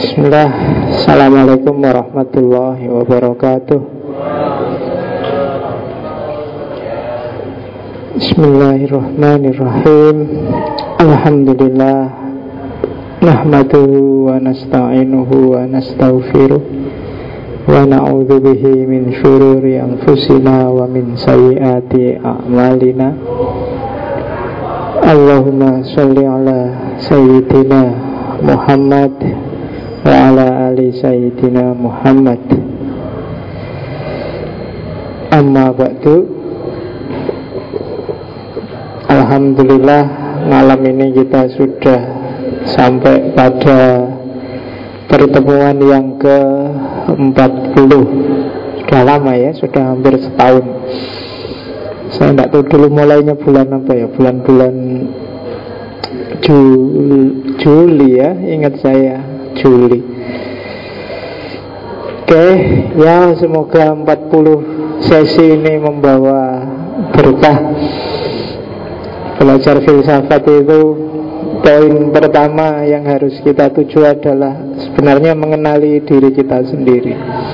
Bismillah. Assalamualaikum warahmatullahi wabarakatuh. Bismillahirrahmanirrahim. Alhamdulillah. Nahmaduhu wa nasta'inuhu wa nastaghfiruh wa na'udzu bihi min syururi anfusina wa min sayyiati a'malina. Allahumma sholli ala sayyidina Muhammad wa ala ali sayyidina Muhammad. Amma ba'du. Alhamdulillah, malam ini kita sudah sampai pada pertemuan yang ke-40. Sudah lama ya, sudah hampir setahun. Saya tidak tahu dulu mulainya bulan apa ya, bulan-bulan Juli ya, ingat saya Juli. Oke, ya semoga 40 sesi ini membawa berkah. Belajar filsafat itu, poin pertama yang harus kita tuju adalah sebenarnya mengenali diri kita sendiri.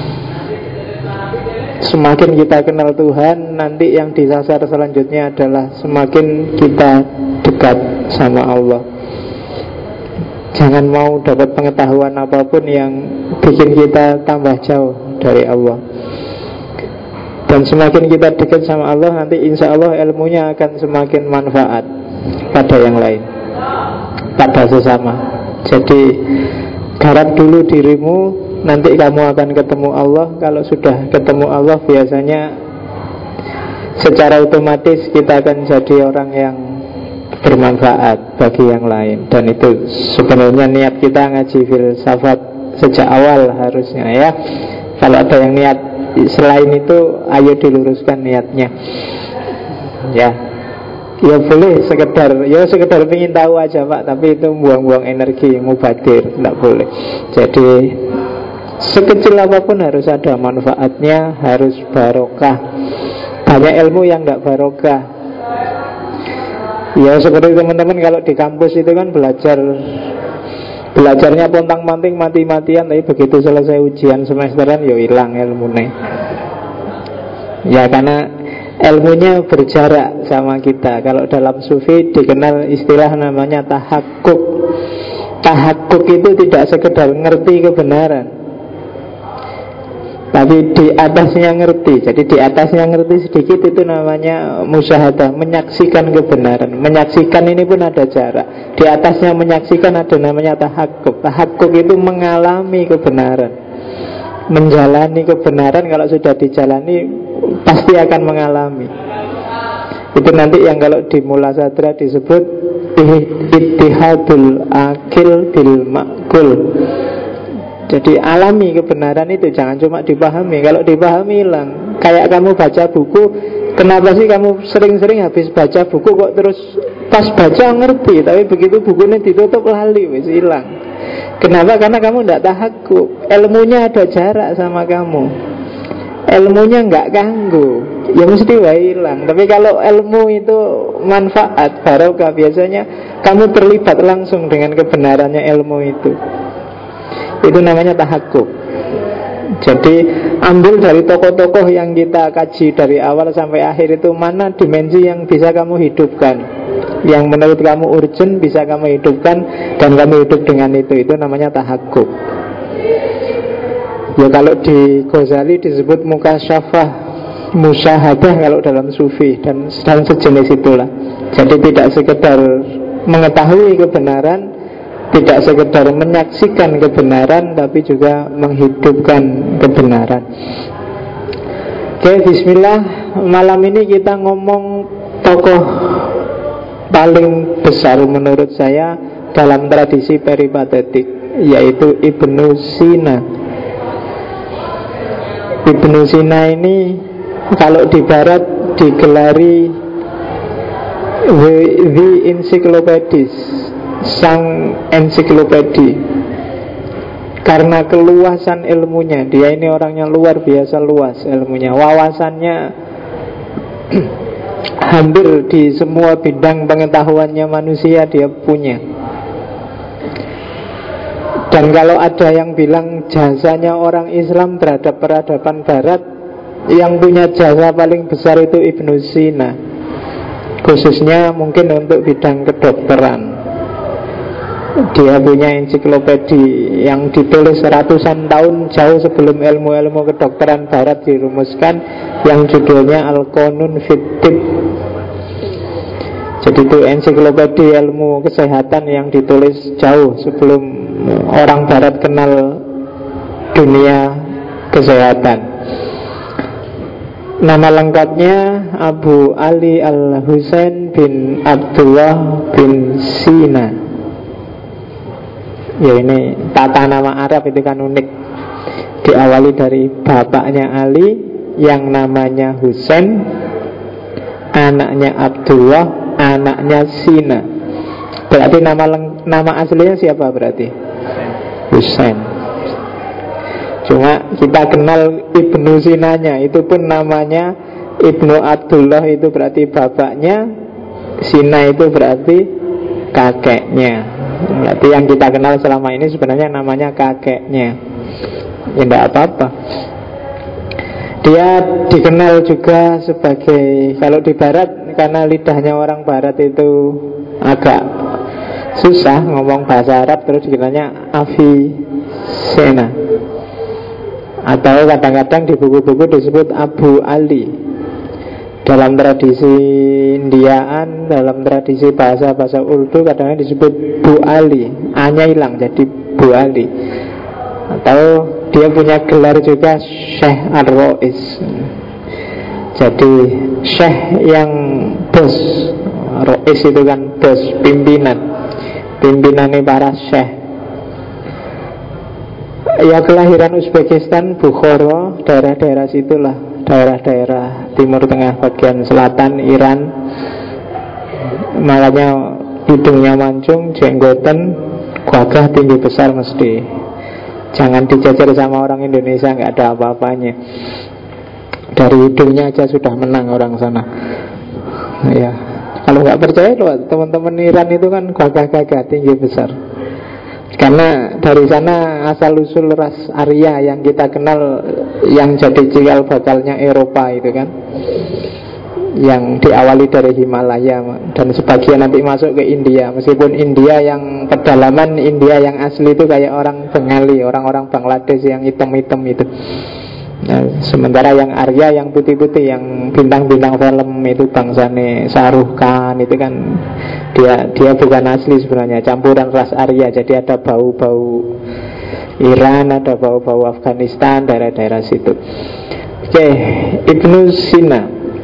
Semakin kita kenal Tuhan, nanti yang disasar selanjutnya adalah semakin kita dekat sama Allah. Jangan mau dapat pengetahuan apapun yang bikin kita tambah jauh dari Allah. Dan semakin kita dekat sama Allah, nanti insya Allah ilmunya akan semakin manfaat pada yang lain, pada sesama. Jadi garap dulu dirimu, nanti kamu akan ketemu Allah. Kalau sudah ketemu Allah, biasanya secara otomatis kita akan jadi orang yang bermanfaat bagi yang lain. Dan itu sebenarnya niat kita ngaji filsafat sejak awal harusnya ya. Kalau ada yang niat selain itu, ayo diluruskan niatnya. Ya boleh sekedar ingin tahu aja Pak, tapi itu buang-buang energi, mubadir, tidak boleh. Jadi sekecil apapun harus ada manfaatnya, harus barokah. Banyak ilmu yang tidak barokah. Ya seperti teman-teman kalau di kampus itu kan belajarnya pontang-panting, mati-matian, tapi begitu selesai ujian semesteran ya hilang ilmunya. Ya karena ilmunya berjarak sama kita. Kalau dalam sufi dikenal istilah namanya tahakkuk. Tahakkuk itu tidak sekedar ngerti kebenaran, tapi di atasnya ngerti. Jadi di atasnya ngerti sedikit itu namanya musyahadah, menyaksikan kebenaran. Menyaksikan ini pun ada jarak. Di atasnya menyaksikan ada namanya tahakkuk. Tahakkuk itu mengalami kebenaran, menjalani kebenaran. Kalau sudah dijalani pasti akan mengalami. Itu nanti yang kalau di Mula Sadra disebut ittihadul akil bil ma'kul. Jadi alami kebenaran itu, jangan cuma dipahami. Kalau dipahami hilang. Kayak kamu baca buku, kenapa sih kamu sering-sering habis baca buku kok terus pas baca ngerti, tapi begitu bukunya ditutup lali, wis hilang. Kenapa? Karena kamu tidak tahakkuk. Ilmunya ada jarak sama kamu. Ilmunya nggak ganggu, ya mesti hilang. Tapi kalau ilmu itu manfaat, barokah, biasanya kamu terlibat langsung dengan kebenarannya ilmu itu. Itu namanya tahakkuk. Jadi ambil dari tokoh-tokoh yang kita kaji dari awal sampai akhir itu, mana dimensi yang bisa kamu hidupkan, yang menurut kamu urgent bisa kamu hidupkan, dan kamu hidup dengan itu namanya tahakkuk. Ya kalau di Ghazali disebut mukasyafah, musyahadah kalau dalam sufi, dan sejenis itulah. Jadi tidak sekedar mengetahui kebenaran, tidak sekedar menyaksikan kebenaran, tapi juga menghidupkan kebenaran. Oke, bismillah. Malam ini kita ngomong tokoh paling besar menurut saya dalam tradisi peripatetik, yaitu Ibnu Sina. Ibnu Sina ini kalau di barat digelari the encyclopedist, sang ensiklopedi, karena keluasan ilmunya. Dia ini orangnya luar biasa luas ilmunya, wawasannya hampir di semua bidang pengetahuannya manusia dia punya. Dan kalau ada yang bilang jasanya orang Islam terhadap peradaban Barat, yang punya jasa paling besar itu Ibnu Sina, khususnya mungkin untuk bidang kedokteran. Dia punya ensiklopedi yang ditulis ratusan tahun jauh sebelum ilmu-ilmu kedokteran Barat dirumuskan, yang judulnya Al-Qanun fit Tibb. Jadi itu ensiklopedi ilmu kesehatan yang ditulis jauh sebelum orang Barat kenal dunia kesehatan. Nama lengkapnya Abu Ali Al-Husain bin Abdullah bin Sina. Ya, ini tata nama Arab itu kan unik. Diawali dari bapaknya Ali yang namanya Husain, anaknya Abdullah, anaknya Sina. Berarti nama aslinya siapa berarti? Husain. Cuma kita kenal Ibnu Sinanya, itu pun namanya Ibnu Abdullah, itu berarti bapaknya, Sina itu berarti kakeknya. Berarti yang kita kenal selama ini sebenarnya namanya kakeknya. Ya tidak apa-apa. Dia dikenal juga sebagai, kalau di Barat, karena lidahnya orang Barat itu agak susah ngomong bahasa Arab, terus dikenalnya Avicenna. Atau kadang-kadang di buku-buku disebut Abu Ali. Dalam tradisi Indiaan, dalam tradisi bahasa-bahasa Urdu kadang-kadang disebut Bu Ali. A-nya hilang jadi Bu Ali. Atau dia punya gelar juga Syekh Ar-Rois. Jadi Syekh yang bos. Rois itu kan bos, pimpinan. Pimpinannya para Syekh. Ya, kelahiran Uzbekistan, Bukhara, daerah-daerah situlah, daerah-daerah Timur Tengah bagian selatan Iran. Makanya hidungnya mancung, jenggoten, gagah, tinggi besar mesti. Jangan dijajar sama orang Indonesia, nggak ada apa-apanya. Dari hidungnya aja sudah menang orang sana. Ya, kalau nggak percaya loh, teman-teman Iran itu kan gagah-gagah, tinggi besar. Karena dari sana asal-usul ras Arya yang kita kenal, yang jadi cikal bakalnya Eropa itu kan, yang diawali dari Himalaya dan sebagian nanti masuk ke India. Meskipun India yang pedalaman, India yang asli itu kayak orang Bengali, orang-orang Bangladesh yang hitam-hitam itu. Nah, sementara yang Arya, yang putih-putih, yang bintang-bintang film itu bangsane Shahrukh Khan itu kan dia bukan asli sebenarnya, campuran ras Arya. Jadi ada bau-bau Iran, ada bau-bau Afghanistan, daerah-daerah situ. Oke, Ibnu Sina.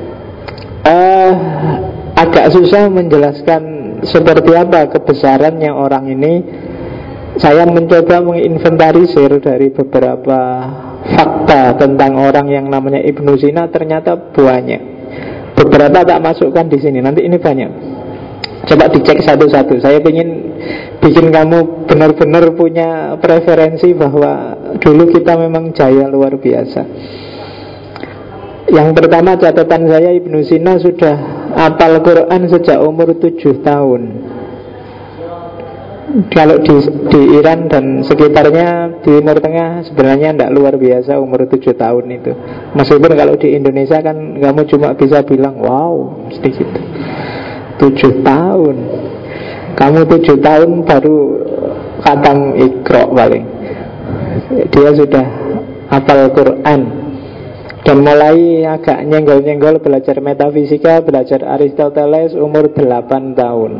Agak susah menjelaskan seperti apa kebesarannya orang ini. Saya mencoba menginventarisir dari beberapa fakta tentang orang yang namanya Ibnu Sina, ternyata banyak. Beberapa tak masukkan di sini. Nanti ini banyak. Coba dicek satu-satu. Saya ingin bikin kamu benar-benar punya preferensi bahwa dulu kita memang jaya luar biasa. Yang pertama, catatan saya, Ibnu Sina sudah hafal Quran sejak umur 7 tahun. Kalau di Iran dan sekitarnya, di Timur Tengah, sebenarnya tidak luar biasa umur 7 tahun itu. Meskipun kalau di Indonesia kan kamu cuma bisa bilang wow, mesti gitu. 7 tahun. Kamu 7 tahun baru khatam Iqra paling. Dia sudah hafal Quran. Dan mulai agak nyenggol-nyenggol belajar metafisika, belajar Aristoteles umur 8 tahun.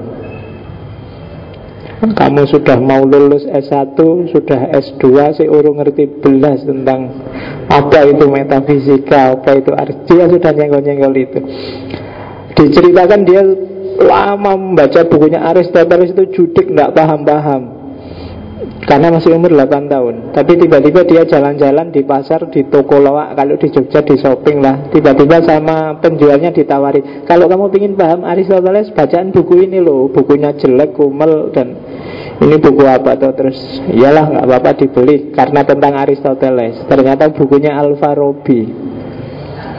Kamu sudah mau lulus S1, sudah S2, si urung ngerti belas tentang apa itu metafisika, apa itu dia sudah nyenggol-nyenggol itu. Diceritakan dia lama membaca bukunya Aristoteles itu judik, tidak paham-paham karena masih umur 8 tahun. Tapi tiba-tiba dia jalan-jalan di pasar, di toko loak, kalau di Jogja di shopping lah, tiba-tiba sama penjualnya ditawari, kalau kamu ingin paham Aristoteles, bacaan buku ini loh, bukunya jelek, kumel, dan ini buku apa tuh? Terus iyalah nggak apa-apa dibeli karena tentang Aristoteles. Ternyata bukunya Al-Farabi.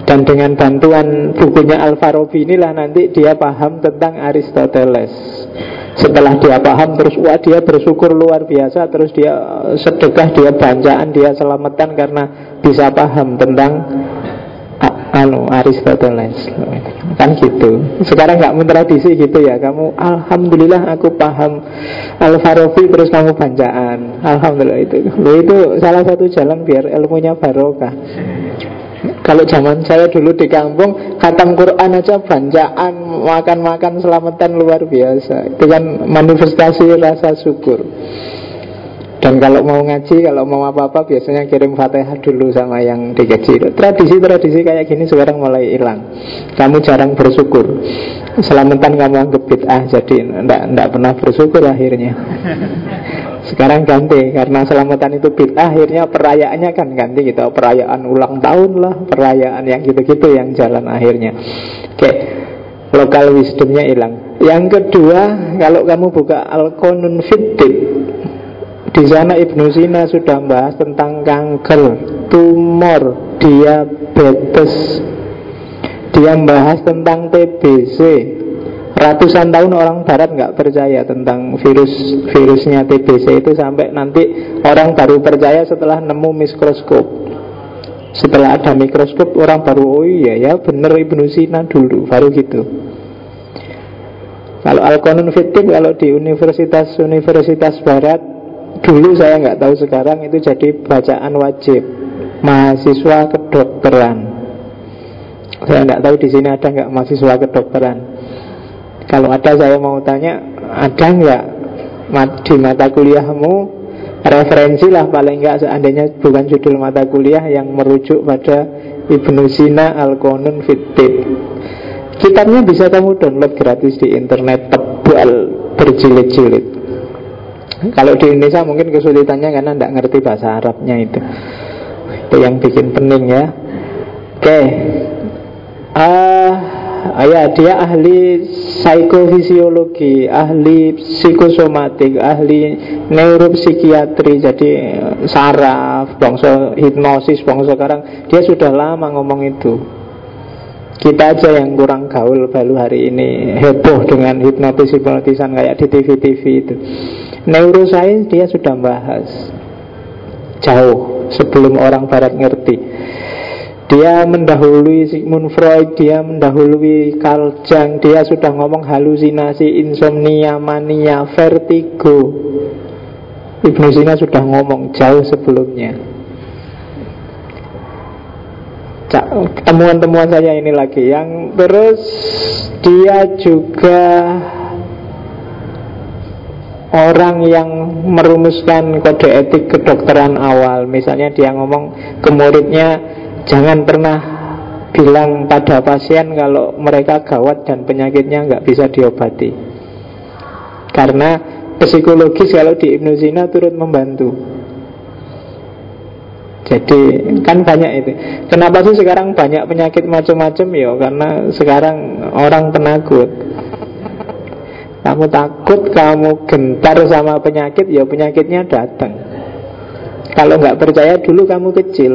Dan dengan bantuan bukunya Al-Farabi inilah nanti dia paham tentang Aristoteles. Setelah dia paham terus, wah dia bersyukur luar biasa. Terus dia sedekah, dia bancaan, dia selamatan karena bisa paham tentang Aristoteles. Kan gitu. Sekarang gak mentradisi gitu ya. Kamu, alhamdulillah aku paham Al-Farabi, terus kamu bancaan. Alhamdulillah itu salah satu jalan biar ilmunya barokah. Kalau zaman saya dulu di kampung, khatam Quran aja bancaan, makan-makan selamatan luar biasa. Itu kan manifestasi rasa syukur. Dan kalau mau ngaji, kalau mau apa-apa, biasanya kirim Fatihah dulu sama yang dikeji. Tradisi-tradisi kayak gini sekarang mulai hilang. Kamu jarang bersyukur. Selamatan kamu anggap bid'ah, jadi enggak pernah bersyukur akhirnya. Sekarang ganti, karena selamatan itu bid'ah, akhirnya perayaannya kan ganti gitu. Perayaan ulang tahun lah, perayaan yang gitu-gitu yang jalan akhirnya. Oke, lokal wisdomnya hilang. Yang kedua, kalau kamu buka Al-Qanun Fiddin, di sana Ibnu Sina sudah membahas tentang kanker, tumor, diabetes. Dia membahas tentang TBC. Ratusan tahun orang barat nggak percaya tentang virusnya TBC itu, sampai nanti orang baru percaya setelah nemu mikroskop. Setelah ada mikroskop orang baru, oh iya ya bener Ibnu Sina dulu, baru gitu. Kalau Al-Qanun Fiddin, kalau di universitas barat dulu, saya nggak tahu sekarang, itu jadi bacaan wajib mahasiswa kedokteran. Saya nggak tahu di sini ada nggak mahasiswa kedokteran. Kalau ada saya mau tanya, ada nggak di mata kuliahmu referensi lah paling nggak, seandainya bukan judul mata kuliah yang merujuk pada Ibnu Sina Al-Qanun Fiddin. Kitabnya bisa kamu download gratis di internet, tebal berjilid-jilid. Kalau di Indonesia mungkin kesulitannya karena tidak ngerti bahasa Arabnya itu yang bikin pening ya. Oke. Ya, dia ahli psikofisiologi, ahli psikosomatik, ahli neuropsikiatri, jadi saraf, bangsa hipnosis, bangsa sekarang. Dia sudah lama ngomong itu. Kita aja yang kurang gaul baru hari ini heboh dengan hipnotisan kayak di TV-TV itu. Neuroscience dia sudah bahas jauh sebelum orang barat ngerti. Dia mendahului Sigmund Freud, dia mendahului Carl Jung. Dia sudah ngomong halusinasi, insomnia, mania, vertigo. Ibnu Sina sudah ngomong jauh sebelumnya. Temuan-temuan saya ini lagi. Yang terus dia juga orang yang merumuskan kode etik kedokteran awal. Misalnya dia ngomong ke muridnya, jangan pernah bilang pada pasien kalau mereka gawat dan penyakitnya nggak bisa diobati. Karena psikologis kalau di Ibnu Sina turut membantu. Jadi kan banyak itu. Kenapa sih sekarang banyak penyakit macam-macam ya? Karena sekarang orang penakut. Kamu takut, kamu gentar sama penyakit, ya penyakitnya datang. Kalau nggak percaya dulu kamu kecil,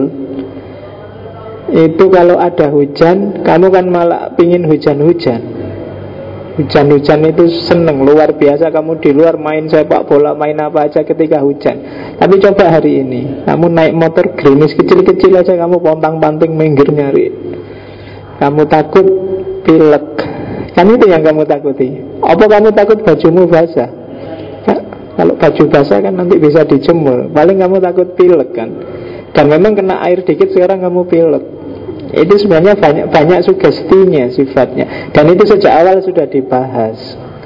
itu kalau ada hujan, kamu kan malah pingin hujan-hujan. Hujan-hujan itu seneng, luar biasa. Kamu di luar main sepak bola, main apa aja ketika hujan. Tapi coba hari ini, kamu naik motor gerimis kecil-kecil aja, kamu pontang-panting minggir nyari. Kamu takut pilek. Kan itu yang kamu takuti. Apa kamu takut bajumu basah? Nah, kalau baju basah kan nanti bisa dijemur. Paling kamu takut pilek kan. Dan memang kena air dikit sekarang kamu pilek. Itu sebenarnya banyak sugestinya sifatnya. Dan itu sejak awal sudah dibahas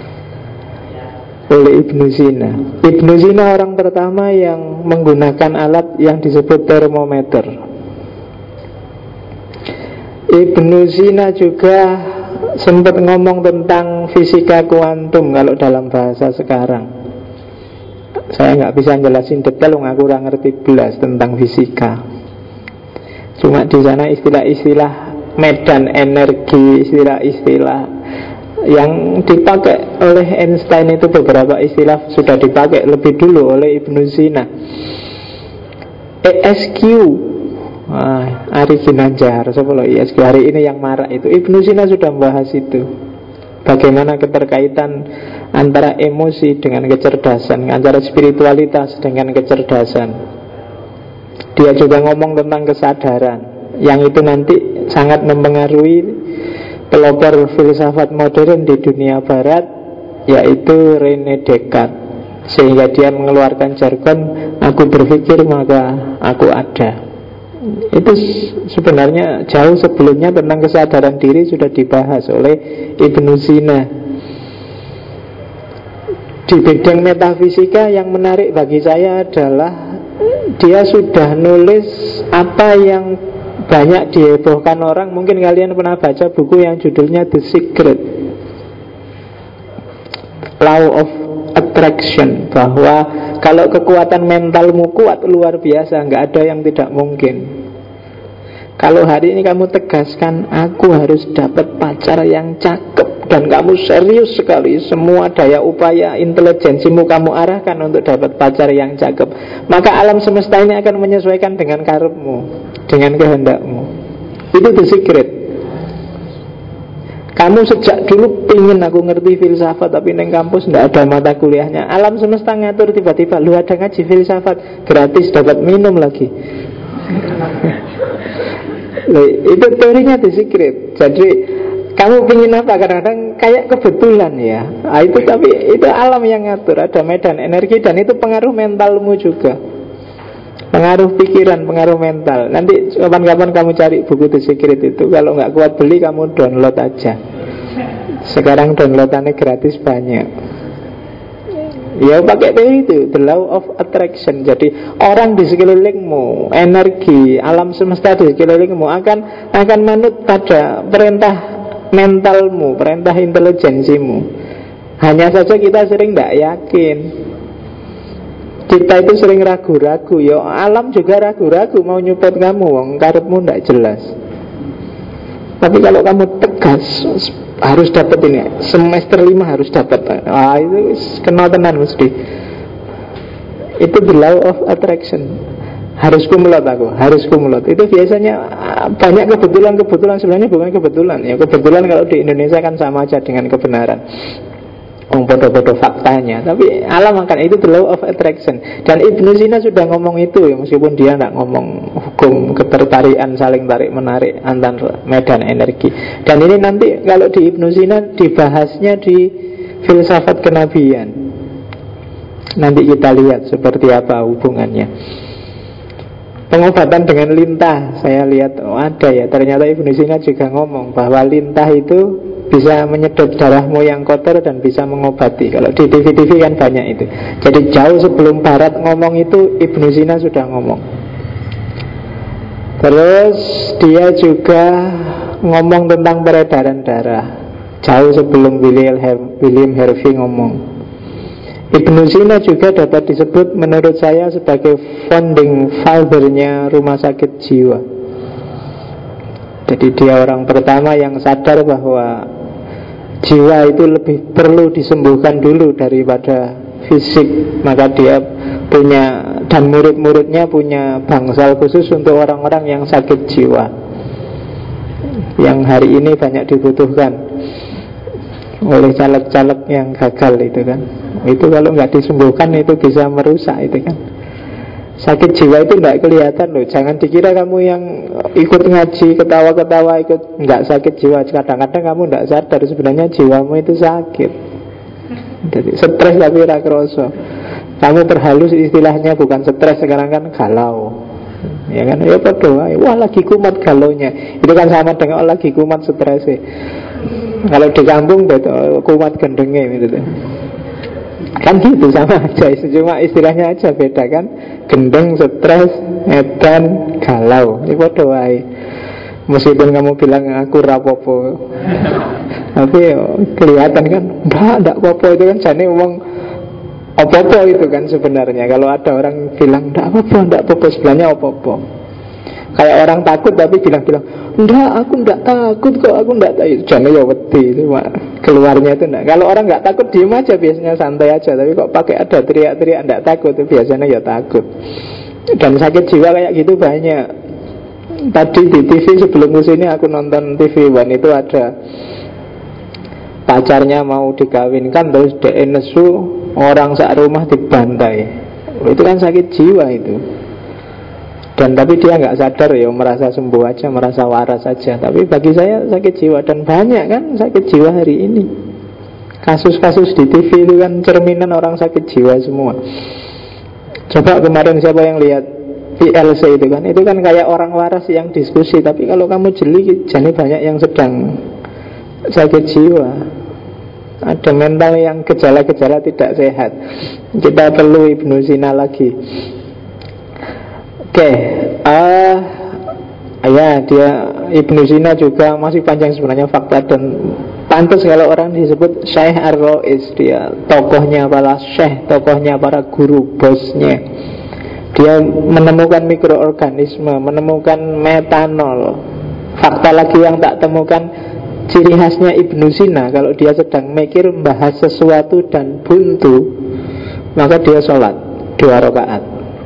oleh Ibnu Sina. Ibnu Sina orang pertama yang menggunakan alat yang disebut termometer. Ibnu Sina juga sempat ngomong tentang fisika kuantum kalau dalam bahasa sekarang. Saya nggak bisa jelasin detail, aku kurang ngerti belas tentang fisika. Cuma di sana istilah-istilah medan energi, istilah-istilah yang dipakai oleh Einstein itu, beberapa istilah sudah dipakai lebih dulu oleh Ibnu Sina. ESQ Ari Ginanjar, ISG hari ini yang marak itu. Ibnu Sina sudah membahas itu. Bagaimana keterkaitan antara emosi dengan kecerdasan, antara spiritualitas dengan kecerdasan. Dia juga ngomong tentang kesadaran, yang itu nanti sangat mempengaruhi pelopor filsafat modern di dunia barat, yaitu René Descartes. Sehingga dia mengeluarkan jargon, aku berpikir maka aku ada. Itu sebenarnya jauh sebelumnya tentang kesadaran diri sudah dibahas oleh Ibnu Sina. Di bidang metafisika yang menarik bagi saya adalah dia sudah nulis apa yang banyak dihebohkan orang. Mungkin kalian pernah baca buku yang judulnya The Secret, Law of Attraction, bahwa kalau kekuatan mentalmu kuat luar biasa, nggak ada yang tidak mungkin. Kalau hari ini kamu tegaskan, aku harus dapat pacar yang cakep, dan kamu serius sekali, semua daya upaya intelijensimu kamu arahkan untuk dapat pacar yang cakep, maka alam semesta ini akan menyesuaikan dengan karepmu, dengan kehendakmu. Itu The Secret. Kamu sejak dulu pingin aku ngerti filsafat, tapi neng kampus nggak ada mata kuliahnya. Alam semesta ngatur tiba-tiba, lu ada ngaji filsafat, gratis dapat minum lagi. Itu teorinya The Secret. Jadi kamu pingin apa, kadang-kadang kayak kebetulan ya. Itu tapi itu alam yang ngatur, ada medan energi, dan itu pengaruh mentalmu juga. Pengaruh pikiran, pengaruh mental. Nanti kapan-kapan kamu cari buku The Secret itu. Kalau nggak kuat beli, kamu download aja. Sekarang downloadannya gratis banyak. Ya pakai itu, The Law of Attraction. Jadi orang di sekelilingmu, energi, alam semesta di sekelilingmu akan manut pada perintah mentalmu, perintah intelijensimu. Hanya saja kita sering tidak yakin. Kita itu sering ragu-ragu. Ya alam juga ragu-ragu mau nyupot kamu, wong karepmu tidak jelas. Tapi kalau kamu tegas, harus dapat ini, semester 5 harus dapat, itu kenal tenan mesti. Itu the law of attraction. Harus kumulot aku, harus kumulot. Itu biasanya banyak kebetulan sebenarnya bukan kebetulan. Ya kebetulan kalau di Indonesia kan sama aja dengan kebenaran. Bodoh-bodoh faktanya. Tapi alam akan itu the law of attraction. Dan Ibnu Sina sudah ngomong itu ya, meskipun dia tidak ngomong hukum ketertarikan saling tarik menarik antar medan energi. Dan ini nanti kalau di Ibnu Sina dibahasnya di filsafat kenabian. Nanti kita lihat seperti apa hubungannya. Pengobatan dengan lintah, saya lihat ada ya. Ternyata Ibnu Sina juga ngomong bahwa lintah itu bisa menyedot darahmu yang kotor dan bisa mengobati. Kalau di TV-TV kan banyak itu. Jadi jauh sebelum Barat ngomong itu, Ibnu Sina sudah ngomong. Terus dia juga ngomong tentang peredaran darah jauh sebelum William Harvey ngomong. Ibnu Sina juga dapat disebut menurut saya sebagai founding father-nya rumah sakit jiwa. Jadi dia orang pertama yang sadar bahwa jiwa itu lebih perlu disembuhkan dulu daripada fisik. Maka dia punya, dan murid-muridnya punya bangsal khusus untuk orang-orang yang sakit jiwa, yang hari ini banyak dibutuhkan oleh caleg-caleg yang gagal itu kan. Itu kalau nggak disembuhkan itu bisa merusak itu kan. Sakit jiwa itu nggak kelihatan loh. Jangan dikira kamu yang ikut ngaji ketawa-ketawa ikut nggak sakit jiwa. Kadang-kadang kamu nggak sadar sebenarnya jiwamu itu sakit. Jadi stres tapi rakroso. Kamu terhalus istilahnya bukan stres, sekarang kan galau. Ya kan, ya berdoa. Wah lagi kumat galaunya. Itu kan sama dengan lagi kumat stresnya. Kalau di kampung betul kumat gendengnya gitu. Kan gitu sama aja, cuma istilahnya aja beda kan. Gendeng, stres, edan, galau. Ini bodoh wae. Meskipun kamu bilang aku rapopo, tapi kelihatan kan enggak popo itu kan jane wong opo-opo itu kan sebenarnya. Kalau ada orang bilang enggak apa-apa, sebenarnya opo-opo. Kayak orang takut tapi bilang-bilang enggak, aku enggak takut kok, aku enggak takut. Jangan ya wedi itu keluarnya itu enggak. Kalau orang enggak takut diem aja biasanya santai aja, tapi kok pakai ada teriak-teriak enggak takut itu biasanya ya takut. Dan sakit jiwa kayak gitu banyak. Tadi di TV sebelum kesini aku nonton TV One, itu ada pacarnya mau dikawinkan terus dia nesu, orang sak rumah dibantai. Itu kan sakit jiwa itu. Dan tapi dia nggak sadar ya, merasa sembuh aja, merasa waras saja. Tapi bagi saya sakit jiwa, dan banyak kan sakit jiwa hari ini. Kasus-kasus di TV itu kan cerminan orang sakit jiwa semua. Coba kemarin siapa yang lihat PLC itu kan kayak orang waras yang diskusi. Tapi kalau kamu jeli, jadi banyak yang sedang sakit jiwa. Ada mental yang gejala-gejala tidak sehat. Kita perlu Ibnu Sina lagi. Oke, ya dia Ibnu Sina juga masih panjang sebenarnya fakta, dan pantas kalau orang disebut Syekh Ar-Rois. Dia tokohnya para syekh, tokohnya para guru, bosnya. Dia menemukan mikroorganisme, menemukan metanol. Fakta lagi yang tak temukan, ciri khasnya Ibnu Sina, kalau dia sedang mikir membahas sesuatu dan buntu, maka dia sholat 2 rakaat.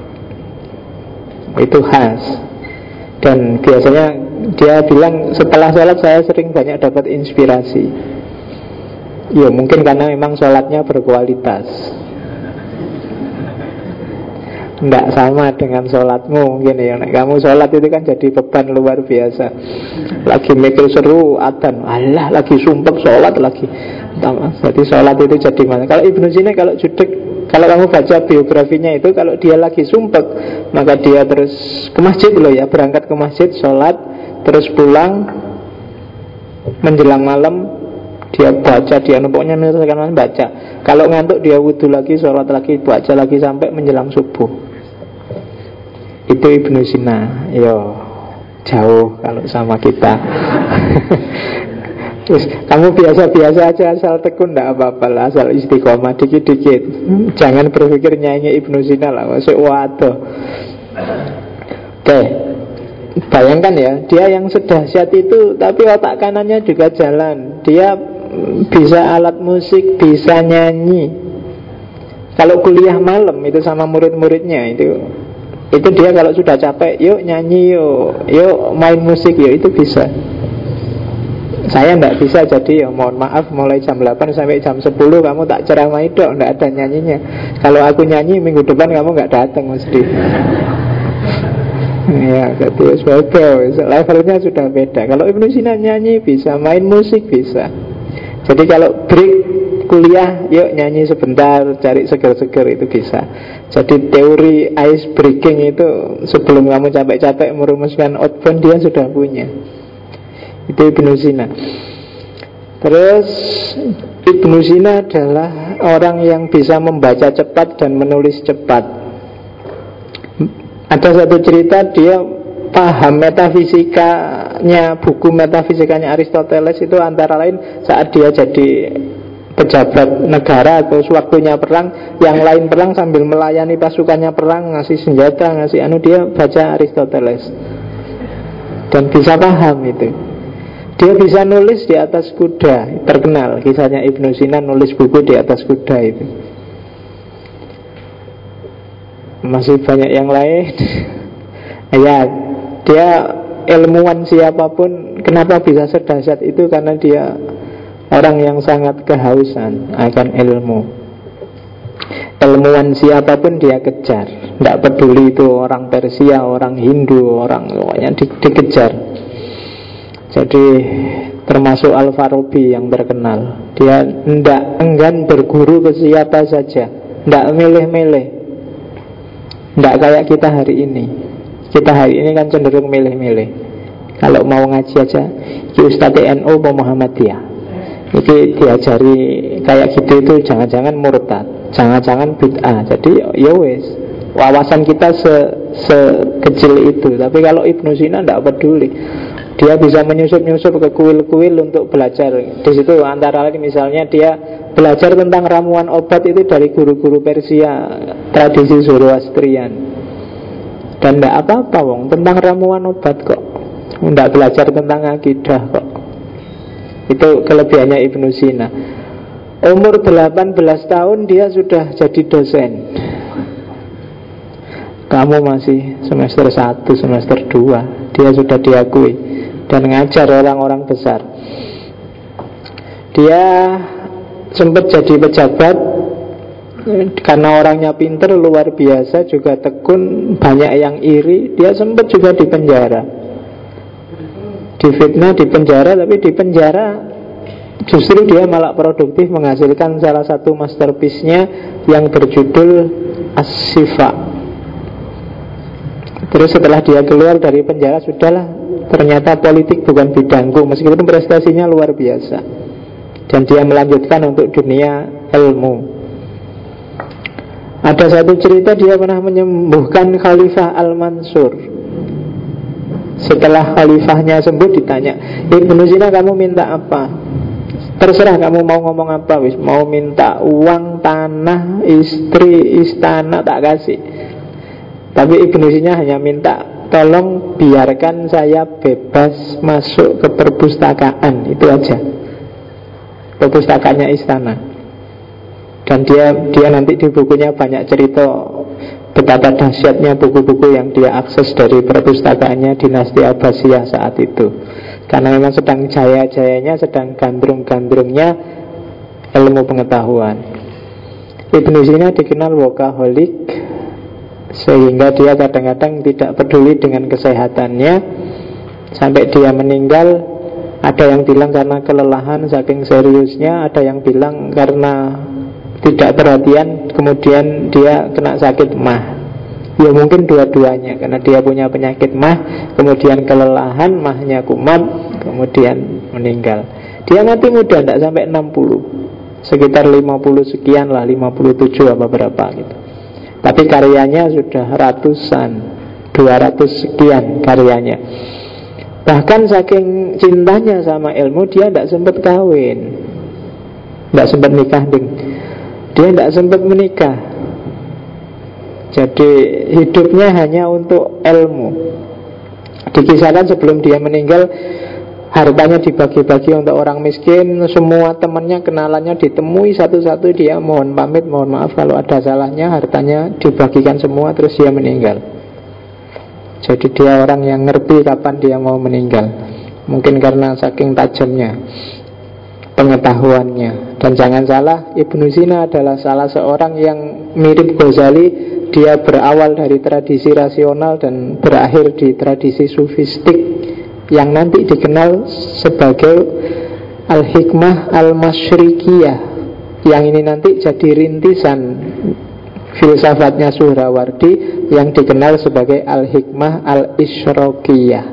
Itu khas. Dan biasanya dia bilang setelah sholat saya sering banyak dapat inspirasi. Ya mungkin karena memang sholatnya berkualitas. Tidak sama dengan sholatmu mungkin ya. Kamu sholat itu kan jadi beban luar biasa. Lagi mikir seru adzan, alah lagi sumpek sholat lagi. Jadi sholat itu jadi mana. Kalau Ibnu Sina kalau judek, kalau kamu baca biografinya itu, kalau dia lagi sumpek, maka dia terus ke masjid loh ya, berangkat ke masjid, sholat, terus pulang, menjelang malam dia baca, dia pokoknya menyelesaikan malam baca. Kalau ngantuk dia wudhu lagi, sholat lagi, baca lagi sampai menjelang subuh. Itu Ibnu Sina. Yo, jauh kalau sama kita. Terus kamu biasa-biasa aja, asal tekun tidak apa-apa lah, asal istiqomah dikit-dikit. Jangan berpikir nyanyi Ibnu Sina lah, masuk waduh. Oke, bayangkan ya, dia yang sedahsyat itu, tapi otak kanannya juga jalan. Dia bisa alat musik, bisa nyanyi. Kalau kuliah malam itu sama murid-muridnya itu dia kalau sudah capek, yuk nyanyi, yuk main musik, yuk, itu bisa. Saya tidak bisa, jadi ya mohon maaf, mulai jam 8 sampai jam 10 kamu tak ceramai dok, tidak ada nyanyinya. Kalau aku nyanyi minggu depan kamu nggak datang mesti. Ya, jadi levelnya sudah beda. Kalau Ibnu Sina nyanyi bisa, main musik bisa. Jadi kalau break kuliah, yuk nyanyi sebentar, cari seger-seger, itu bisa. Jadi teori ice breaking itu sebelum kamu capek-capek merumuskan outbound, dia sudah punya. Itu Ibnu Sina. Terus Ibnu Sina adalah orang yang bisa membaca cepat dan menulis cepat. Ada satu cerita, dia paham metafisikanya, buku metafisikanya Aristoteles itu antara lain saat dia jadi pejabat negara atau sewaktunya perang, yang lain perang sambil melayani pasukannya perang, ngasih senjata, ngasih dia baca Aristoteles dan bisa paham itu. Dia bisa nulis di atas kuda, terkenal kisahnya Ibnu Sina nulis buku di atas kuda itu. Masih banyak yang lain. Ya, dia ilmuwan siapapun, kenapa bisa sedahsyat itu? Karena dia orang yang sangat kehausan akan ilmu. Ilmuwan siapapun dia kejar, tidak peduli itu orang Persia, orang Hindu, orang pokoknya dikejar. Jadi termasuk Al-Farabi yang terkenal, dia tidak enggan berguru ke siapa saja, tidak milih-milih. Tidak kayak kita hari ini. Kita hari ini kan cenderung milih-milih. Kalau mau ngaji aja, Ustadz NU mau Muhammadiyah, itu diajari kayak gitu, itu jangan-jangan murtad, jangan-jangan bid'ah. Jadi ya wes, wawasan kita sekecil itu. Tapi kalau Ibnu Sina tidak peduli. Dia bisa menyusup-nyusup ke kuil-kuil untuk belajar. Di situ antara lain misalnya dia belajar tentang ramuan obat itu dari guru-guru Persia, tradisi Zoroastrian. Dan tidak apa-apa wong, tentang ramuan obat kok. Tidak belajar tentang akidah kok. Itu kelebihannya Ibnu Sina. Umur 18 tahun dia sudah jadi dosen. kamu masih semester 1, semester 2. Dia sudah diakui dan ngajar orang-orang besar. Dia sempat jadi pejabat karena orangnya pinter, luar biasa, juga tekun, banyak yang iri. Dia sempat juga di penjara, difitnah, di penjara. Tapi di penjara justru dia malah produktif, menghasilkan salah satu masterpiece-nya yang berjudul As-Sifa. Terus setelah dia keluar dari penjara, sudahlah, ternyata politik bukan bidangku, meskipun prestasinya luar biasa. Dan dia melanjutkan untuk dunia ilmu. Ada satu cerita, dia pernah menyembuhkan Khalifah Al-Mansur. Setelah khalifahnya sembuh, ditanya, Ibnu Sina, kamu minta apa? Terserah kamu mau ngomong apa, wis. Mau minta uang, tanah, istri, istana, tak kasih. Tapi Ibnu Sina hanya minta, tolong biarkan saya bebas masuk ke perpustakaan. Itu aja, perpustakaannya istana. Dan dia nanti di bukunya banyak cerita betapa dahsyatnya buku-buku yang dia akses dari perpustakaannya dinasti Abbasiyah saat itu. Karena memang sedang jaya-jayanya, sedang gandrung-gandrungnya ilmu pengetahuan. Ibnu Sina dikenal workaholic, sehingga dia kadang-kadang tidak peduli dengan kesehatannya. Sampai dia meninggal, ada yang bilang karena kelelahan saking seriusnya, ada yang bilang karena tidak perhatian, kemudian dia kena sakit mah. Ya mungkin dua-duanya, karena dia punya penyakit mah, kemudian kelelahan, mahnya kumat, kemudian meninggal. Dia mati muda, tidak sampai 60, sekitar 50 sekian lah, 57 apa berapa gitu. Tapi karyanya sudah ratusan, 200 sekian karyanya. Bahkan saking cintanya sama ilmu, dia tidak sempat kawin, tidak sempat nikah, dia tidak sempat menikah. Jadi hidupnya hanya untuk ilmu. Dikisahkan sebelum dia meninggal, hartanya dibagi-bagi untuk orang miskin. Semua temannya, kenalannya ditemui satu-satu. Dia mohon pamit, mohon maaf kalau ada salahnya. Hartanya dibagikan semua, terus dia meninggal. Jadi dia orang yang ngerti kapan dia mau meninggal. Mungkin karena saking tajamnya pengetahuannya. Dan jangan salah, Ibnu Sina adalah salah seorang yang mirip Ghazali. Dia berawal dari tradisi rasional dan berakhir di tradisi sufistik, yang nanti dikenal sebagai Al-Hikmah Al-Masyrikiyah. Yang ini nanti jadi rintisan filsafatnya Suhrawardi, yang dikenal sebagai Al-Hikmah Al-Isyraqiyah.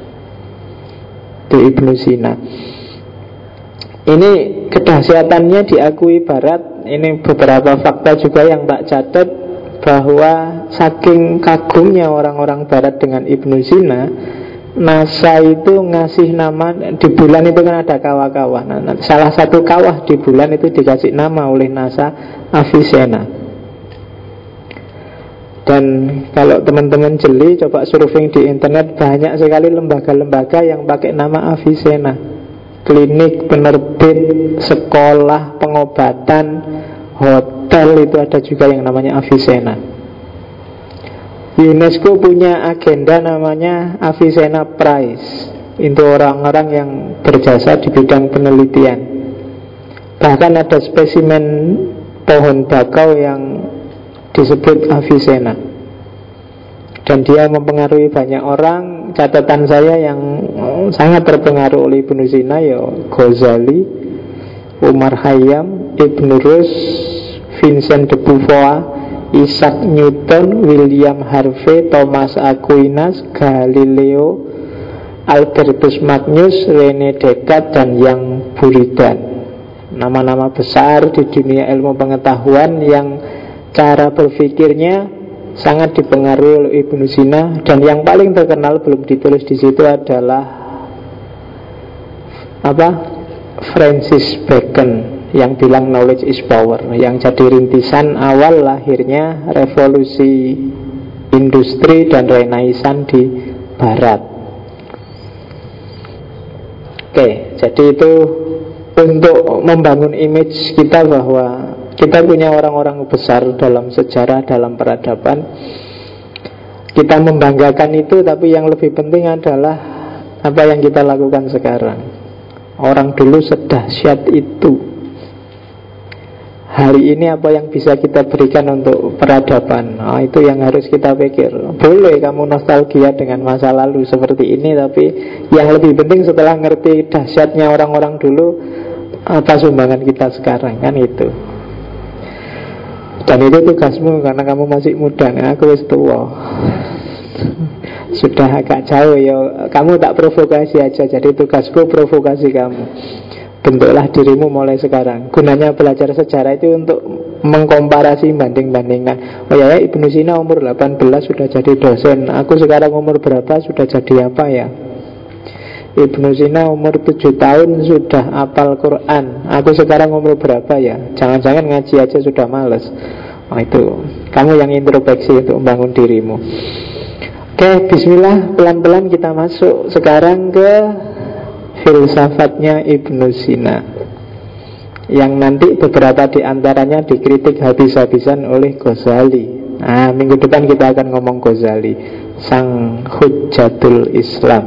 Itu Ibnu Sina. Ini kedahsyatannya diakui Barat. Ini beberapa fakta juga yang tak catat, bahwa saking kagumnya orang-orang Barat dengan Ibnu Sina, NASA itu ngasih nama, di bulan itu kan ada kawah-kawah. Nah, salah satu kawah di bulan itu dikasih nama oleh NASA Avicenna. Dan kalau teman-teman jeli, coba surfing di internet, banyak sekali lembaga-lembaga yang pakai nama Avicenna. Klinik, penerbit, sekolah, pengobatan, hotel, itu ada juga yang namanya Avicenna. UNESCO punya agenda namanya Avicenna Prize. Itu orang-orang yang berjasa di bidang penelitian. Bahkan ada spesimen pohon bakau yang disebut Avicenna. Dan dia mempengaruhi banyak orang. Catatan saya yang sangat terpengaruh oleh Ibnu Sina, ya Ghazali, Umar Khayyam, Ibn Rus, Vincent de Beauvoir, Isaac Newton, William Harvey, Thomas Aquinas, Galileo, Albertus Magnus, Rene Descartes, dan Yang Buridan. Nama-nama besar di dunia ilmu pengetahuan yang cara berpikirnya sangat dipengaruhi oleh Ibnu Sina. Dan yang paling terkenal, belum ditulis di situ, adalah Francis Bacon, yang bilang knowledge is power, yang jadi rintisan awal lahirnya revolusi industri dan renaissance di Barat. Oke, jadi itu untuk membangun image kita bahwa kita punya orang-orang besar dalam sejarah, dalam peradaban. Kita membanggakan itu, tapi yang lebih penting adalah apa yang kita lakukan sekarang. Orang dulu sedahsyat itu. Hari ini apa yang bisa kita berikan untuk peradaban? Itu yang harus kita pikir. Boleh kamu nostalgia dengan masa lalu seperti ini, tapi yang lebih penting setelah ngerti dahsyatnya orang-orang dulu, apa sumbangan kita sekarang, kan itu. Dan itu tugasmu karena kamu masih muda. Aku wis tua, sudah agak jauh ya. Kamu tak provokasi aja. Jadi tugasku provokasi kamu. Bentuklah dirimu mulai sekarang. Gunanya belajar sejarah itu untuk mengkomparasi, banding-bandingkan. Oh ya, Ibnu Sina umur 18 sudah jadi dosen. Aku sekarang umur berapa sudah jadi apa ya? Ibnu Sina umur 7 tahun sudah hafal Quran. Aku sekarang umur berapa ya? Jangan-jangan ngaji aja sudah males. Itu kamu yang introspeksi untuk membangun dirimu. Oke, bismillah, pelan-pelan kita masuk sekarang ke filsafatnya Ibnu Sina, yang nanti beberapa di antaranya dikritik habis-habisan oleh Ghazali. Minggu depan kita akan ngomong Ghazali, sang Hujjatul Islam.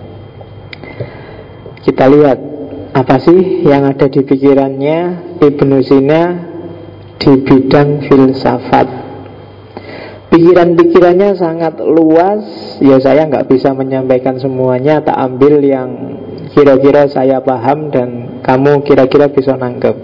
Kita lihat apa sih yang ada di pikirannya Ibnu Sina di bidang filsafat. Pikiran-pikirannya sangat luas. Ya saya nggak bisa menyampaikan semuanya, tak ambil yang kira-kira saya paham dan kamu kira-kira bisa nangkep.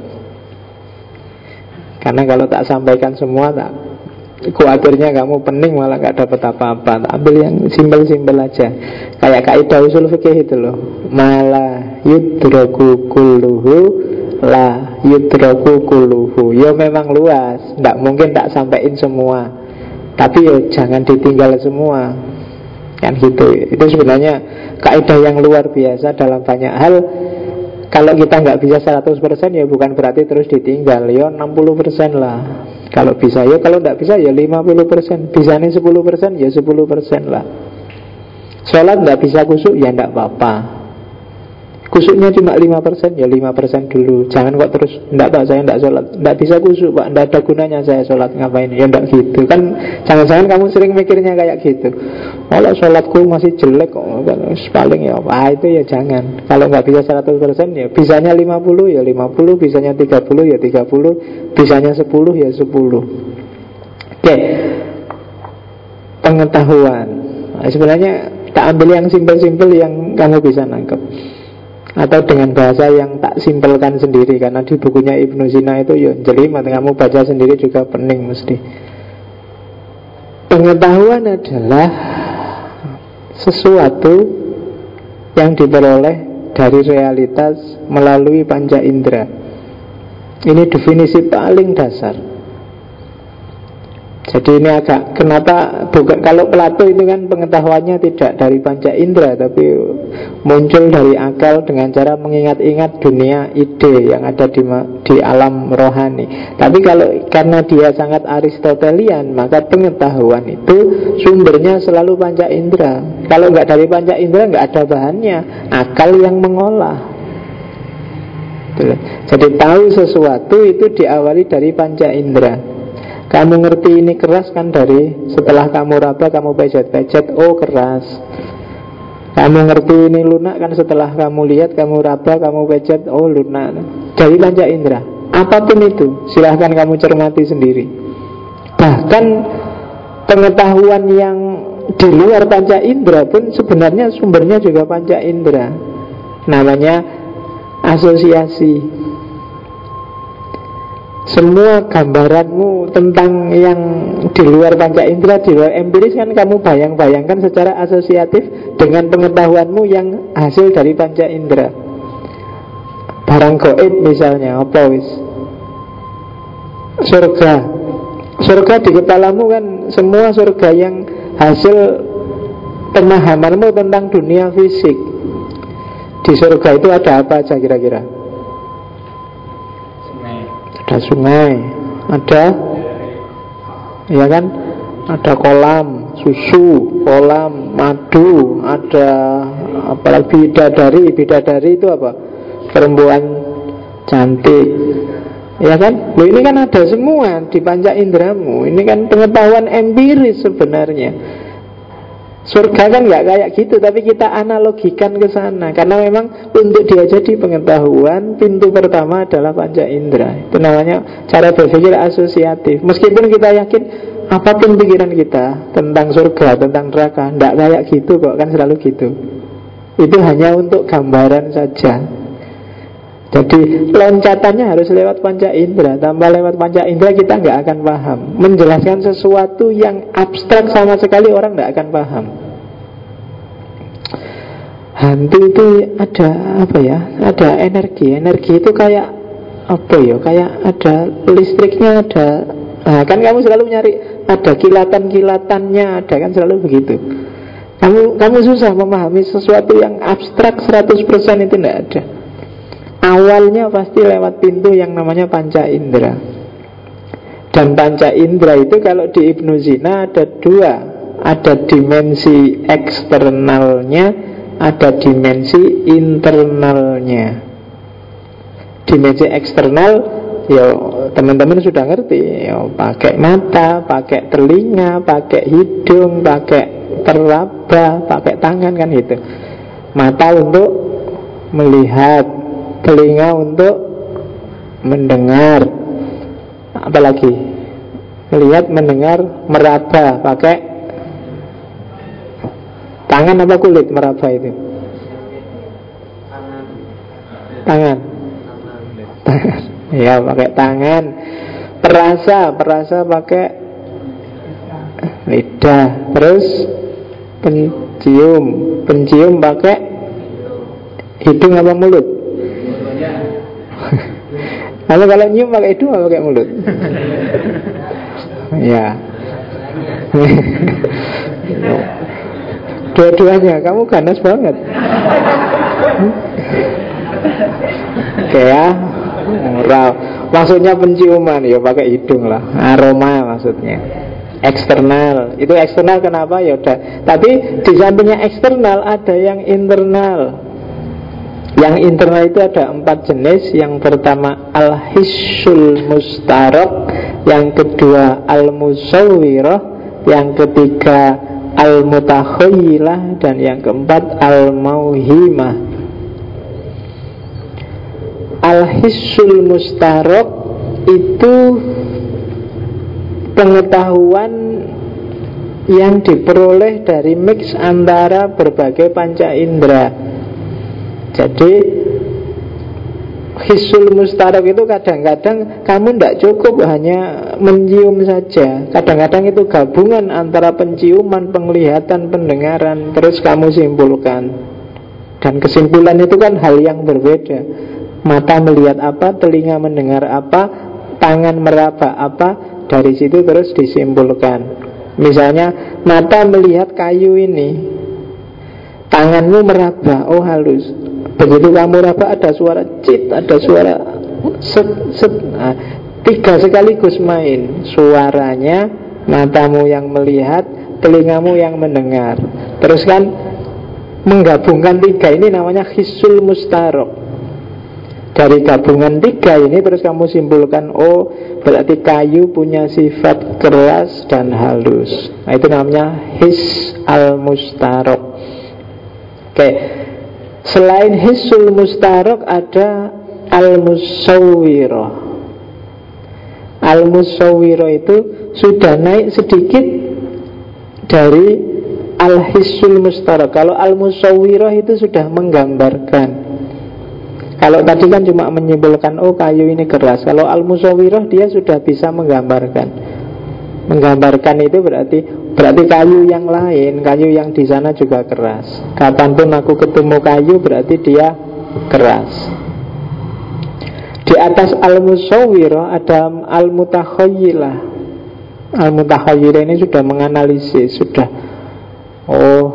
Karena kalau tak sampaikan semua, tak khawatirnya kamu pening malah gak dapat apa-apa. Tak ambil yang simpel-simpel aja. Kayak kaidah usul fikih itu loh. Mala yudraku kulluhu la yudraku kulluhu. Ya memang luas, tidak mungkin tak sampaikan semua, tapi ya jangan ditinggal semua. Kan gitu. Itu sebenarnya kaidah yang luar biasa dalam banyak hal. Kalau kita nggak bisa 100% ya bukan berarti terus ditinggal. Ya 60% lah kalau bisa. Ya kalau nggak bisa ya 50%. Bisanya 10% ya 10% lah. Sholat nggak bisa kusuk ya nggak apa-apa. Kusuknya cuma 5%, ya 5% dulu. Jangan kok terus, enggak pak saya enggak sholat, enggak bisa kusuk pak, enggak ada gunanya saya sholat, ngapain. Ya enggak gitu. Kan jangan-jangan kamu sering mikirnya kayak gitu. Kalau sholatku masih jelek kok, paling ya itu ya jangan. Kalau enggak bisa 100% ya bisanya 50 ya 50, bisanya 30 ya 30, bisanya 10 ya 10. Oke. Pengetahuan. Sebenarnya tak ambil yang simpel-simpel yang kamu bisa nangkep, atau dengan bahasa yang tak simpelkan sendiri. Karena di bukunya Ibnu Sina itu ya jelimet, kamu baca sendiri juga pening mesti. Pengetahuan adalah sesuatu yang diperoleh dari realitas melalui panca indera. Ini definisi paling dasar. Jadi ini agak, kenapa bukan, kalau Plato itu kan pengetahuannya tidak dari panca indera, tapi muncul dari akal dengan cara mengingat-ingat dunia ide yang ada di alam rohani. Tapi kalau karena dia sangat Aristotelian, maka pengetahuan itu sumbernya selalu panca indera. Kalau nggak dari panca indera nggak ada bahannya, akal yang mengolah. Jadi tahu sesuatu itu diawali dari panca indera. Kamu ngerti ini keras kan dari setelah kamu raba, kamu pejet-pejet, oh keras. Kamu ngerti ini lunak kan setelah kamu lihat, kamu raba, kamu pejet, oh lunak. Dari panca indera. Apapun itu, silahkan kamu cermati sendiri. Bahkan pengetahuan yang di luar panca indera pun sebenarnya sumbernya juga panca indera. Namanya asosiasi. Semua gambaranmu tentang yang di luar panca indera, di luar empiris kan kamu bayang-bayangkan secara asosiatif dengan pengetahuanmu yang hasil dari panca indera. Barang gaib misalnya, apa wis? Surga di kepalamu kan semua surga yang hasil pemahamanmu tentang dunia fisik. Di surga itu ada apa aja kira-kira? Ada sungai, ada, ya kan, ada kolam susu, kolam madu, ada apalagi bidadari. Bidadari itu apa? Perempuan cantik, ya kan? Loh, ini kan ada semua di panca inderamu. Ini kan pengetahuan empiris sebenarnya. Surga kan nggak kayak gitu, tapi kita analogikan ke sana karena memang untuk dia jadi pengetahuan, pintu pertama adalah panca indera. Itu namanya cara berpikir asosiatif. Meskipun kita yakin apapun pikiran kita tentang surga, tentang neraka, nggak kayak gitu kok, kan selalu gitu. Itu hanya untuk gambaran saja. Jadi loncatannya harus lewat panca indera. Tanpa lewat panca indera kita nggak akan paham. Menjelaskan sesuatu yang abstrak sama sekali orang nggak akan paham. Hantu itu ada apa ya? Ada energi. Energi itu kayak apa ya? Kayak ada listriknya, ada. Nah, kan kamu selalu nyari ada kilatan-kilatannya, ada kan selalu begitu. Kamu susah memahami sesuatu yang abstrak 100% itu tidak ada. Awalnya pasti lewat pintu yang namanya panca indera. Dan panca indera itu kalau di Ibnu Sina ada dua. Ada dimensi eksternalnya, ada dimensi internalnya. Dimensi eksternal, ya teman-teman sudah ngerti, ya, pakai mata, pakai telinga, pakai hidung, pakai teraba, pakai tangan kan gitu. Mata untuk melihat, telinga untuk mendengar, apalagi melihat, mendengar, meraba, pakai tangan apa kulit meraba itu? Tangan. Ya pakai tangan. Perasa pakai lidah. Terus pencium pakai hidung apa mulut? Lalu kalau nyium pakai hidung apa pakai mulut? Ya. Dua-duanya, kamu ganas banget. Oke ya. Maksudnya penciuman ya pakai hidung lah. Aroma maksudnya. Eksternal. Itu eksternal kenapa? Ya udah. Tapi di sampingnya eksternal ada yang internal. Yang internal itu ada 4 jenis. Yang pertama al-hissul mustarok, yang kedua al-musawwirah, yang ketiga al-mutakhayilah, dan yang keempat al-mauhimah. Al-hissul mustarok itu pengetahuan yang diperoleh dari mix antara berbagai panca indera. Jadi hisul mustarok itu kadang-kadang kamu tidak cukup hanya mencium saja. Kadang-kadang itu gabungan antara penciuman, penglihatan, pendengaran, terus kamu simpulkan. Dan kesimpulan itu kan hal yang berbeda. Mata melihat apa, telinga mendengar apa, tangan meraba apa, dari situ terus disimpulkan. Misalnya mata melihat kayu ini, tanganmu meraba, oh halus. Begitu kamu raba ada suara cit, ada suara set, set. Nah, 3 sekaligus main. Suaranya, matamu yang melihat, telingamu yang mendengar. Terus kan menggabungkan 3 ini namanya hisul mustarok. Dari gabungan 3 ini terus kamu simpulkan, oh berarti kayu punya sifat keras dan halus. Nah, itu namanya his al-mustarok. Oke. Selain hisul mustarok ada al-musawwirah. Al-musawwirah itu sudah naik sedikit dari al-hisul mustarok. Kalau al-musawwirah itu sudah menggambarkan. Kalau tadi kan cuma menyimpulkan, oh kayu ini keras. Kalau al-musawwirah dia sudah bisa menggambarkan. Menggambarkan itu berarti kayu yang lain, kayu yang di sana juga keras. Kapanpun aku ketemu kayu berarti dia keras. Di atas al-musawwirah ada al-mutakhayilah. Al-mutakhayilah ini sudah menganalisis, sudah oh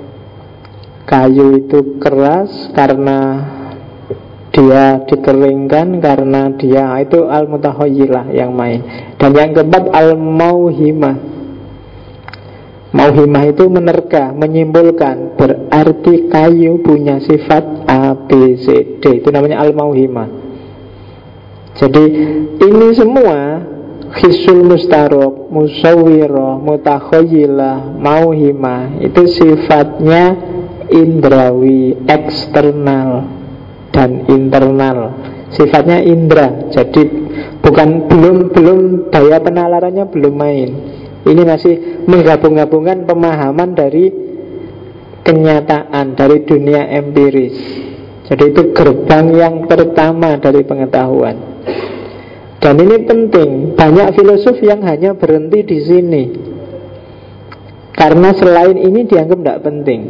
kayu itu keras karena dia dikeringkan, karena dia itu al-mutakhayilah yang main. Dan yang keempat al-mauhimah. Mauhimah itu menerka, menyimpulkan. Berarti kayu punya sifat A, B, C, D. Itu namanya al-mauhimah. Jadi ini semua Khisul mustarok, musawwirah, mutakhayilah, mauhimah, itu sifatnya indrawi, eksternal dan internal. Sifatnya indra. Jadi belum daya penalarannya belum main. Ini masih menggabung-gabungkan pemahaman dari kenyataan, dari dunia empiris. Jadi itu gerbang yang pertama dari pengetahuan. Dan ini penting. Banyak filosof yang hanya berhenti di sini karena selain ini dianggap tidak penting.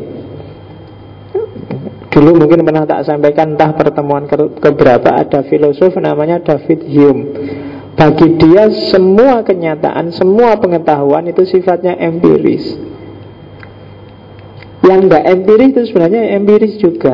Dulu mungkin pernah tak sampaikan, entah pertemuan keberapa, ada filosof namanya David Hume. Bagi dia semua kenyataan, semua pengetahuan itu sifatnya empiris. Yang tidak empiris itu sebenarnya empiris juga.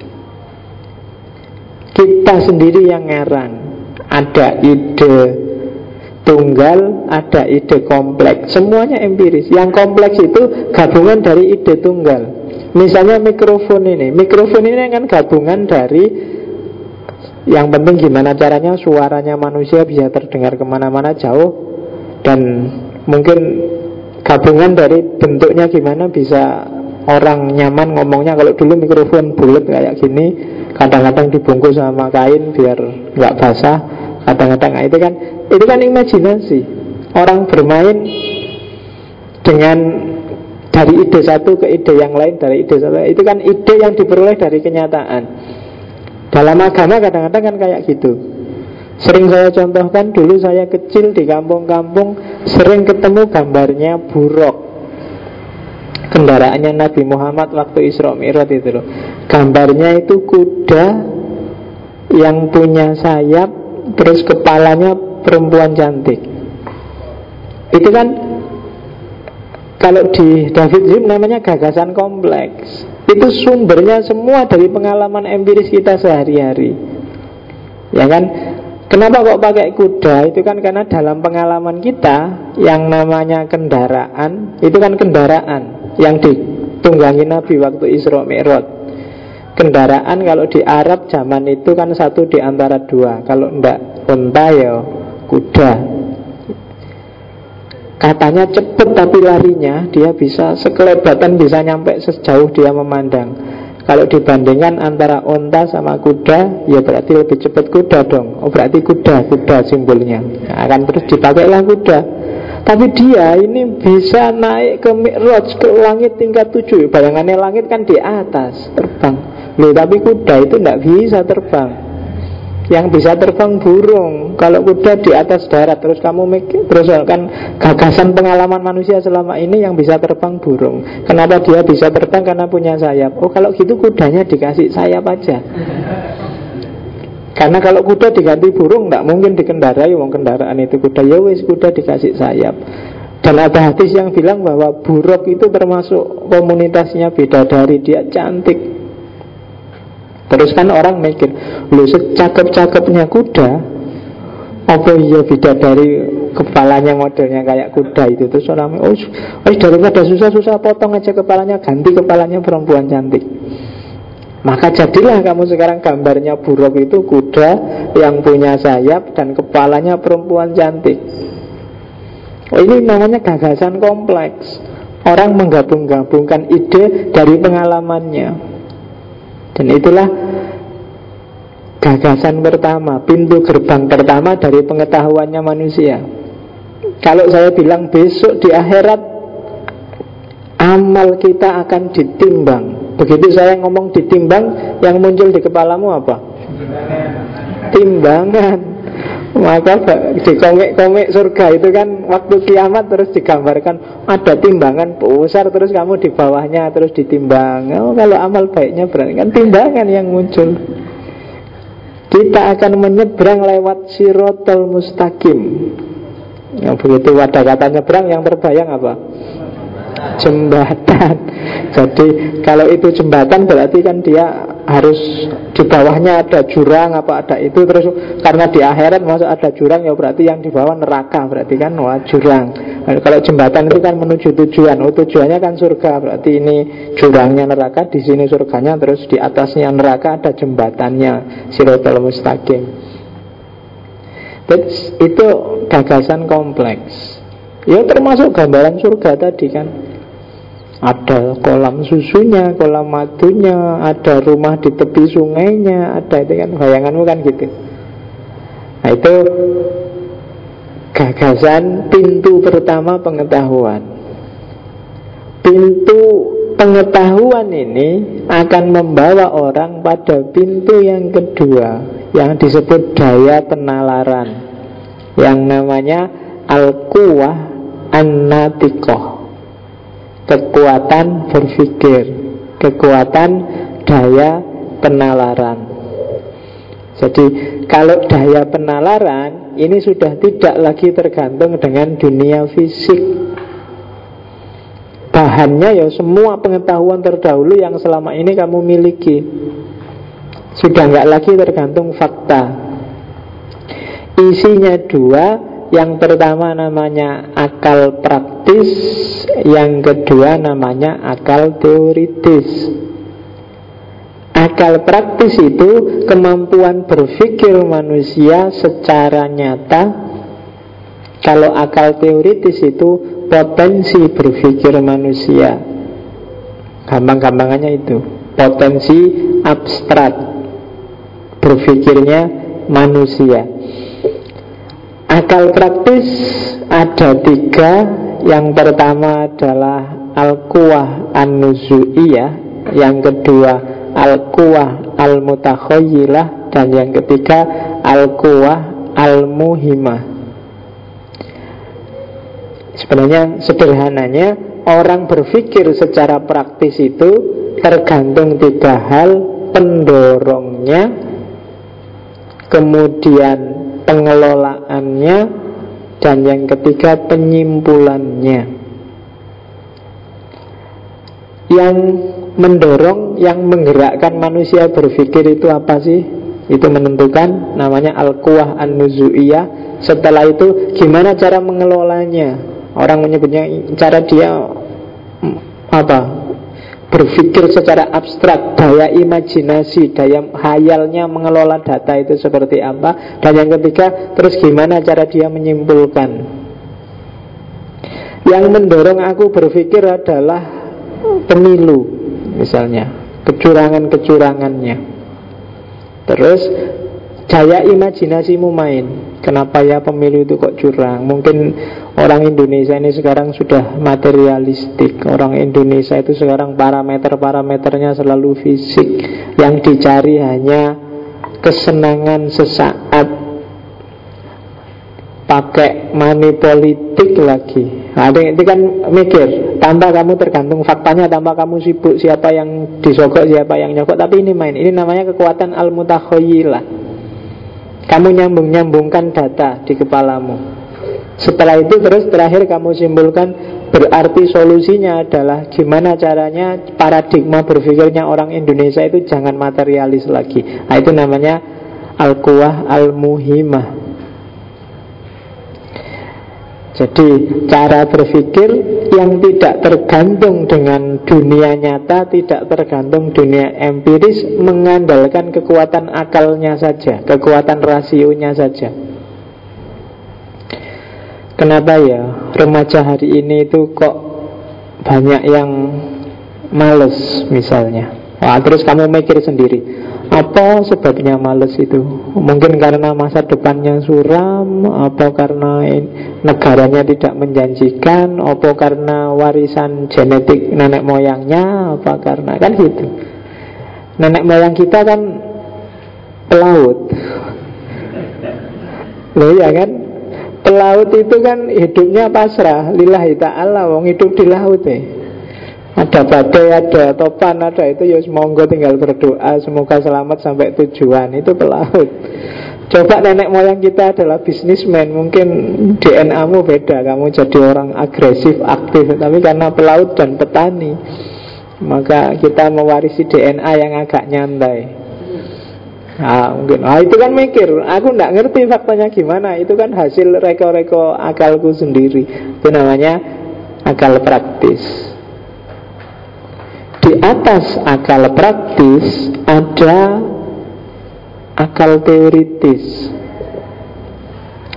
Kita sendiri yang ngarang. Ada ide tunggal, ada ide kompleks. Semuanya empiris. Yang kompleks itu gabungan dari ide tunggal. Misalnya mikrofon ini kan gabungan dari, yang penting gimana caranya suaranya manusia bisa terdengar kemana-mana jauh, dan mungkin gabungan dari bentuknya gimana bisa orang nyaman ngomongnya. Kalau dulu mikrofon bulat kayak gini, kadang-kadang dibungkus sama kain biar nggak basah, kadang-kadang itu kan imajinasi. Orang bermain dengan dari ide satu ke ide yang lain, dari ide satu, itu kan ide yang diperoleh dari kenyataan. Dalam agama kadang-kadang kan kayak gitu. Sering saya contohkan, dulu saya kecil di kampung-kampung sering ketemu gambarnya buruk, kendaraannya Nabi Muhammad waktu Isra Mi'raj itu loh. Gambarnya itu kuda yang punya sayap, terus kepalanya perempuan cantik. Itu kan kalau di David Hume namanya gagasan kompleks. Itu sumbernya semua dari pengalaman empiris kita sehari-hari. Ya kan? Kenapa kok pakai kuda? Itu kan karena dalam pengalaman kita yang namanya kendaraan, itu kan kendaraan yang ditunggangi Nabi waktu Isra Mi'raj. Kendaraan kalau di Arab zaman itu kan satu di antara dua. Kalau enggak unta ya kuda. Katanya cepet tapi larinya dia bisa sekelebatan, bisa nyampe sejauh dia memandang. Kalau dibandingkan antara unta sama kuda, ya berarti lebih cepat kuda dong. Oh berarti kuda simbolnya. Nah, akan terus dipakailah kuda. Tapi dia ini bisa naik ke Mi'raj, ke langit tingkat 7. Bayangannya langit kan di atas, terbang. Loh, tapi kuda itu tidak bisa terbang. Yang bisa terbang burung. Kalau kuda di atas darat. Terus kamu mikir, terus kan gagasan pengalaman manusia selama ini yang bisa terbang burung. Kenapa dia bisa terbang? Karena punya sayap. Oh kalau gitu kudanya dikasih sayap aja. Karena kalau kuda diganti burung tidak mungkin dikendarai. Wong kendaraan itu kuda. Ya wis, kuda dikasih sayap. Dan ada hadis yang bilang bahwa buruk itu termasuk komunitasnya bidadari. Dia cantik. Terus kan orang mikir, loh secakep-cakepnya kuda, apa iya bidadari kepalanya modelnya kayak kuda itu. Terus orang, daripada susah-susah potong aja kepalanya, ganti kepalanya perempuan cantik. Maka jadilah kamu sekarang gambarnya buruk itu kuda yang punya sayap dan kepalanya perempuan cantik. Ini namanya gagasan kompleks. Orang menggabung-gabungkan ide dari pengalamannya. Dan itulah gagasan pertama, pintu gerbang pertama dari pengetahuannya manusia. Kalau saya bilang besok di akhirat amal kita akan ditimbang. Begitu saya ngomong ditimbang, yang muncul di kepalamu apa? Timbangan. Maka di komik-komik surga itu kan waktu kiamat terus digambarkan ada timbangan besar, terus kamu di bawahnya terus ditimbang. Oh, kalau amal baiknya berarti kan timbangan yang muncul. Kita akan menyeberang lewat Siratal Mustaqim. Yang begitu ada kata nyeberang, yang terbayang apa? Jembatan. Jadi kalau itu jembatan berarti kan dia harus di bawahnya ada jurang apa ada itu. Terus karena di akhirat masuk ada jurang, ya berarti yang di bawah neraka. Berarti kan jurang. Kalau jembatan itu kan menuju tujuan. Oh tujuannya kan surga. Berarti ini jurangnya neraka, di sini surganya. Terus di atasnya neraka ada jembatannya, Siratal Mustaqim. Itu gagasan kompleks. Ya termasuk gambaran surga tadi kan. Ada kolam susunya, kolam madunya, ada rumah di tepi sungainya, ada itu kan, bayanganmu kan gitu. Nah itu gagasan pintu pertama pengetahuan. Pintu pengetahuan ini akan membawa orang pada pintu yang kedua, yang disebut daya penalaran, yang namanya al-quwah an-natiqah, kekuatan berpikir, kekuatan daya penalaran. Jadi kalau daya penalaran ini sudah tidak lagi tergantung dengan dunia fisik. Bahannya ya semua pengetahuan terdahulu yang selama ini kamu miliki. Sudah nggak lagi tergantung fakta. Isinya dua. Yang pertama namanya akal praktis, yang kedua namanya akal teoritis. Akal praktis itu kemampuan berpikir manusia secara nyata. Kalau akal teoritis itu potensi berpikir manusia. Gampang-gampangannya itu potensi abstrak berpikirnya manusia. Akal praktis ada tiga. Yang pertama adalah al-quwah an-nuzu'iyah, yang kedua al-quwah al-mutakhayilah, dan yang ketiga al-quwah al-muhimah. Sebenarnya sederhananya, orang berpikir secara praktis itu tergantung tiga hal: pendorongnya, kemudian pengelolaannya, dan yang ketiga penyimpulannya. Yang mendorong, yang menggerakkan manusia berpikir itu apa sih? Itu menentukan, namanya al-quwah an-nuzu'iyah. Setelah itu gimana cara mengelolanya? Orang menyebutnya cara dia berpikir secara abstrak, daya imajinasi, daya hayalnya mengelola data itu seperti apa. Dan yang ketiga, terus gimana cara dia menyimpulkan. Yang mendorong aku berpikir adalah pemilu, misalnya kecurangan-kecurangannya. Terus daya imajinasimu main. Kenapa ya pemilu itu kok curang? Mungkin orang Indonesia ini sekarang sudah materialistik. Orang Indonesia itu sekarang parameternya selalu fisik. Yang dicari hanya kesenangan sesaat, pakai money politik lagi. Nah, itu kan mikir, tanpa kamu tergantung faktanya, tanpa kamu sibuk siapa yang disogok, siapa yang nyogok. Tapi ini main, ini namanya kekuatan al-mutakhayilah. Kamu nyambung-nyambungkan data di kepalamu. Setelah itu terus terakhir kamu simpulkan, berarti solusinya adalah gimana caranya paradigma berpikirnya orang Indonesia itu jangan materialis lagi. Nah, itu namanya al-quwah al-muhimah. Jadi cara berpikir yang tidak tergantung dengan dunia nyata, tidak tergantung dunia empiris, mengandalkan kekuatan akalnya saja, kekuatan rasionya saja. Kenapa ya remaja hari ini itu kok banyak yang males misalnya? Wah, terus kamu mikir sendiri, apa sebabnya males itu? Mungkin karena masa depannya suram, apa karena negaranya tidak menjanjikan, apa karena warisan genetik nenek moyangnya, apa karena, kan gitu. Nenek moyang kita kan pelaut. Loh ya kan? Pelaut itu kan hidupnya pasrah, lillahi ta'ala, wong hidup di laut Ada badai, ada topan, ada itu ya monggo tinggal berdoa semoga selamat sampai tujuan. Itu pelaut. Coba nenek moyang kita adalah bisnismen, mungkin DNA-mu beda, kamu jadi orang agresif, aktif. Tapi karena pelaut dan petani, maka kita mewarisi DNA yang agak nyantai. Mungkin. Itu kan mikir, aku nggak ngerti faktanya gimana. Itu kan hasil reko-reko akalku sendiri. Itu namanya akal praktis. Di atas akal praktis ada akal teoritis.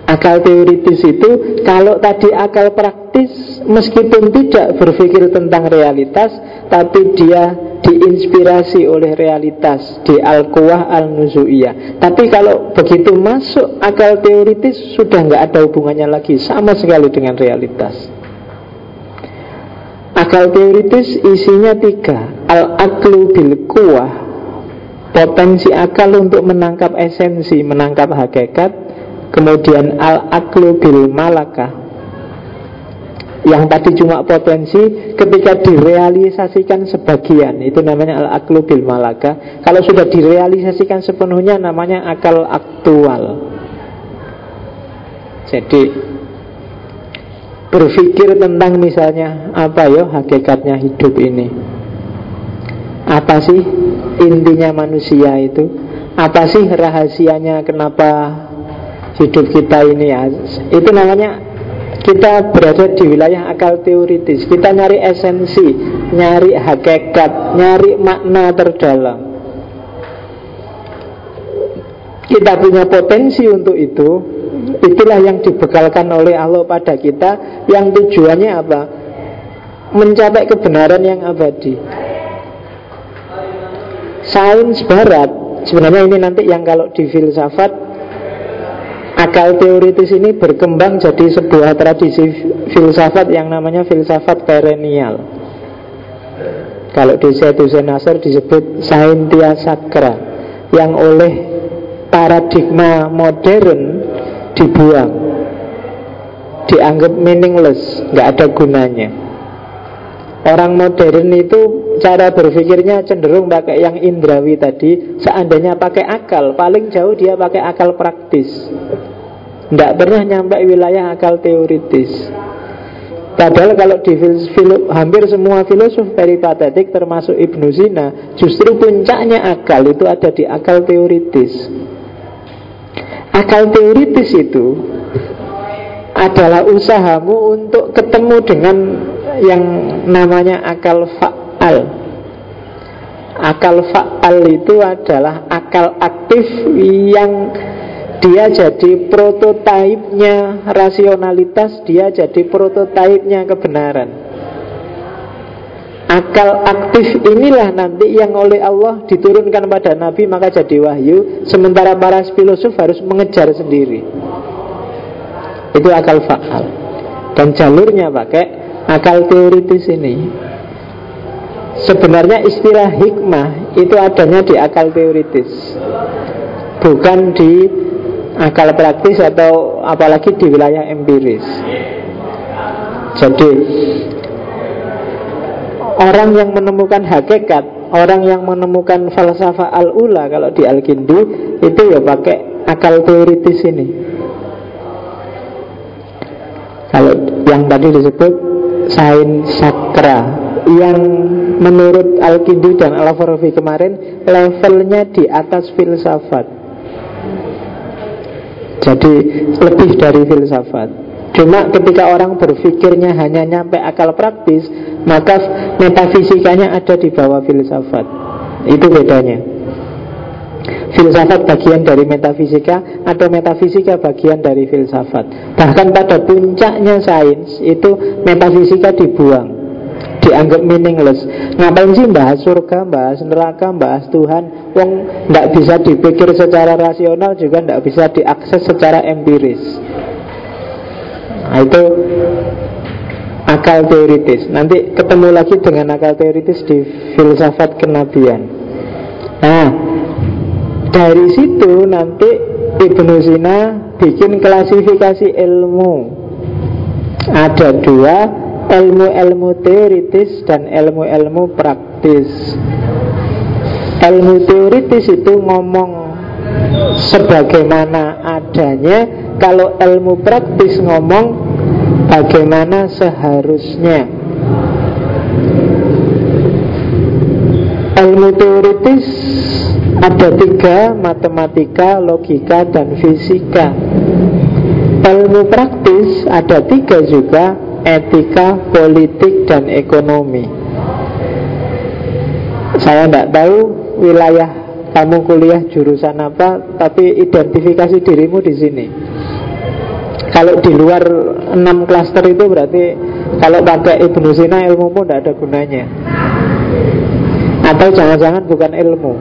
Akal teoritis itu, kalau tadi akal praktis, meskipun tidak berpikir tentang realitas, tapi dia diinspirasi oleh realitas di Al-Quwah Al-Nuzu'iyah. Tapi kalau begitu masuk akal teoritis, sudah nggak ada hubungannya lagi sama sekali dengan realitas. Akal teoritis isinya 3. Al-Aqlu bil-Quwah, potensi akal untuk menangkap esensi, menangkap hakikat. Kemudian al-aqlu bil malakah, yang tadi cuma potensi, ketika direalisasikan sebagian, itu namanya al-aqlu bil malakah. Kalau sudah direalisasikan sepenuhnya, namanya akal aktual. Jadi berpikir tentang misalnya apa ya hakikatnya hidup ini, apa sih intinya manusia itu, apa sih rahasianya kenapa hidup kita ini ya. Itu namanya kita berada di wilayah akal teoritis. Kita nyari esensi, nyari hakikat, nyari makna terdalam. Kita punya potensi untuk itu. Itulah yang dibekalkan oleh Allah pada kita, yang tujuannya apa? Mencapai kebenaran yang abadi. Sains barat, sebenarnya ini nanti yang kalau di filsafat, akal teoritis ini berkembang jadi sebuah tradisi filsafat yang namanya filsafat perennial. Kalau di Syed Nasr disebut Saintia Sakra, yang oleh paradigma modern dibuang, dianggap meaningless, nggak ada gunanya. Orang modern itu cara berpikirnya cenderung pakai yang indrawi tadi. Seandainya pakai akal, paling jauh dia pakai akal praktis, tidak pernah nyampe wilayah akal teoritis. Padahal kalau di hampir semua filosof peripatetik termasuk Ibnu Sina, justru puncaknya akal itu ada di akal teoritis. Akal teoritis itu adalah usahamu untuk ketemu dengan yang namanya akal fa'al. Akal fa'al itu adalah akal aktif yang dia jadi prototipenya rasionalitas, dia jadi prototipenya kebenaran. Akal aktif inilah nanti yang oleh Allah diturunkan pada Nabi, maka jadi wahyu. Sementara para filosof harus mengejar sendiri. Itu akal fa'al. Dan jalurnya pakai akal teoritis ini. Sebenarnya istilah hikmah itu adanya di akal teoritis, bukan di akal praktis atau apalagi di wilayah empiris. Jadi orang yang menemukan hakikat, orang yang menemukan falsafah al-ula kalau di Al-Kindi itu ya pakai akal teoritis ini. Kalau yang tadi disebut sains sakra, yang menurut Al-Kindi dan Al-Farabi kemarin levelnya di atas filsafat. Jadi lebih dari filsafat. Cuma ketika orang berpikirnya hanya nyampe akal praktis, maka metafisikanya ada di bawah filsafat. Itu bedanya. Filsafat bagian dari metafisika atau metafisika bagian dari filsafat. Bahkan pada puncaknya sains itu metafisika dibuang, dianggap meaningless. Ngapain sih bahas surga, bahas neraka, bahas Tuhan? Wong tidak bisa dipikir secara rasional, juga tidak bisa diakses secara empiris. Nah, itu akal teoritis. Nanti ketemu lagi dengan akal teoritis di filsafat kenabian. Nah, dari situ nanti Ibnu Sina bikin klasifikasi ilmu. Ada 2, ilmu-ilmu teoritis dan ilmu-ilmu praktis. Ilmu teoritis itu ngomong sebagaimana adanya. Kalau ilmu praktis ngomong bagaimana seharusnya. Ilmu teoritis ada 3, matematika, logika, dan fisika. Ilmu praktis ada 3 juga, etika, politik, dan ekonomi. Saya tidak tahu wilayah kamu kuliah jurusan apa, tapi identifikasi dirimu di sini. Kalau di luar 6 klaster itu berarti kalau pakai Ibnu Sina ilmumu tidak ada gunanya. Atau jangan-jangan bukan ilmu.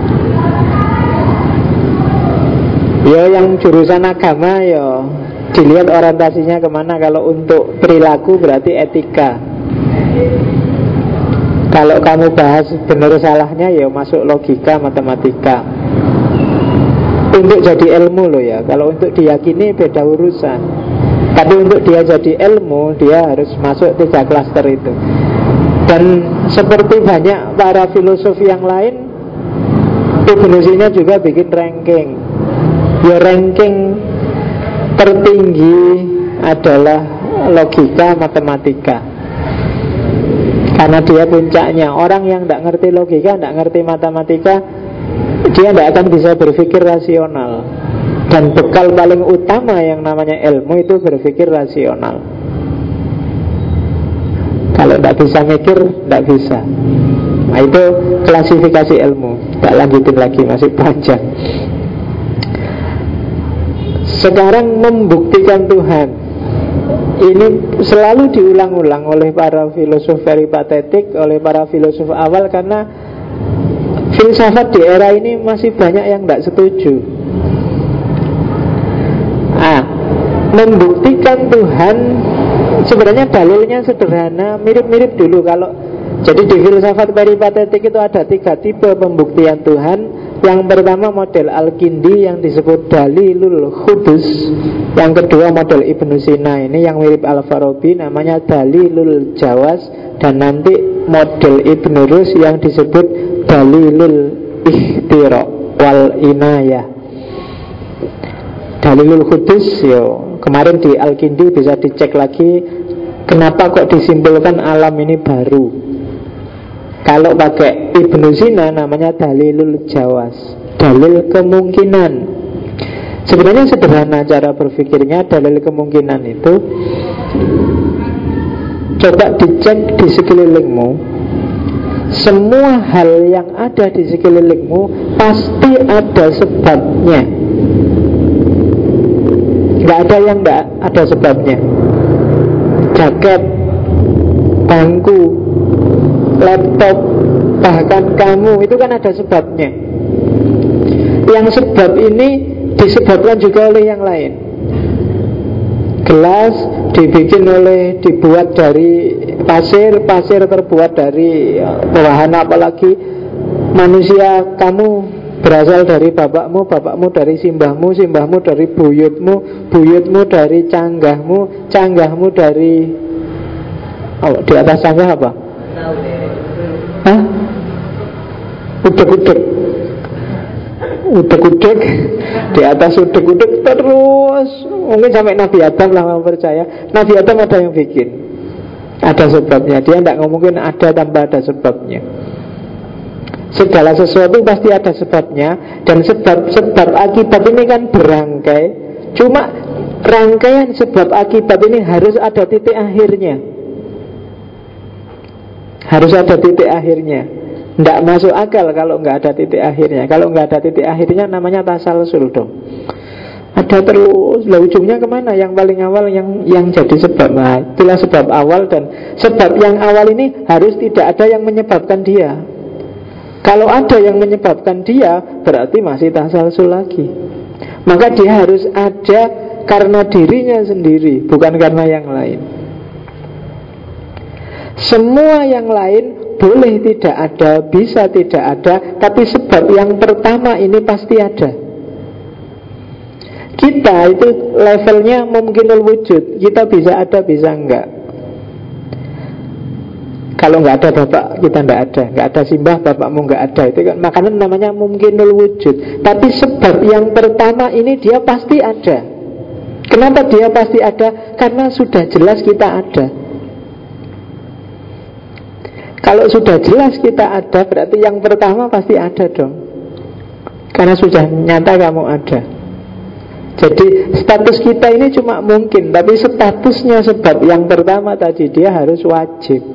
Ya yang jurusan agama ya dilihat orientasinya kemana. Kalau untuk perilaku berarti etika. Kalau kamu bahas benar salahnya ya masuk logika, matematika. Untuk jadi ilmu loh ya. Kalau untuk diyakini beda urusan. Tapi untuk dia jadi ilmu, dia harus masuk 3 klaster itu. Dan seperti banyak para filosof yang lain, Ibnu Sina juga bikin ranking. Ya ranking tertinggi adalah logika, matematika. Karena dia puncaknya. Orang yang tidak ngerti logika, tidak ngerti matematika, dia tidak akan bisa berpikir rasional. Dan bekal paling utama yang namanya ilmu itu berpikir rasional. Kalau tidak bisa mikir, tidak bisa. Nah itu klasifikasi ilmu. Tak lanjutin lagi, masih panjang. Sekarang membuktikan Tuhan. Ini selalu diulang-ulang oleh para filosof peripatetik, oleh para filosof awal. Karena filsafat di era ini masih banyak yang tidak setuju. Membuktikan Tuhan sebenarnya dalilnya sederhana, mirip-mirip dulu. Kalau jadi di filsafat peripatetik itu ada 3 tipe pembuktian Tuhan. Yang pertama model Al-Kindi yang disebut Dalilul Khudus. Yang kedua model Ibnu Sina ini yang mirip Al-Farabi, namanya Dalilul Jawas. Dan nanti model Ibnu Rus yang disebut Dalilul Ikhtira wal Inayah. Dalilul Khudus yo, kemarin di Al-Kindi bisa dicek lagi. Kenapa kok disimpulkan alam ini baru? Kalau pakai Ibnu Sina namanya Dalilul Jawas, dalil kemungkinan. Sebenarnya sederhana cara berpikirnya. Dalil kemungkinan itu coba dicek di sekelilingmu. Semua hal yang ada di sekelilingmu pasti ada sebabnya. Gak ada yang gak ada sebabnya. Jaket, bangku, laptop, bahkan kamu, itu kan ada sebabnya. Yang sebab ini disebabkan juga oleh yang lain. Gelas dibuat dari pasir, pasir terbuat dari bahan apalagi. Manusia, kamu berasal dari bapakmu, bapakmu dari simbahmu, simbahmu dari buyutmu, buyutmu dari canggahmu, canggahmu dari di atas canggah apa? Hah? Udek-udek. Udek-udek. Di atas udek-udek terus. Mungkin sampai Nabi Adam lah percaya. Nabi Adam ada yang bikin. Ada sebabnya. Dia tidak ngomongin ada tanpa ada sebabnya. Segala sesuatu pasti ada sebabnya. Dan sebab akibat ini kan berangkai. Cuma rangkaian sebab akibat ini harus ada titik akhirnya. Harus ada titik akhirnya. Tidak masuk akal kalau nggak ada titik akhirnya. Kalau nggak ada titik akhirnya namanya tasalsul dong. Ada terus. Lah ujungnya kemana? Yang paling awal yang jadi sebab. Nah itulah sebab awal. Dan sebab yang awal ini harus tidak ada yang menyebabkan dia. Kalau ada yang menyebabkan dia, berarti masih tasalsul lagi. Maka dia harus ada karena dirinya sendiri, bukan karena yang lain. Semua yang lain boleh tidak ada, bisa tidak ada, tapi sebab yang pertama ini pasti ada. Kita itu levelnya mungkinul wujud. Kita bisa ada, bisa enggak. Kalau enggak ada bapak, kita enggak ada. Enggak ada simbah, bapakmu enggak ada. Itu kan makanan namanya mungkinul wujud. Tapi sebab yang pertama ini dia pasti ada. Kenapa dia pasti ada? Karena sudah jelas kita ada. Kalau sudah jelas kita ada, berarti yang pertama pasti ada dong. Karena sudah nyata kamu ada. Jadi status kita ini cuma mungkin, tapi statusnya sebab yang pertama tadi dia harus wajib.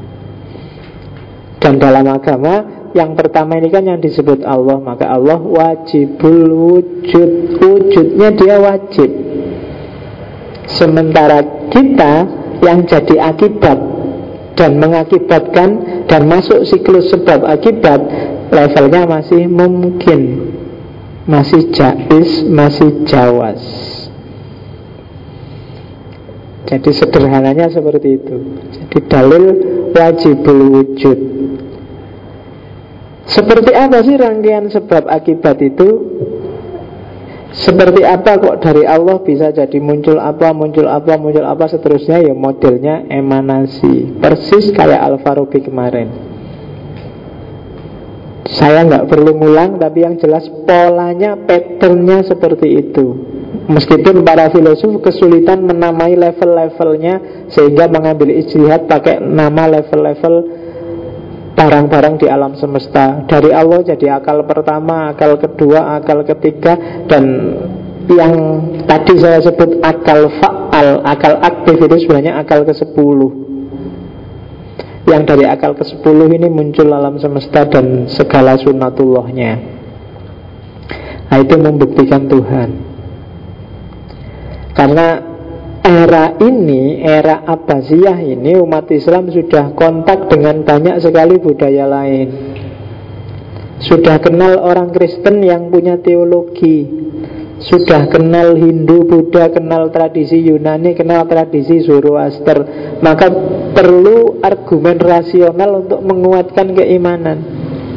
Dan dalam agama yang pertama ini kan yang disebut Allah. Maka Allah wajibul wujud. Wujudnya dia wajib. Sementara kita yang jadi akibat dan mengakibatkan dan masuk siklus sebab akibat, levelnya masih mungkin, masih jais, masih jawas. Jadi sederhananya seperti itu. Jadi dalil wajibul wujud. Seperti apa sih rangkaian sebab akibat itu? Seperti apa kok dari Allah bisa jadi muncul apa, muncul apa, muncul apa, seterusnya? Ya modelnya emanasi, persis kayak Al-Farabi kemarin. Saya nggak perlu ngulang, tapi yang jelas polanya, patternnya seperti itu. Meskipun para filosof kesulitan menamai level-levelnya, sehingga mengambil ijtihad pakai nama level-level barang-barang di alam semesta. Dari Allah jadi akal pertama, akal kedua, akal ketiga, dan yang tadi saya sebut akal fa'al, akal aktif, itu sebenarnya akal ke-10. Yang dari akal ke-10 ini muncul alam semesta dan segala sunatullahnya. Nah, itu membuktikan Tuhan. Karena era ini, era Abbasiyah ini, umat Islam sudah kontak dengan banyak sekali budaya lain. Sudah kenal orang Kristen yang punya teologi, sudah kenal Hindu, Buddha, kenal tradisi Yunani, kenal tradisi Zoroaster. Maka perlu argumen rasional untuk menguatkan keimanan.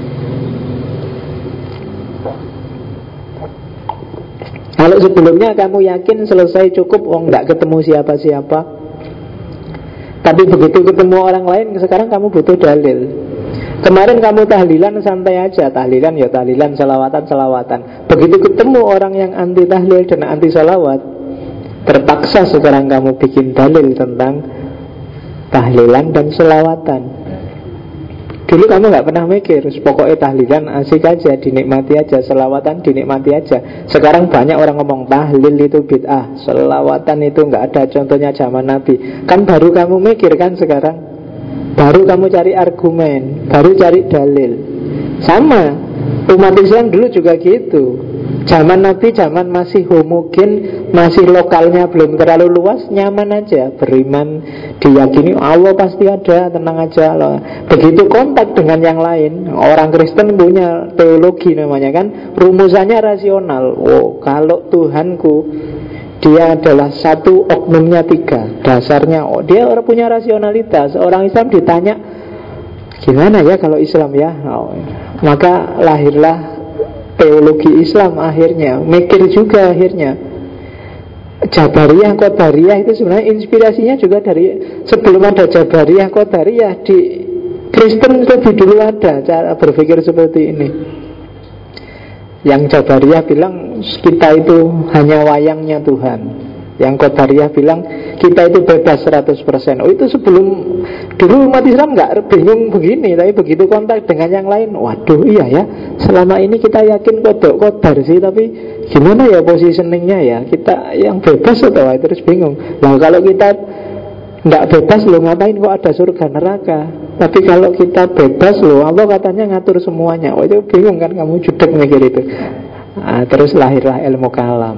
Kalau sebelumnya kamu yakin selesai cukup, nggak ketemu siapa-siapa. Tapi begitu ketemu orang lain, sekarang kamu butuh dalil. Kemarin kamu tahlilan santai aja, tahlilan ya tahlilan, salawatan. Begitu ketemu orang yang anti tahlil dan anti salawat, terpaksa sekarang kamu bikin dalil tentang tahlilan dan salawatan. Dulu kamu gak pernah mikir, pokoknya tahlilan asik aja, dinikmati aja, selawatan dinikmati aja. Sekarang banyak orang ngomong tahlil itu bid'ah, selawatan itu gak ada contohnya zaman Nabi. Kan baru kamu mikir kan sekarang, baru kamu cari argumen, baru cari dalil. Sama, umat Islam dulu juga gitu. Zaman Nabi, zaman masih homogen, masih lokalnya belum terlalu luas, nyaman aja, beriman, diyakini Allah pasti ada, tenang aja loh. Begitu kontak dengan yang lain, orang Kristen punya teologi namanya kan, rumusannya rasional. Oh, kalau Tuhanku dia adalah satu, oknumnya tiga, dasarnya. Oh, dia orang punya rasionalitas. Orang Islam ditanya, gimana ya kalau Islam ya? Oh, maka lahirlah teologi Islam akhirnya. Mikir juga akhirnya. Jabariyah, Qadariyah itu sebenarnya inspirasinya juga dari sebelum ada Jabariyah, Qadariyah. Di Kristen lebih dulu ada cara berpikir seperti ini. Yang Jabariyah bilang kita itu hanya wayangnya Tuhan. Yang Qadariyah bilang kita itu bebas 100%. Oh, itu sebelum, dulu umat Islam nggak bingung begini, tapi begitu kontak dengan yang lain, waduh iya ya, selama ini kita yakin kodok qadar sih, tapi gimana ya positioningnya ya, kita yang bebas atau terus bingung. Nah, kalau kita nggak bebas loh, ngapain kok ada surga neraka? Tapi kalau kita bebas loh, Allah katanya ngatur semuanya. Oh, itu bingung kan, kamu judek mikir itu. Nah, terus lahirlah ilmu kalam.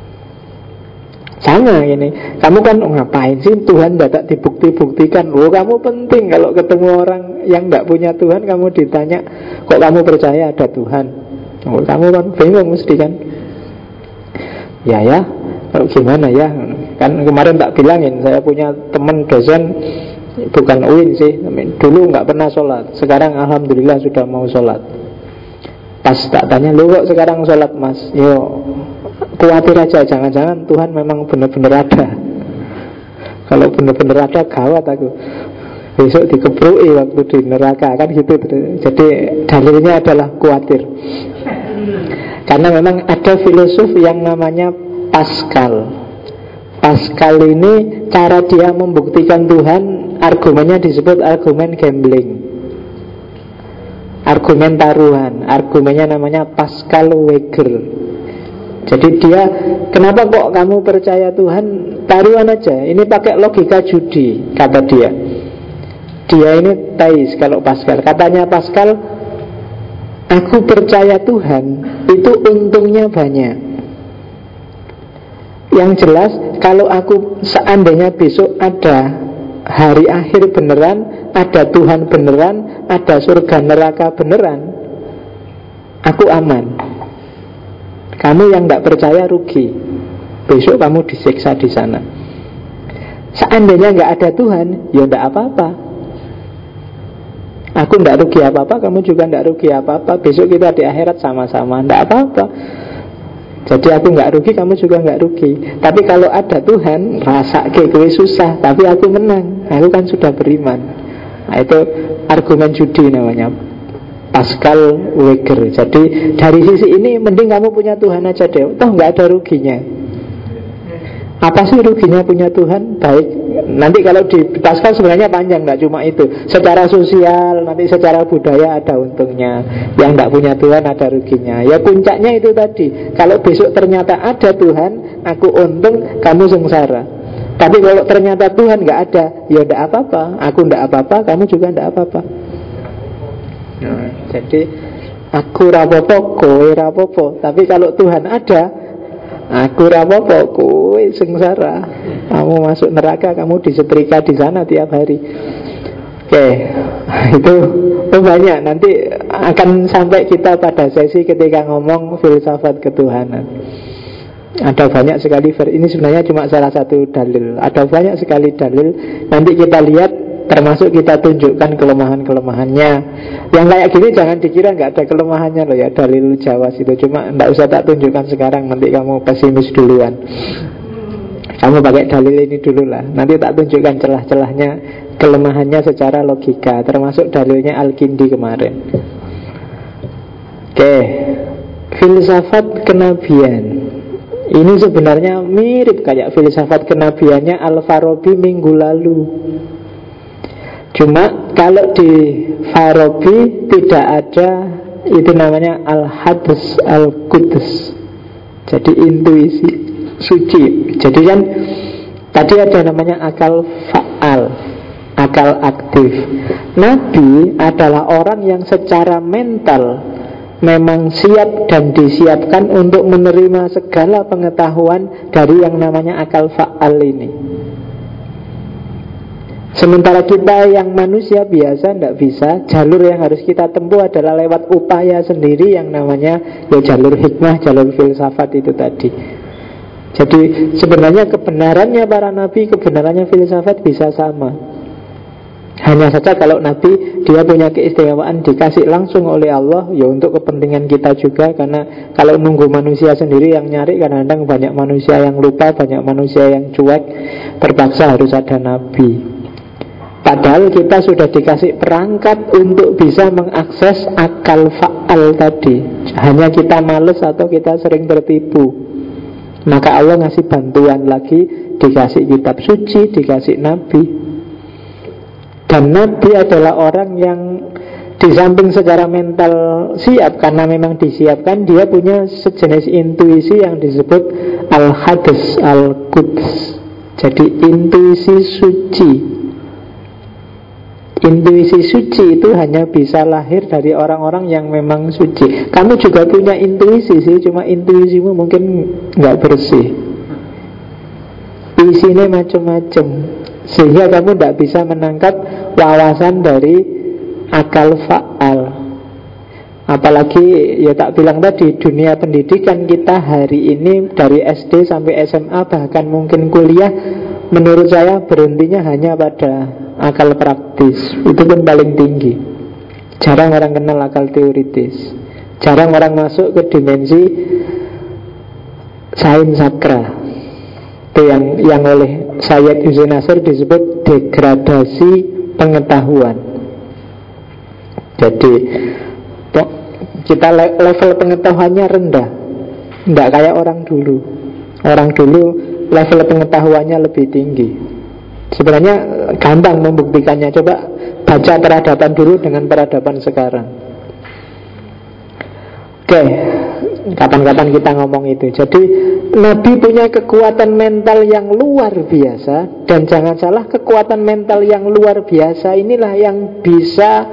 Sama ini, kamu kan ngapain sih Tuhan tidak dibukti-buktikan? Oh, kamu penting kalau ketemu orang yang tidak punya Tuhan, kamu ditanya, kok kamu percaya ada Tuhan? Oh, kamu kan bingung mesti kan? Ya, kalau gimana ya? Kan kemarin tak bilangin, saya punya teman dosen, bukan UIN sih, dulu nggak pernah sholat, sekarang alhamdulillah sudah mau sholat. Pas tak tanya, lu kok sekarang sholat mas? Yo, khawatir aja, jangan-jangan Tuhan memang benar-benar ada. Kalau benar-benar ada, gawat aku, besok dikeprui waktu di neraka, kan gitu. Jadi dalilnya adalah khawatir. Karena memang ada filosof yang namanya Pascal. Pascal ini cara dia membuktikan Tuhan, argumennya disebut argumen gambling, argumen taruhan. Argumennya namanya Pascal Wager. Jadi dia, kenapa kok kamu percaya Tuhan? Taruhan aja, ini pakai logika judi, kata dia. Dia ini teis kalau Pascal. Katanya Pascal, aku percaya Tuhan itu untungnya banyak. Yang jelas, kalau aku seandainya besok ada hari akhir beneran, ada Tuhan beneran, ada surga neraka beneran, aku aman. Kamu yang tidak percaya rugi. Besok kamu disiksa di sana. Seandainya nggak ada Tuhan, ya tidak apa-apa. Aku tidak rugi apa-apa, kamu juga tidak rugi apa-apa. Besok kita di akhirat sama-sama, tidak apa-apa. Jadi aku nggak rugi, kamu juga nggak rugi. Tapi kalau ada Tuhan, rasa gue susah, tapi aku menang. Aku kan sudah beriman. Nah, itu argumen judi namanya, Pascal Weger. Jadi dari sisi ini mending kamu punya Tuhan aja deh. Toh nggak ada ruginya. Apa sih ruginya punya Tuhan? Baik, nanti kalau di Pascal sebenarnya panjang, nggak cuma itu. Secara sosial, nanti secara budaya ada untungnya. Yang nggak punya Tuhan ada ruginya. Ya puncaknya itu tadi. Kalau besok ternyata ada Tuhan, aku untung, kamu sengsara. Tapi kalau ternyata Tuhan nggak ada, ya nggak apa-apa. Aku nggak apa-apa, kamu juga nggak apa-apa. Nah, jadi aku rapopo, kowe rapopo. Tapi kalau Tuhan ada, aku rapopo, kowe sengsara. Kamu masuk neraka, kamu disetrika di sana tiap hari. Oke, itu banyak. Nanti akan sampai kita pada sesi ketika ngomong filsafat ketuhanan. Ada banyak sekali. Ini sebenarnya cuma salah satu dalil. Ada banyak sekali dalil. Nanti kita lihat, termasuk kita tunjukkan kelemahan-kelemahannya. Yang kayak gini jangan dikira nggak ada kelemahannya loh ya, dalil Jawas itu. Cuma nggak usah tak tunjukkan sekarang, nanti kamu pesimis duluan. Kamu pakai dalil ini dulu lah. Nanti tak tunjukkan celah-celahnya, kelemahannya secara logika. Termasuk dalilnya Al-Kindi kemarin. Oke, filsafat kenabian. Ini sebenarnya mirip kayak filsafat kenabiannya Al-Farabi minggu lalu. Cuma kalau di Farabi tidak ada itu namanya Al-Hadis Al-Qudus. Jadi intuisi suci. Jadi kan tadi ada namanya akal fa'al, akal aktif. Nabi adalah orang yang secara mental memang siap dan disiapkan untuk menerima segala pengetahuan dari yang namanya akal fa'al ini. Sementara kita yang manusia biasa tidak bisa. Jalur yang harus kita tempuh adalah lewat upaya sendiri yang namanya ya jalur hikmah, jalur filsafat itu tadi. Jadi sebenarnya kebenarannya para nabi, kebenarannya filsafat bisa sama. Hanya saja kalau nabi dia punya keistimewaan dikasih langsung oleh Allah, ya untuk kepentingan kita juga. Karena kalau nunggu manusia sendiri yang nyari, kadang-kadang banyak manusia yang lupa, banyak manusia yang cuek. Terpaksa harus ada nabi. Padahal kita sudah dikasih perangkat untuk bisa mengakses akal fa'al tadi. Hanya kita males atau kita sering tertipu. Maka Allah ngasih bantuan lagi, dikasih kitab suci, dikasih nabi. Dan nabi adalah orang yang di samping secara mental siap, karena memang disiapkan, dia punya sejenis intuisi yang disebut Al-Hadis Al-Quds. Jadi intuisi suci. Intuisi suci itu hanya bisa lahir dari orang-orang yang memang suci. Kamu juga punya intuisi sih, cuma intuisimu mungkin nggak bersih. Isinya macam-macam, sehingga kamu tidak bisa menangkap wawasan dari akal fa'al. Apalagi ya tak bilang tadi, dunia pendidikan kita hari ini dari SD sampai SMA, bahkan mungkin kuliah, menurut saya berhentinya hanya pada akal praktis. Itu pun paling tinggi. Jarang orang kenal akal teoritis. Jarang orang masuk ke dimensi sains sakra. Itu yang oleh Sayyid Hussein Nasr disebut degradasi pengetahuan. Jadi kita level pengetahuannya rendah, tidak kayak orang dulu. Orang dulu level pengetahuannya lebih tinggi. Sebenarnya gampang membuktikannya. Coba baca peradaban dulu dengan peradaban sekarang. Oke, kapan-kapan kita ngomong itu. Jadi Nabi punya kekuatan mental yang luar biasa. Dan jangan salah, kekuatan mental yang luar biasa inilah yang bisa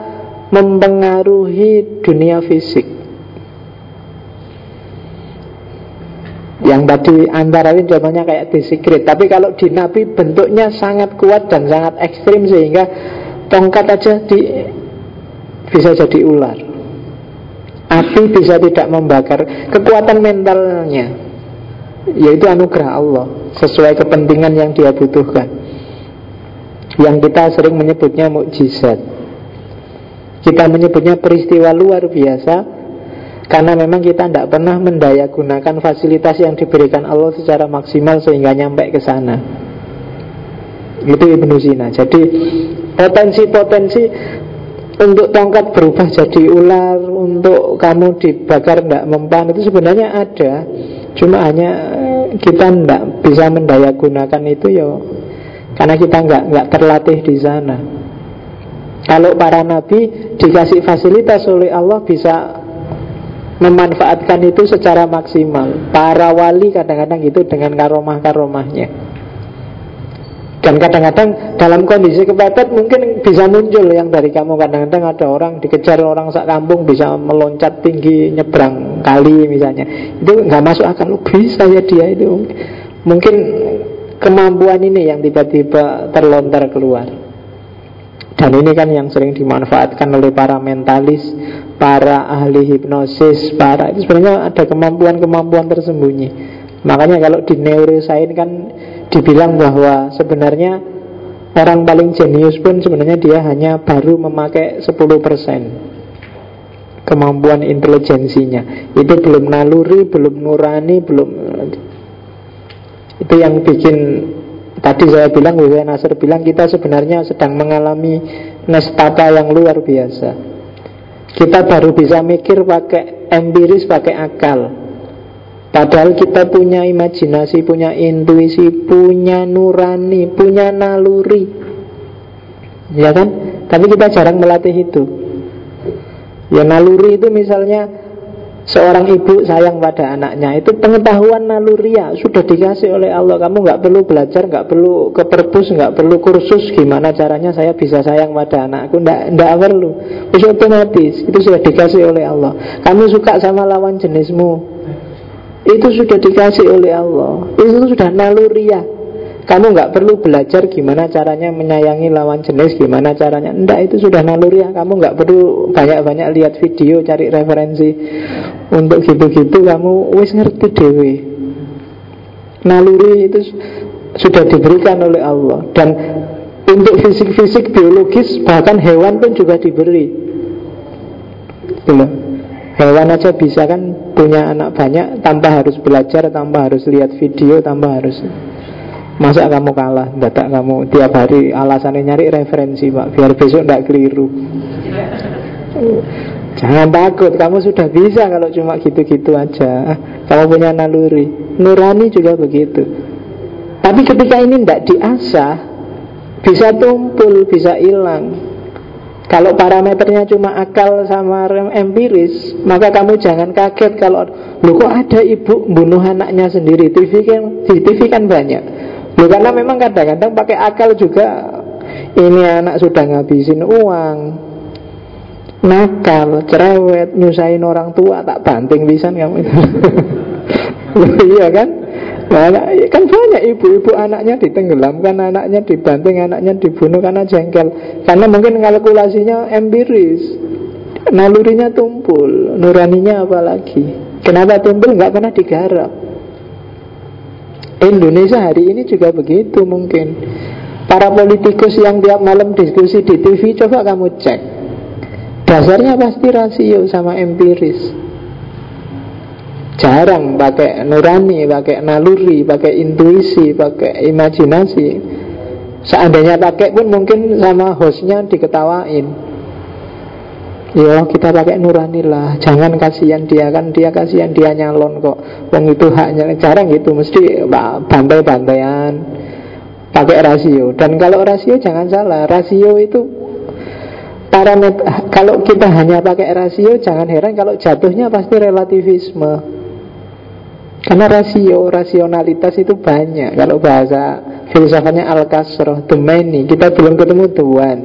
mempengaruhi dunia fisik. Yang tadi antara lain contohnya kayak di secret. Tapi kalau di Nabi bentuknya sangat kuat dan sangat ekstrim, sehingga tongkat aja bisa jadi ular, api bisa tidak membakar. Kekuatan mentalnya, yaitu anugerah Allah, sesuai kepentingan yang dia butuhkan, yang kita sering menyebutnya mukjizat. Kita menyebutnya peristiwa luar biasa karena memang kita tidak pernah mendayagunakan fasilitas yang diberikan Allah secara maksimal sehingga nyampe ke sana. Itu Ibnu Sina. Jadi potensi-potensi untuk tongkat berubah jadi ular, untuk kamu dibakar tidak mempan, itu sebenarnya ada. Cuma hanya kita tidak bisa mendayagunakan itu ya karena kita nggak terlatih di sana. Kalau para nabi dikasih fasilitas oleh Allah bisa memanfaatkan itu secara maksimal. Para wali kadang-kadang gitu dengan karomah-karomahnya. Dan kadang-kadang dalam kondisi kepepet mungkin bisa muncul yang dari kamu. Kadang-kadang ada orang dikejar orang sak kampung bisa meloncat tinggi nyebrang kali misalnya. Itu nggak masuk akal. Bisa ya dia itu. Mungkin kemampuan ini yang tiba-tiba terlontar keluar. Dan ini kan yang sering dimanfaatkan oleh para mentalis, para ahli hipnosis, itu sebenarnya ada kemampuan-kemampuan tersembunyi. Makanya kalau di neuroscience kan dibilang bahwa sebenarnya orang paling jenius pun sebenarnya dia hanya baru memakai 10% kemampuan intelijensinya. Itu belum naluri, belum nurani, belum. Itu yang bikin tadi saya bilang, W.W. Nasr bilang kita sebenarnya sedang mengalami nestapa yang luar biasa. Kita baru bisa mikir pakai empiris, pakai akal. Padahal kita punya imajinasi, punya intuisi, punya nurani, punya naluri. Ya kan? Tapi kita jarang melatih itu. Ya naluri itu misalnya seorang ibu sayang pada anaknya, itu pengetahuan naluriah sudah dikasih oleh Allah. Kamu nggak perlu belajar, nggak perlu ke perpus, nggak perlu kursus gimana caranya saya bisa sayang pada anakku. Nggak perlu, itu otomatis, itu sudah dikasih oleh Allah. Kamu suka sama lawan jenismu, itu sudah dikasih oleh Allah. Itu sudah naluriah. Kamu nggak perlu belajar gimana caranya menyayangi lawan jenis, gimana caranya. Enggak, itu sudah naluriah. Kamu nggak perlu banyak-banyak lihat video, cari referensi. Untuk gitu-gitu kamu wis ngerti dewe. Naluri itu sudah diberikan oleh Allah. Dan untuk fisik-fisik biologis, bahkan hewan pun juga diberi. Hewan aja bisa kan punya anak banyak tanpa harus belajar, tanpa harus lihat video, tanpa harus. Masa kamu kalah, dadak kamu tiap hari alasannya nyari referensi Pak, biar besok tidak keliru. Jangan takut, kamu sudah bisa kalau cuma gitu-gitu aja. Kamu punya naluri. Nurani juga begitu. Tapi ketika ini tidak diasah, bisa tumpul, bisa hilang. Kalau parameternya cuma akal sama empiris, maka kamu jangan kaget kalau loh kok ada ibu bunuh anaknya sendiri. Di TV kan banyak. Loh, karena memang kadang-kadang pakai akal juga. Ini anak sudah ngabisin uang, nakal, cerewet, nyusahin orang tua, tak banting pisan kamu itu. Iya kan? Nah, kan banyak ibu-ibu anaknya ditenggelamkan, anaknya dibanting, anaknya dibunuh karena jengkel. Karena mungkin kalkulasinya empiris, nalurinya tumpul, nuraninya apalagi. Kenapa tumpul? Nggak pernah digarap. Indonesia hari ini juga begitu mungkin. Para politikus yang tiap malam diskusi di TV, coba kamu cek, dasarnya pasti rasio sama empiris. Jarang pakai nurani, pakai naluri, pakai intuisi, pakai imajinasi. Seandainya pakai pun mungkin sama hostnya diketawain. Yo, kita pakai nurani lah. Jangan kasihan dia, kan dia kasihan, dia nyalon kok. Wong itu haknya. Jarang gitu, mesti bantai-bantaian, pakai rasio. Dan kalau rasio jangan salah, rasio itu parameter. Kalau kita hanya pakai rasio, jangan heran kalau jatuhnya pasti relativisme. Karena rasio, rasionalitas itu banyak. Kalau bahasa filsafatnya Al-Kasroh, the many, kita belum ketemu the one.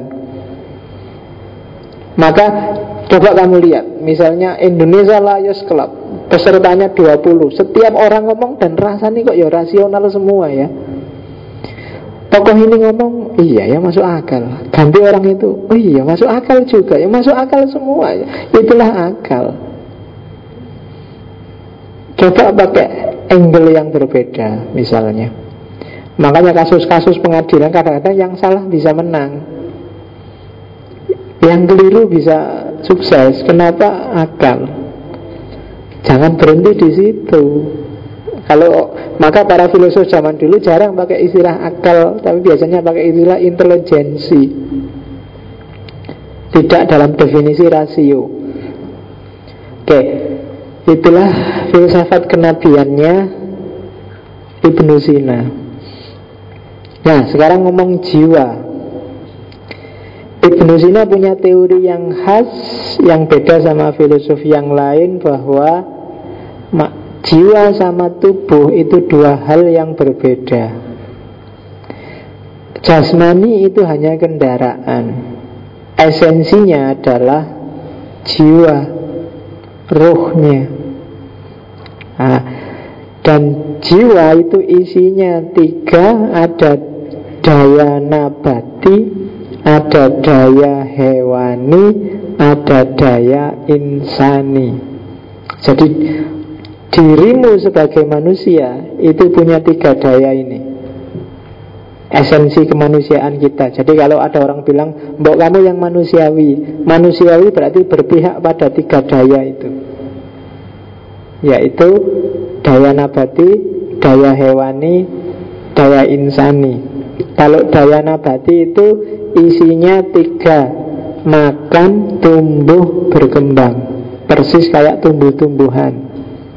Maka coba kamu lihat, misalnya Indonesia Lions Club, pesertanya 20, setiap orang ngomong dan rasanya kok ya rasional semua ya. Tokoh ini ngomong, iya ya masuk akal. Ganti orang itu, oh iya masuk akal juga, ya masuk akal semua ya. Itulah akal. Coba pakai angle yang berbeda misalnya. Makanya kasus-kasus pengadilan kadang-kadang yang salah bisa menang, yang keliru bisa sukses. Kenapa? Akal. Jangan berhenti di situ. Maka para filosof zaman dulu jarang pakai istilah akal, tapi biasanya pakai istilah intelijensi. Tidak dalam definisi rasio. Oke, itulah filsafat kenabiannya Ibnu Sina. Nah, sekarang ngomong jiwa. Ibnu Sina punya teori yang khas, yang beda sama filosof yang lain, bahwa jiwa sama tubuh itu dua hal yang berbeda. Jasmani itu hanya kendaraan, esensinya adalah jiwa, ruhnya. Dan jiwa itu isinya tiga, ada daya nabati, ada daya hewani, ada daya insani. Jadi dirimu sebagai manusia itu punya tiga daya ini, esensi kemanusiaan kita. Jadi kalau ada orang bilang, mbok kamu yang manusiawi, manusiawi berarti berpihak pada tiga daya itu, yaitu daya nabati, daya hewani, daya insani. Kalau daya nabati itu isinya tiga, makan, tumbuh, berkembang. Persis kayak tumbuh-tumbuhan.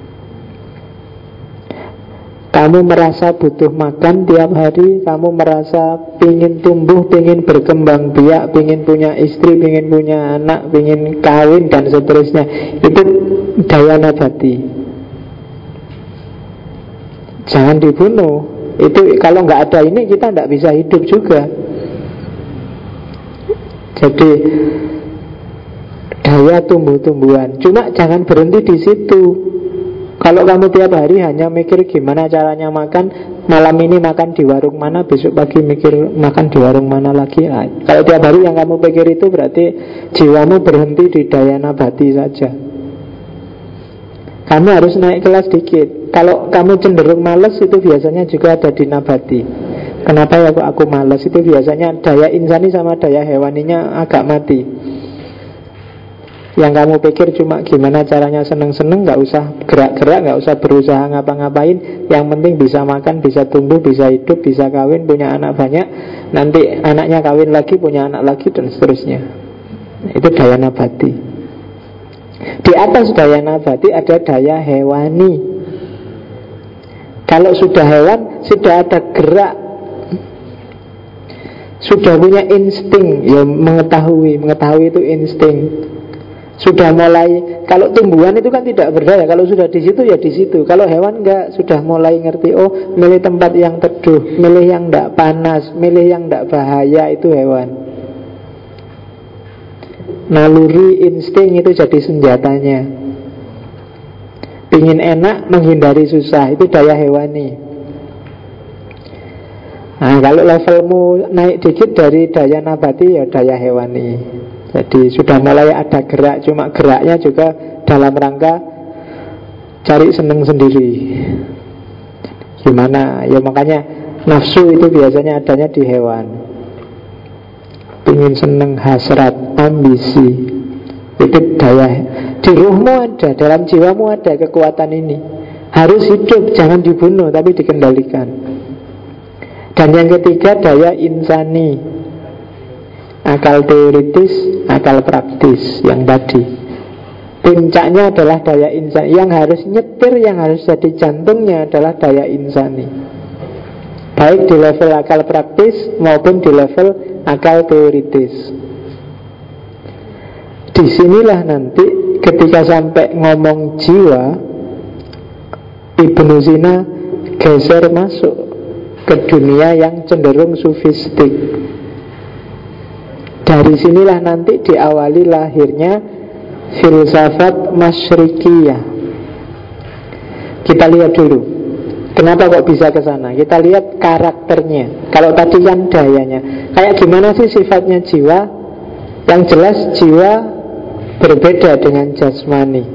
Kamu merasa butuh makan tiap hari, kamu merasa pingin tumbuh, pingin berkembang biak, pingin punya istri, pingin punya anak, pingin kawin dan seterusnya. Itu daya nabati. Jangan dibunuh. Itu kalau nggak ada ini kita nggak bisa hidup juga. Jadi daya tumbuh-tumbuhan. Cuma jangan berhenti di situ. Kalau kamu tiap hari hanya mikir gimana caranya makan, malam ini makan di warung mana, besok pagi mikir makan di warung mana lagi. Kalau tiap hari yang kamu pikir itu berarti jiwamu berhenti di daya nabati saja. Kamu harus naik kelas dikit. Kalau kamu cenderung malas, itu biasanya juga ada di nabati. Kenapa ya kok aku malas? Itu biasanya daya insani sama daya hewaninya agak mati. Yang kamu pikir cuma gimana caranya seneng-seneng, gak usah gerak-gerak, gak usah berusaha ngapa-ngapain. Yang penting bisa makan, bisa tumbuh, bisa hidup, bisa kawin, punya anak banyak. Nanti anaknya kawin lagi, punya anak lagi, dan seterusnya. Itu daya nabati. Di atas daya nabati ada daya hewani. Kalau sudah hewan, sudah ada gerak, sudah punya insting. Ya mengetahui itu insting. Sudah mulai, kalau tumbuhan itu kan tidak berdaya. Kalau sudah di situ ya di situ. Kalau hewan enggak, sudah mulai ngerti. Oh, milih tempat yang teduh, milih yang enggak panas, milih yang enggak bahaya, itu hewan. Naluri insting itu jadi senjatanya. Pingin enak, menghindari susah, itu daya hewani. Nah, kalau levelmu naik dikit dari daya nabati, ya daya hewani. Jadi sudah mulai ada gerak, cuma geraknya juga dalam rangka cari seneng sendiri. Gimana? Ya makanya nafsu itu biasanya adanya di hewan. Pingin seneng, hasrat, ambisi. Itu daya. Di ruhmu ada, dalam jiwamu ada kekuatan ini. Harus hidup, jangan dibunuh, tapi dikendalikan. Dan yang ketiga daya insani. Akal teoritis, akal praktis yang tadi. Puncaknya adalah daya insani. Yang harus nyetir, yang harus jadi jantungnya adalah daya insani. Baik di level akal praktis maupun di level akal teoritis. Disinilah nanti ketika sampai ngomong jiwa, Ibnu Sina geser masuk ke dunia yang cenderung sufistik. Dari sinilah nanti diawali lahirnya filsafat masyrikiyah. Kita lihat dulu, kenapa kok bisa ke sana? Kita lihat karakternya. Kalau tadi kan dayanya. Kayak gimana sih sifatnya jiwa? Yang jelas jiwa berbeda dengan jasmani,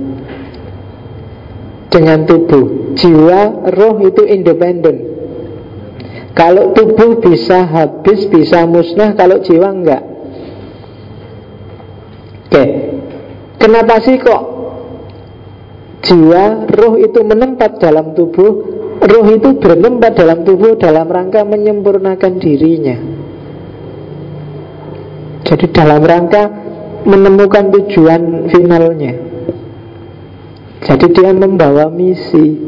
dengan tubuh. Jiwa, roh itu independen. Kalau tubuh bisa habis, bisa musnah, kalau jiwa enggak. Oke. Kenapa sih kok jiwa, roh itu menempat dalam tubuh? Roh itu bertempat dalam tubuh dalam rangka menyempurnakan dirinya. Jadi dalam rangka menemukan tujuan finalnya. Jadi dia membawa misi,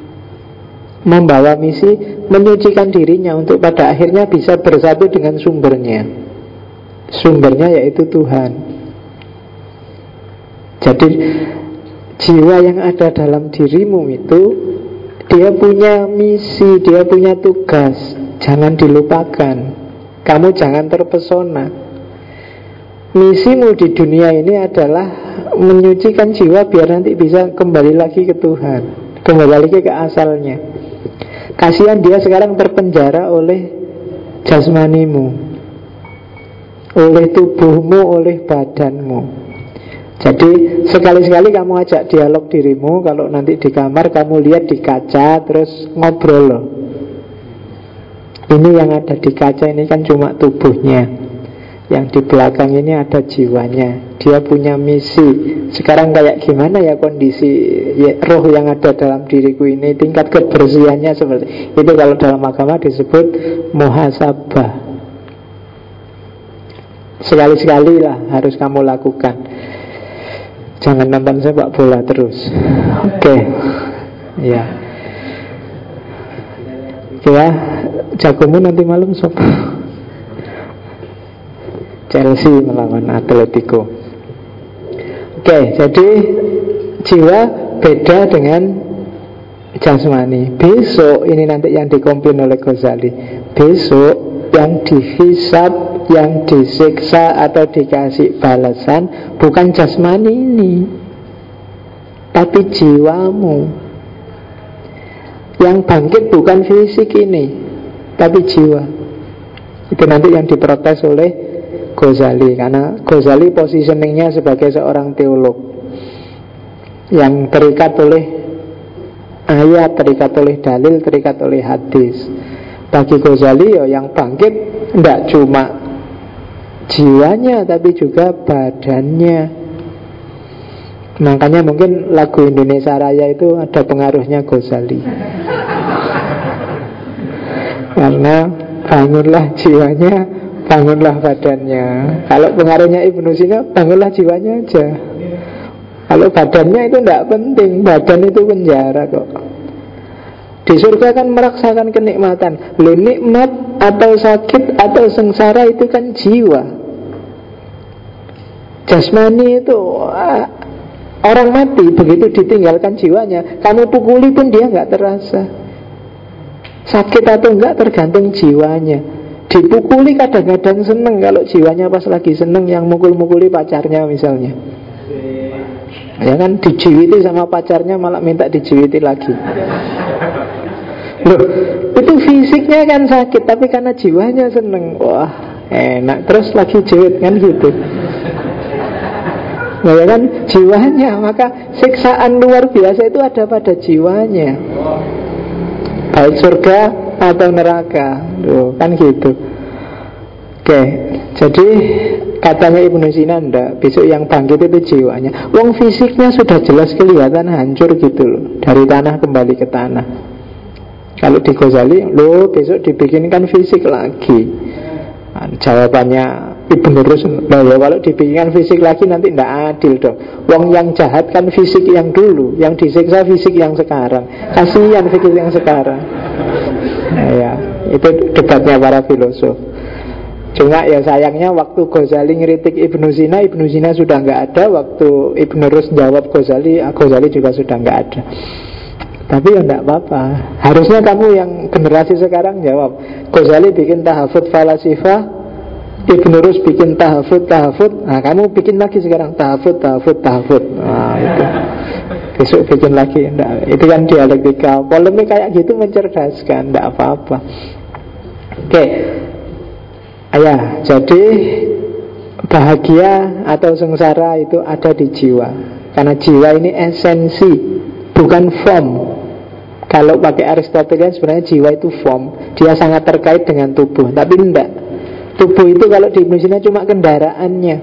menyucikan dirinya untuk pada akhirnya bisa bersatu dengan sumbernya. Sumbernya yaitu Tuhan. Jadi jiwa yang ada dalam dirimu itu, dia punya misi, dia punya tugas. Jangan dilupakan. Kamu jangan terpesona. Misimu di dunia ini adalah menyucikan jiwa biar nanti bisa kembali lagi ke Tuhan, kembali lagi ke asalnya. Kasihan dia sekarang terpenjara oleh jasmanimu, oleh tubuhmu, oleh badanmu. Jadi sekali-sekali kamu ajak dialog dirimu. Kalau nanti di kamar kamu lihat di kaca, terus ngobrol loh. Ini yang ada di kaca ini kan cuma tubuhnya, yang di belakang ini ada jiwanya. Dia punya misi. Sekarang kayak gimana ya kondisi ya, roh yang ada dalam diriku ini, tingkat kebersihannya seperti itu. Kalau dalam agama disebut muhasabah. Sekali-sekali lah harus kamu lakukan. Jangan nonton sepak bola terus. Oke. Ya. Ya, jagomu nanti malam sob. Chelsea melawan Atletico. Oke, jadi jiwa beda dengan jasmani. Besok ini nanti yang dikomplain oleh Ghazali. Besok yang dihisab, yang disiksa atau dikasih balasan bukan jasmani ini, tapi jiwamu. Yang bangkit bukan fisik ini, tapi jiwa. Itu nanti yang diprotes oleh Ghazali. Karena Ghazali positioningnya sebagai seorang teolog yang terikat oleh ayat, terikat oleh dalil, terikat oleh hadis. Bagi Ghazali yang bangkit tidak cuma jiwanya tapi juga badannya. Makanya mungkin lagu Indonesia Raya itu ada pengaruhnya Ghazali. Karena bangunlah jiwanya, bangunlah badannya. Kalau pengaruhnya Ibnu Sina, bangunlah jiwanya aja. Kalau badannya itu tidak penting, badan itu penjara kok. Di surga kan merasakan kenikmatan. Loh, nikmat atau sakit atau sengsara itu kan jiwa. Jasmani itu orang mati begitu ditinggalkan jiwanya, kamu pukuli pun dia nggak terasa. Sakit atau enggak tergantung jiwanya. Dipukuli kadang-kadang seneng, kalau jiwanya pas lagi seneng, yang mukul-mukuli pacarnya misalnya. Ya kan, dijiwiti sama pacarnya malah minta dijiwiti lagi. Loh, itu fisiknya kan sakit, tapi karena jiwanya seneng, wah enak, terus lagi jiwit kan gitu. Nah, ya kan, jiwanya, maka siksaan luar biasa itu ada pada jiwanya, baik surga atau neraka. Loh, kan gitu. Oke, jadi katanya Ibnu Sina enggak, besok yang bangkit itu jiwanya. Wong fisiknya sudah jelas kelihatan hancur gitu loh, dari tanah kembali ke tanah. Kalau di Ghazali, loh besok dibikinkan fisik lagi. Nah, jawabannya Ibnu Rus, loh ya kalau dibikinkan fisik lagi nanti tidak adil dong. Wong yang jahat kan fisik yang dulu, yang disiksa fisik yang sekarang. Kasihan fisik yang sekarang. Nah, ya, itu debatnya para filosof. Cuma ya sayangnya waktu Ghazali ngeritik Ibnu Sina sudah nggak ada. Waktu Ibnu Rus jawab Ghazali juga sudah nggak ada. Tapi ya enggak apa-apa. Harusnya kamu yang generasi sekarang jawab. Ghazali bikin tahafut falasifah, Ibnu Rus bikin tahafut. Nah kamu bikin lagi sekarang tahafut. Nah itu besok bikin lagi. Enggak. Itu kan dialektika. Polemik kayak gitu mencerdaskan, enggak apa-apa. Oke. Jadi bahagia atau sengsara itu ada di jiwa. Karena jiwa ini esensi, bukan form. Kalau pakai Aristotelian sebenarnya jiwa itu form. Dia sangat terkait dengan tubuh. Tapi enggak. Tubuh itu kalau di Indonesia cuma kendaraannya.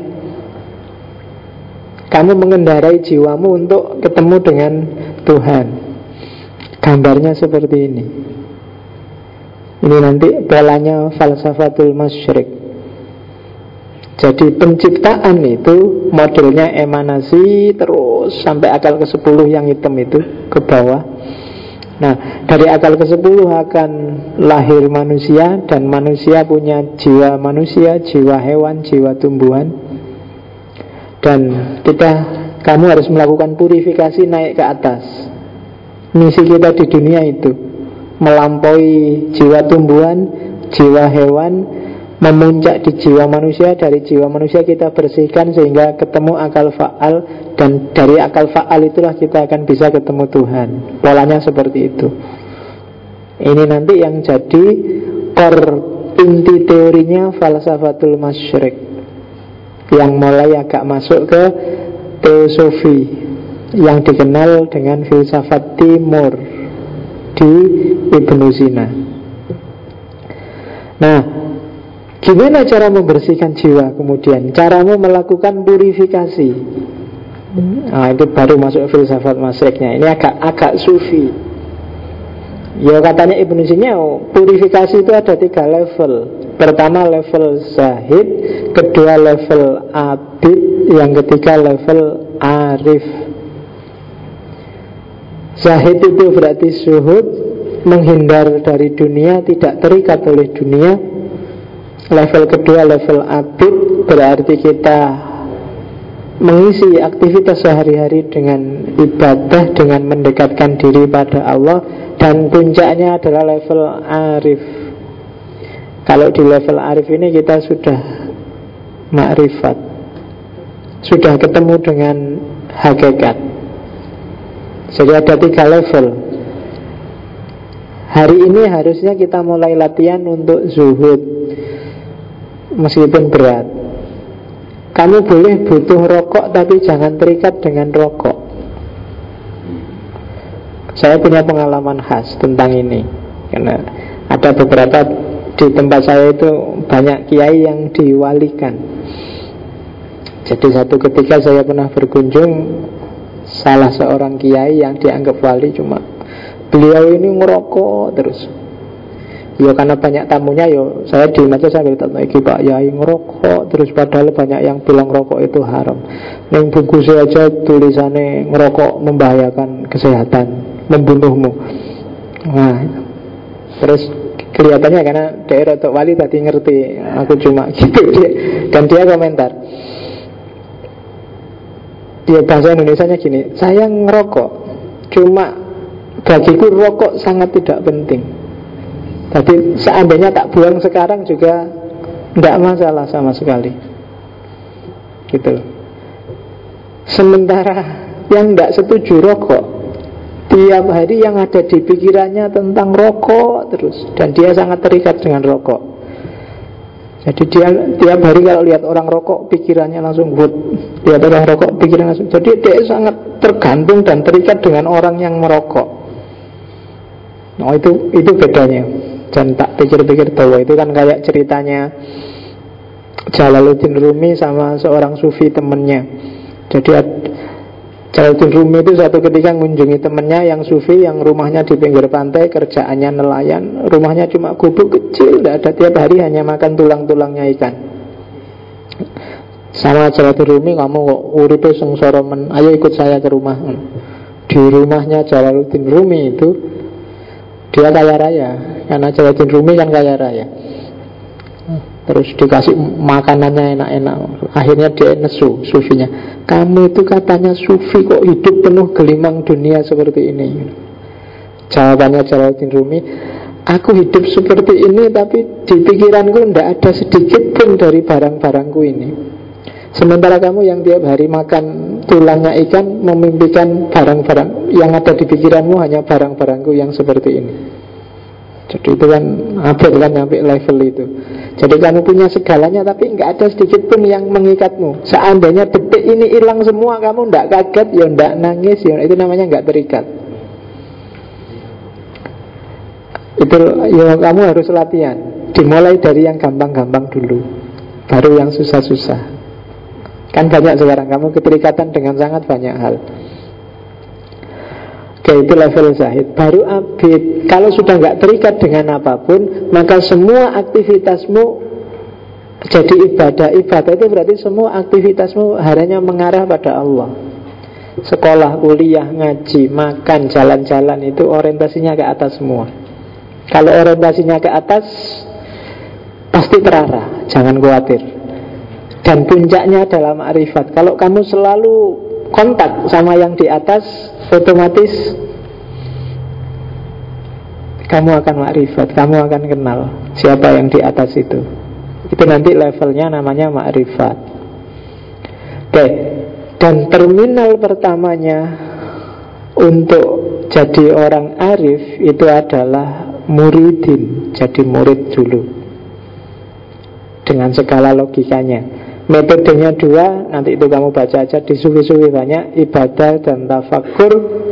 Kamu mengendarai jiwamu untuk ketemu dengan Tuhan. Gambarnya seperti ini. Ini nanti polanya falsafatul masyrik. Jadi penciptaan itu modelnya emanasi terus sampai akal ke-10 yang hitam itu ke bawah. Nah, dari akal ke-10 akan lahir manusia. Dan manusia punya jiwa manusia, jiwa hewan, jiwa tumbuhan. Dan kamu harus melakukan purifikasi naik ke atas. Misi kita di dunia itu melampaui jiwa tumbuhan, jiwa hewan, memuncak di jiwa manusia. Dari jiwa manusia kita bersihkan sehingga ketemu akal fa'al. Dan dari akal fa'al itulah kita akan bisa ketemu Tuhan. Polanya seperti itu. Ini nanti yang jadi core inti teorinya falsafatul masyrik, yang mulai agak masuk ke teosofi, yang dikenal dengan filsafat timur di Ibnu Sina. Nah, gimana cara membersihkan jiwa kemudian? Caramu melakukan purifikasi. Nah, itu baru masuk filsafat masyriknya. Ini agak sufi. Ya katanya Ibnu Sina, purifikasi itu ada 3 level. Pertama level zahid, kedua level abid, yang ketiga level arif. Zahid itu berarti suhud, menghindar dari dunia, tidak terikat oleh dunia. Level kedua level abid, berarti kita mengisi aktivitas sehari-hari dengan ibadah, dengan mendekatkan diri pada Allah. Dan puncaknya adalah level arif. Kalau di level arif ini kita sudah makrifat, sudah ketemu dengan hakikat. Jadi ada 3 level. Hari ini harusnya kita mulai latihan untuk zuhud, meskipun berat. Kamu boleh butuh rokok, tapi jangan terikat dengan rokok. Saya punya pengalaman khas tentang ini. Karena ada beberapa di tempat saya itu banyak kiai yang diwalikan. Jadi satu ketika saya pernah berkunjung salah seorang kiai yang dianggap wali, cuma beliau ini ngerokok terus. Ya karena banyak tamunya, yo saya diem aja sambil tanya, Pak Yai ngerokok terus, padahal banyak yang bilang rokok itu haram. Yang bungkusnya aja tulisannya ngerokok membahayakan kesehatan, membunuhmu. Nah, terus kelihatannya karena daerah Tok Wali tadi ngerti aku cuma gitu. Dan dia komentar, dia bahasa Indonesianya gini, saya ngerokok, cuma bagiku rokok sangat tidak penting. Tapi seandainya tak buang sekarang juga tidak masalah sama sekali. Gitu. Sementara yang tidak setuju rokok, tiap hari yang ada di pikirannya tentang rokok terus. Dan dia sangat terikat dengan rokok. Jadi dia tiap hari kalau lihat orang rokok, pikirannya langsung lihat orang rokok, pikirannya langsung. Jadi dia sangat tergantung dan terikat dengan orang yang merokok. Nah itu bedanya. Dan tak pikir-pikir tahu, itu kan kayak ceritanya Jalaluddin Rumi sama seorang sufi temennya. Jadi Jalaluddin Rumi itu satu ketika mengunjungi temennya yang sufi, yang rumahnya di pinggir pantai, kerjaannya nelayan. Rumahnya cuma gubuk kecil, tidak ada, tiap hari hanya makan tulang-tulangnya ikan. Sama Jalaluddin Rumi, kamu kok uripe sengsara men, ayo ikut saya ke rumah. Di rumahnya Jalaluddin Rumi itu dia kaya raya, karena Jalaluddin Rumi kan kaya raya. Terus dikasih makanannya enak-enak. Akhirnya dia nesu sufinya, kamu itu katanya sufi, kok hidup penuh gelimang dunia seperti ini? Jawabannya Jalaluddin Rumi, aku hidup seperti ini, tapi di pikiranku tidak ada sedikit pun dari barang-barangku ini. Sementara kamu yang tiap hari makan tulangnya ikan memimpikan barang-barang yang ada di pikiranmu hanya barang-barangku yang seperti ini. Jadi itu kan abad kan sampai level itu. Jadi kamu punya segalanya tapi nggak ada sedikit pun yang mengikatmu. Seandainya detik ini hilang semua, kamu nggak kaget, ya nggak nangis, ya itu namanya nggak terikat. Itu ya kamu harus latihan. Dimulai dari yang gampang-gampang dulu, baru yang susah-susah. Kan banyak sekarang kamu keterikatan dengan sangat banyak hal. Oke, itu level zahid. Baru abid. Kalau sudah nggak terikat dengan apapun, maka semua aktivitasmu jadi ibadah. Ibadah itu berarti semua aktivitasmu hanya mengarah pada Allah. Sekolah, kuliah, ngaji, makan, jalan-jalan itu orientasinya ke atas semua. Kalau orientasinya ke atas, pasti terarah, jangan khawatir. Dan puncaknya adalah ma'rifat. Kalau kamu selalu kontak sama yang di atas, otomatis kamu akan ma'rifat, kamu akan kenal siapa yang di atas itu. Itu nanti levelnya namanya ma'rifat. Oke. Dan terminal pertamanya untuk jadi orang arif itu adalah muridin, jadi murid dulu dengan segala logikanya. Metodenya dua, nanti itu kamu baca aja di sufi-sufi banyak, ibadah dan tafakur.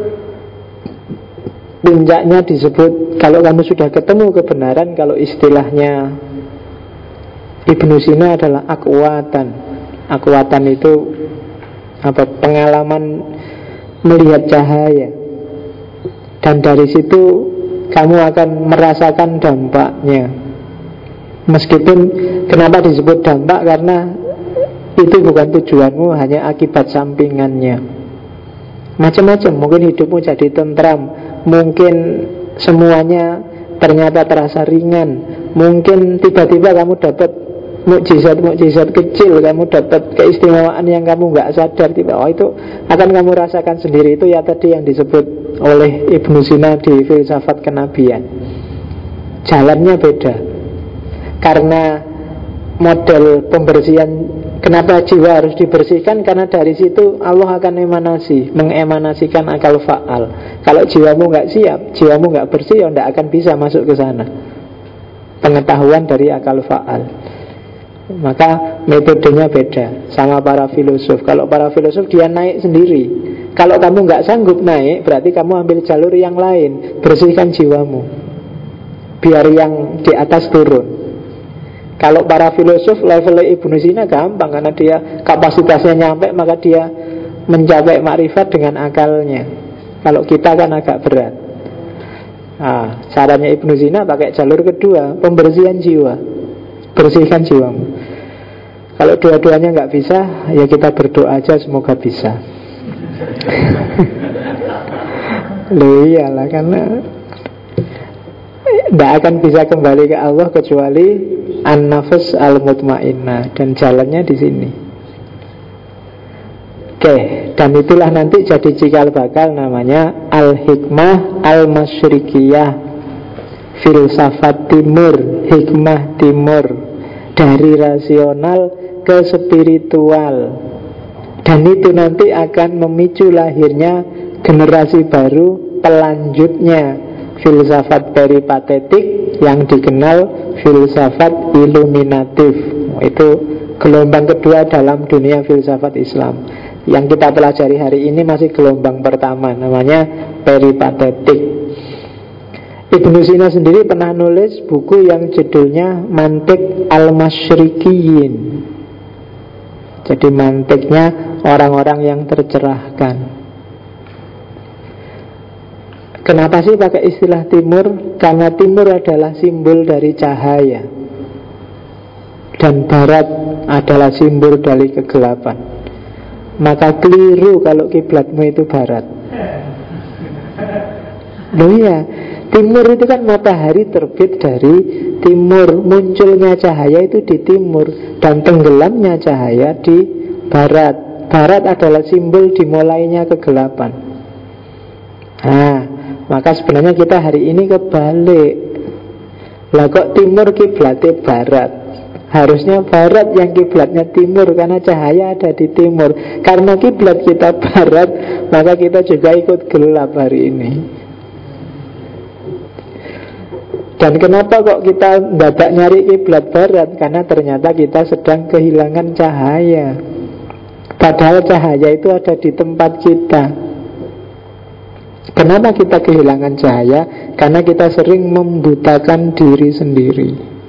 Puncaknya disebut, kalau kamu sudah ketemu kebenaran, kalau istilahnya Ibnu Sina adalah akwatan. Akwatan itu apa? Pengalaman melihat cahaya. Dan dari situ kamu akan merasakan dampaknya. Meskipun kenapa disebut dampak? Karena itu bukan tujuanmu, hanya akibat sampingannya. Macam-macam, mungkin hidupmu jadi tentram, mungkin semuanya ternyata terasa ringan, mungkin tiba-tiba kamu dapat mukjizat-mukjizat kecil, kamu dapat keistimewaan yang kamu nggak sadar, tiba itu akan kamu rasakan sendiri. Itu ya tadi yang disebut oleh Ibnu Sina di filsafat kenabian. Jalannya beda. Karena model pembersihan, kenapa jiwa harus dibersihkan? Karena dari situ Allah akan mengemanasikan akal fa'al. Kalau jiwamu nggak siap, jiwamu nggak bersih, ya nggak akan bisa masuk ke sana. Pengetahuan dari akal fa'al. Maka metodenya beda sama para filosof. Kalau para filosof dia naik sendiri. Kalau kamu nggak sanggup naik, berarti kamu ambil jalur yang lain. Bersihkan jiwamu, biar yang di atas turun. Kalau para filosof levelnya Ibnu Sina gampang, karena dia kapasitasnya nyampe, maka dia mencapai makrifat dengan akalnya. Kalau kita kan agak berat. Caranya Ibnu Sina pakai jalur kedua, pembersihan jiwa. Bersihkan jiwamu. Kalau dua-duanya nggak bisa, ya kita berdoa aja semoga bisa. Loh iyalah, karena tidak akan bisa kembali ke Allah kecuali an-nafs al-mutmainnah, dan jalannya di sini. Oke, dan itulah nanti jadi cikal bakal namanya al-hikmah al-masyrikiyah, filsafat timur, hikmah timur, dari rasional ke spiritual. Dan itu nanti akan memicu lahirnya generasi baru pelanjutnya filsafat peripatetik yang dikenal filsafat iluminatif. Itu gelombang kedua dalam dunia filsafat Islam. Yang kita pelajari hari ini masih gelombang pertama, namanya peripatetik. Ibnu Sina sendiri pernah nulis buku yang judulnya Mantik al-Masyrikiyin. Jadi mantiknya orang-orang yang tercerahkan. Kenapa sih pakai istilah timur? Karena timur adalah simbol dari cahaya, dan barat adalah simbol dari kegelapan. Maka keliru kalau kiblatmu itu barat. Loh iya, timur itu kan matahari terbit dari timur, munculnya cahaya itu di timur, dan tenggelamnya cahaya di barat. Barat adalah simbol dimulainya kegelapan. Maka sebenarnya kita hari ini kebalik. Lah kok timur kiblatnya barat? Harusnya barat yang kiblatnya timur, karena cahaya ada di timur. Karena kiblat kita barat, maka kita juga ikut gelap hari ini. Dan kenapa kok kita mendadak nyari kiblat barat? Karena ternyata kita sedang kehilangan cahaya. Padahal cahaya itu ada di tempat kita. Kenapa kita kehilangan cahaya? Karena kita sering membutakan diri sendiri.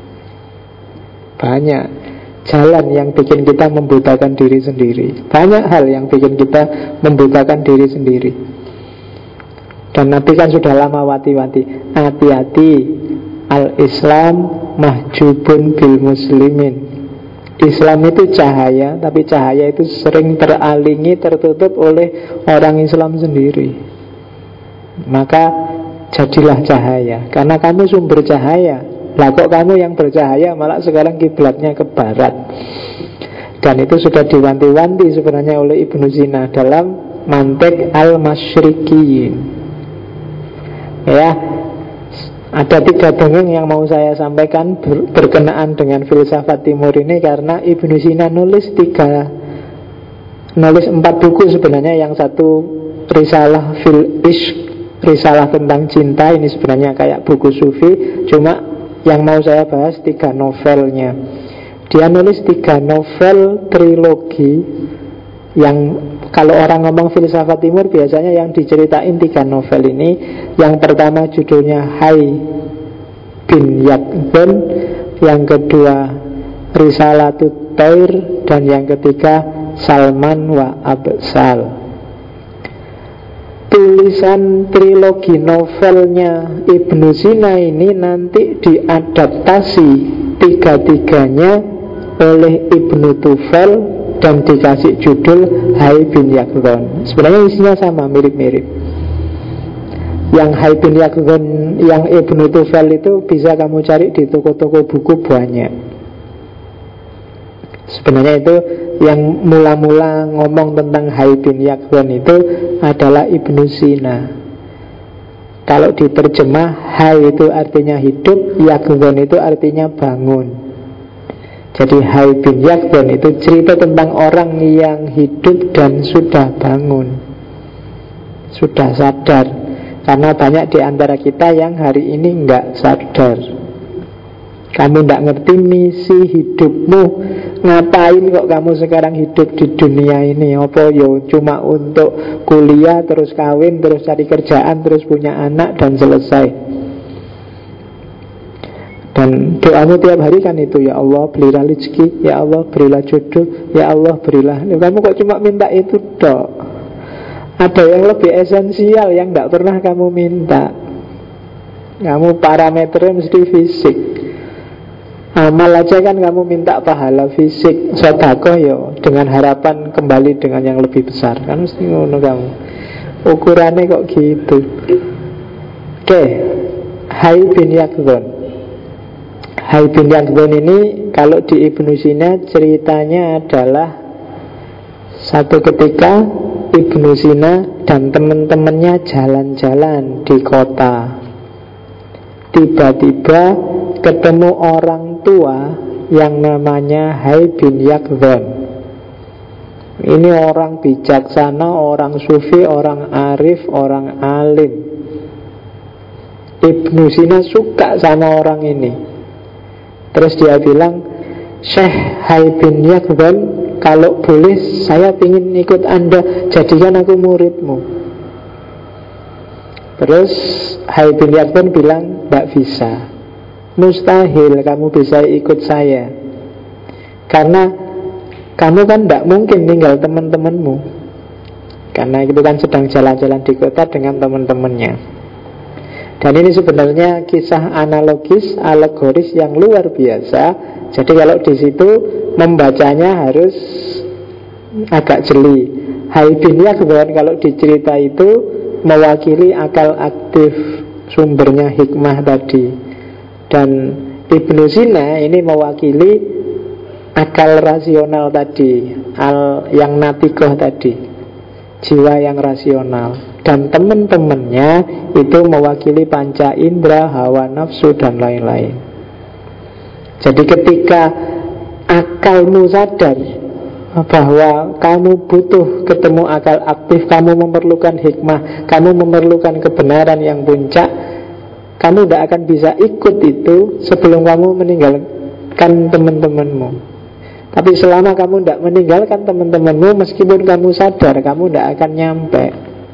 Banyak jalan yang bikin kita membutakan diri sendiri. Banyak hal yang bikin kita membutakan diri sendiri. Dan Nabi kan sudah lama wanti-wanti, hati-hati, al-Islam mahjubun bil muslimin. Islam itu cahaya, tapi cahaya itu sering teralingi, tertutup oleh orang Islam sendiri. Maka jadilah cahaya, karena kamu sumber cahaya. Lah kok kamu yang bercahaya malah sekarang kiblatnya ke barat. Dan itu sudah diwanti-wanti sebenarnya oleh Ibnu Sina dalam Mantiq al-Masyriqiyin. Ya, ada 3 dongeng yang mau saya sampaikan berkenaan dengan filsafat timur ini, karena Ibnu Sina nulis 4 buku sebenarnya. Yang satu risalah fil ishq, risalah tentang cinta, ini sebenarnya kayak buku sufi, cuma yang mau saya bahas 3 novelnya. Dia nulis 3 novel trilogi. Yang kalau orang ngomong filsafat timur biasanya yang diceritain 3 novel ini. Yang pertama judulnya Hai bin Yaqzan, yang kedua Risalatut Tair, dan yang ketiga Salman wa Absal. Tulisan trilogi novelnya Ibnu Sina ini nanti diadaptasi 3-tiganya oleh Ibnu Tufel dan dikasih judul Hai bin Yaqzan. Sebenarnya isinya sama, mirip-mirip. Yang Hai bin Yaqzan yang Ibnu Tufel itu bisa kamu cari di toko-toko buku banyak. Sebenarnya itu yang mula-mula ngomong tentang Hai bin Yaqzan itu adalah Ibnu Sina. Kalau diterjemah, Hai itu artinya hidup, Yaqzan itu artinya bangun. Jadi Hai bin Yaqzan itu cerita tentang orang yang hidup dan sudah bangun, sudah sadar. Karena banyak di antara kita yang hari ini enggak sadar. Kamu tidak ngerti misi hidupmu. Ngapain kok kamu sekarang hidup di dunia ini? Apa yo cuma untuk kuliah, terus kawin, terus cari kerjaan, terus punya anak, dan selesai. Dan doamu tiap hari kan itu, ya Allah berilah rezeki, ya Allah berilah jodoh, ya Allah berilah. Kamu kok cuma minta itu dok? Ada yang lebih esensial yang tidak pernah kamu minta. Kamu parameternya mesti fisik. Amal aja kan kamu minta pahala fisik, sedekah yo dengan harapan kembali dengan yang lebih besar. Kan mesti ngono kamu. Ukurannya kok gitu. Oke, Hai bin Yaqzan. Hai bin Yaqzan ini kalau di Ibnu Sina ceritanya adalah satu ketika Ibnu Sina dan teman-temannya jalan-jalan di kota. Tiba-tiba ketemu orang tua yang namanya Hai bin Yaqzan. Ini orang bijaksana, orang sufi, orang arif, orang alim. Ibnu Sina suka sama orang ini. Terus dia bilang, Syekh Hai bin Yaqzan, kalau boleh saya ingin ikut Anda, jadikan aku muridmu. Terus Hai bin Yaqzan bilang, tidak bisa, mustahil kamu bisa ikut saya, karena kamu kan tidak mungkin tinggal teman-temanmu, karena itu kan sedang jalan-jalan di kota dengan teman-temannya. Dan ini sebenarnya kisah analogis, alegoris yang luar biasa. Jadi kalau di situ membacanya harus agak jeli. Hai bin Yaqzan kalau dicerita itu mewakili akal aktif, sumbernya hikmah tadi. Dan Ibnu Sina ini mewakili akal rasional tadi, yang natikoh tadi, jiwa yang rasional. Dan teman-temannya itu mewakili panca indera, hawa nafsu, dan lain-lain. Jadi ketika akalmu sadar bahwa kamu butuh ketemu akal aktif, kamu memerlukan hikmah, kamu memerlukan kebenaran yang puncak, kamu tidak akan bisa ikut itu sebelum kamu meninggalkan teman-temanmu. Tapi selama kamu tidak meninggalkan teman-temanmu, meskipun kamu sadar, kamu tidak akan nyampe.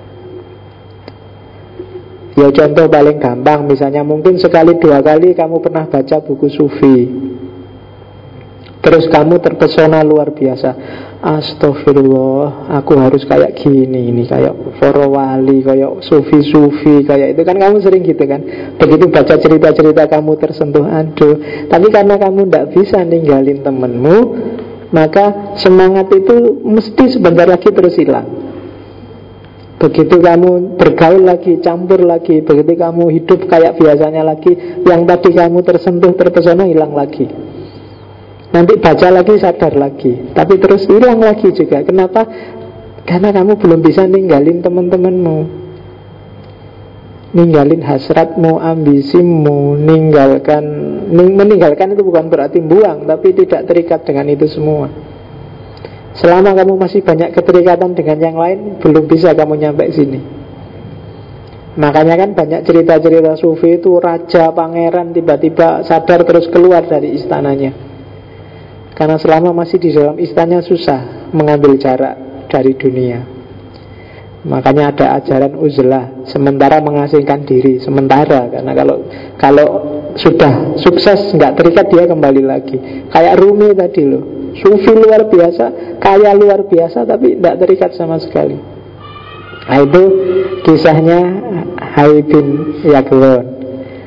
Ya contoh paling gampang, misalnya mungkin sekali dua kali kamu pernah baca buku sufi, terus kamu terpesona luar biasa. Astagfirullah, aku harus kayak gini, ini kayak para wali, kayak sufi-sufi, kayak itu kan kamu sering gitu kan. Begitu baca cerita-cerita kamu tersentuh, aduh. Tapi karena kamu tidak bisa ninggalin temenmu, maka semangat itu mesti sebentar lagi terus hilang. Begitu kamu bergaul lagi, campur lagi, begitu kamu hidup kayak biasanya lagi, yang tadi kamu tersentuh, terpesona hilang lagi. Nanti baca lagi, sadar lagi, tapi terus hilang lagi juga. Kenapa? Karena kamu belum bisa ninggalin teman-temanmu, ninggalin hasratmu, ambisimu. Meninggalkan itu bukan berarti buang, tapi tidak terikat dengan itu semua. Selama kamu masih banyak keterikatan dengan yang lain, belum bisa kamu nyampe sini. Makanya kan banyak cerita-cerita sufi itu raja, pangeran tiba-tiba sadar terus keluar dari istananya. Karena selama masih di dalam istana susah mengambil jarak dari dunia. Makanya ada ajaran uzlah, sementara mengasingkan diri, sementara. Karena kalau sudah sukses, nggak terikat, dia kembali lagi. Kayak Rumi tadi loh, sufi luar biasa, kaya luar biasa, tapi tidak terikat sama sekali. Nah, itu kisahnya Hai bin Yaglon.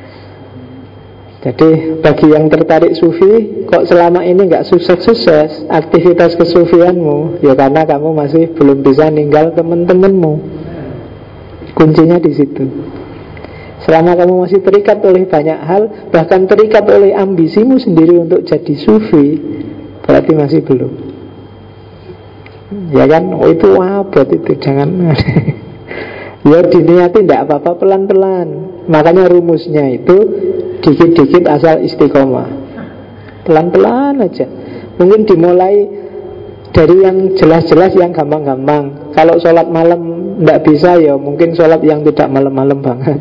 Jadi bagi yang tertarik sufi, kok selama ini nggak sukses-sukses aktivitas kesufianmu, ya karena kamu masih belum bisa ninggal teman-temanmu. Kuncinya di situ. Selama kamu masih terikat oleh banyak hal, bahkan terikat oleh ambisimu sendiri untuk jadi sufi, berarti masih belum. Ya kan? Oh itu abot itu, jangan. Ya diniati tidak apa-apa, pelan-pelan. Makanya rumusnya itu dikit-dikit asal istiqomah, pelan-pelan aja. Mungkin dimulai dari yang jelas-jelas, yang gampang-gampang. Kalau sholat malam tidak bisa, ya mungkin sholat yang tidak malam-malam banget.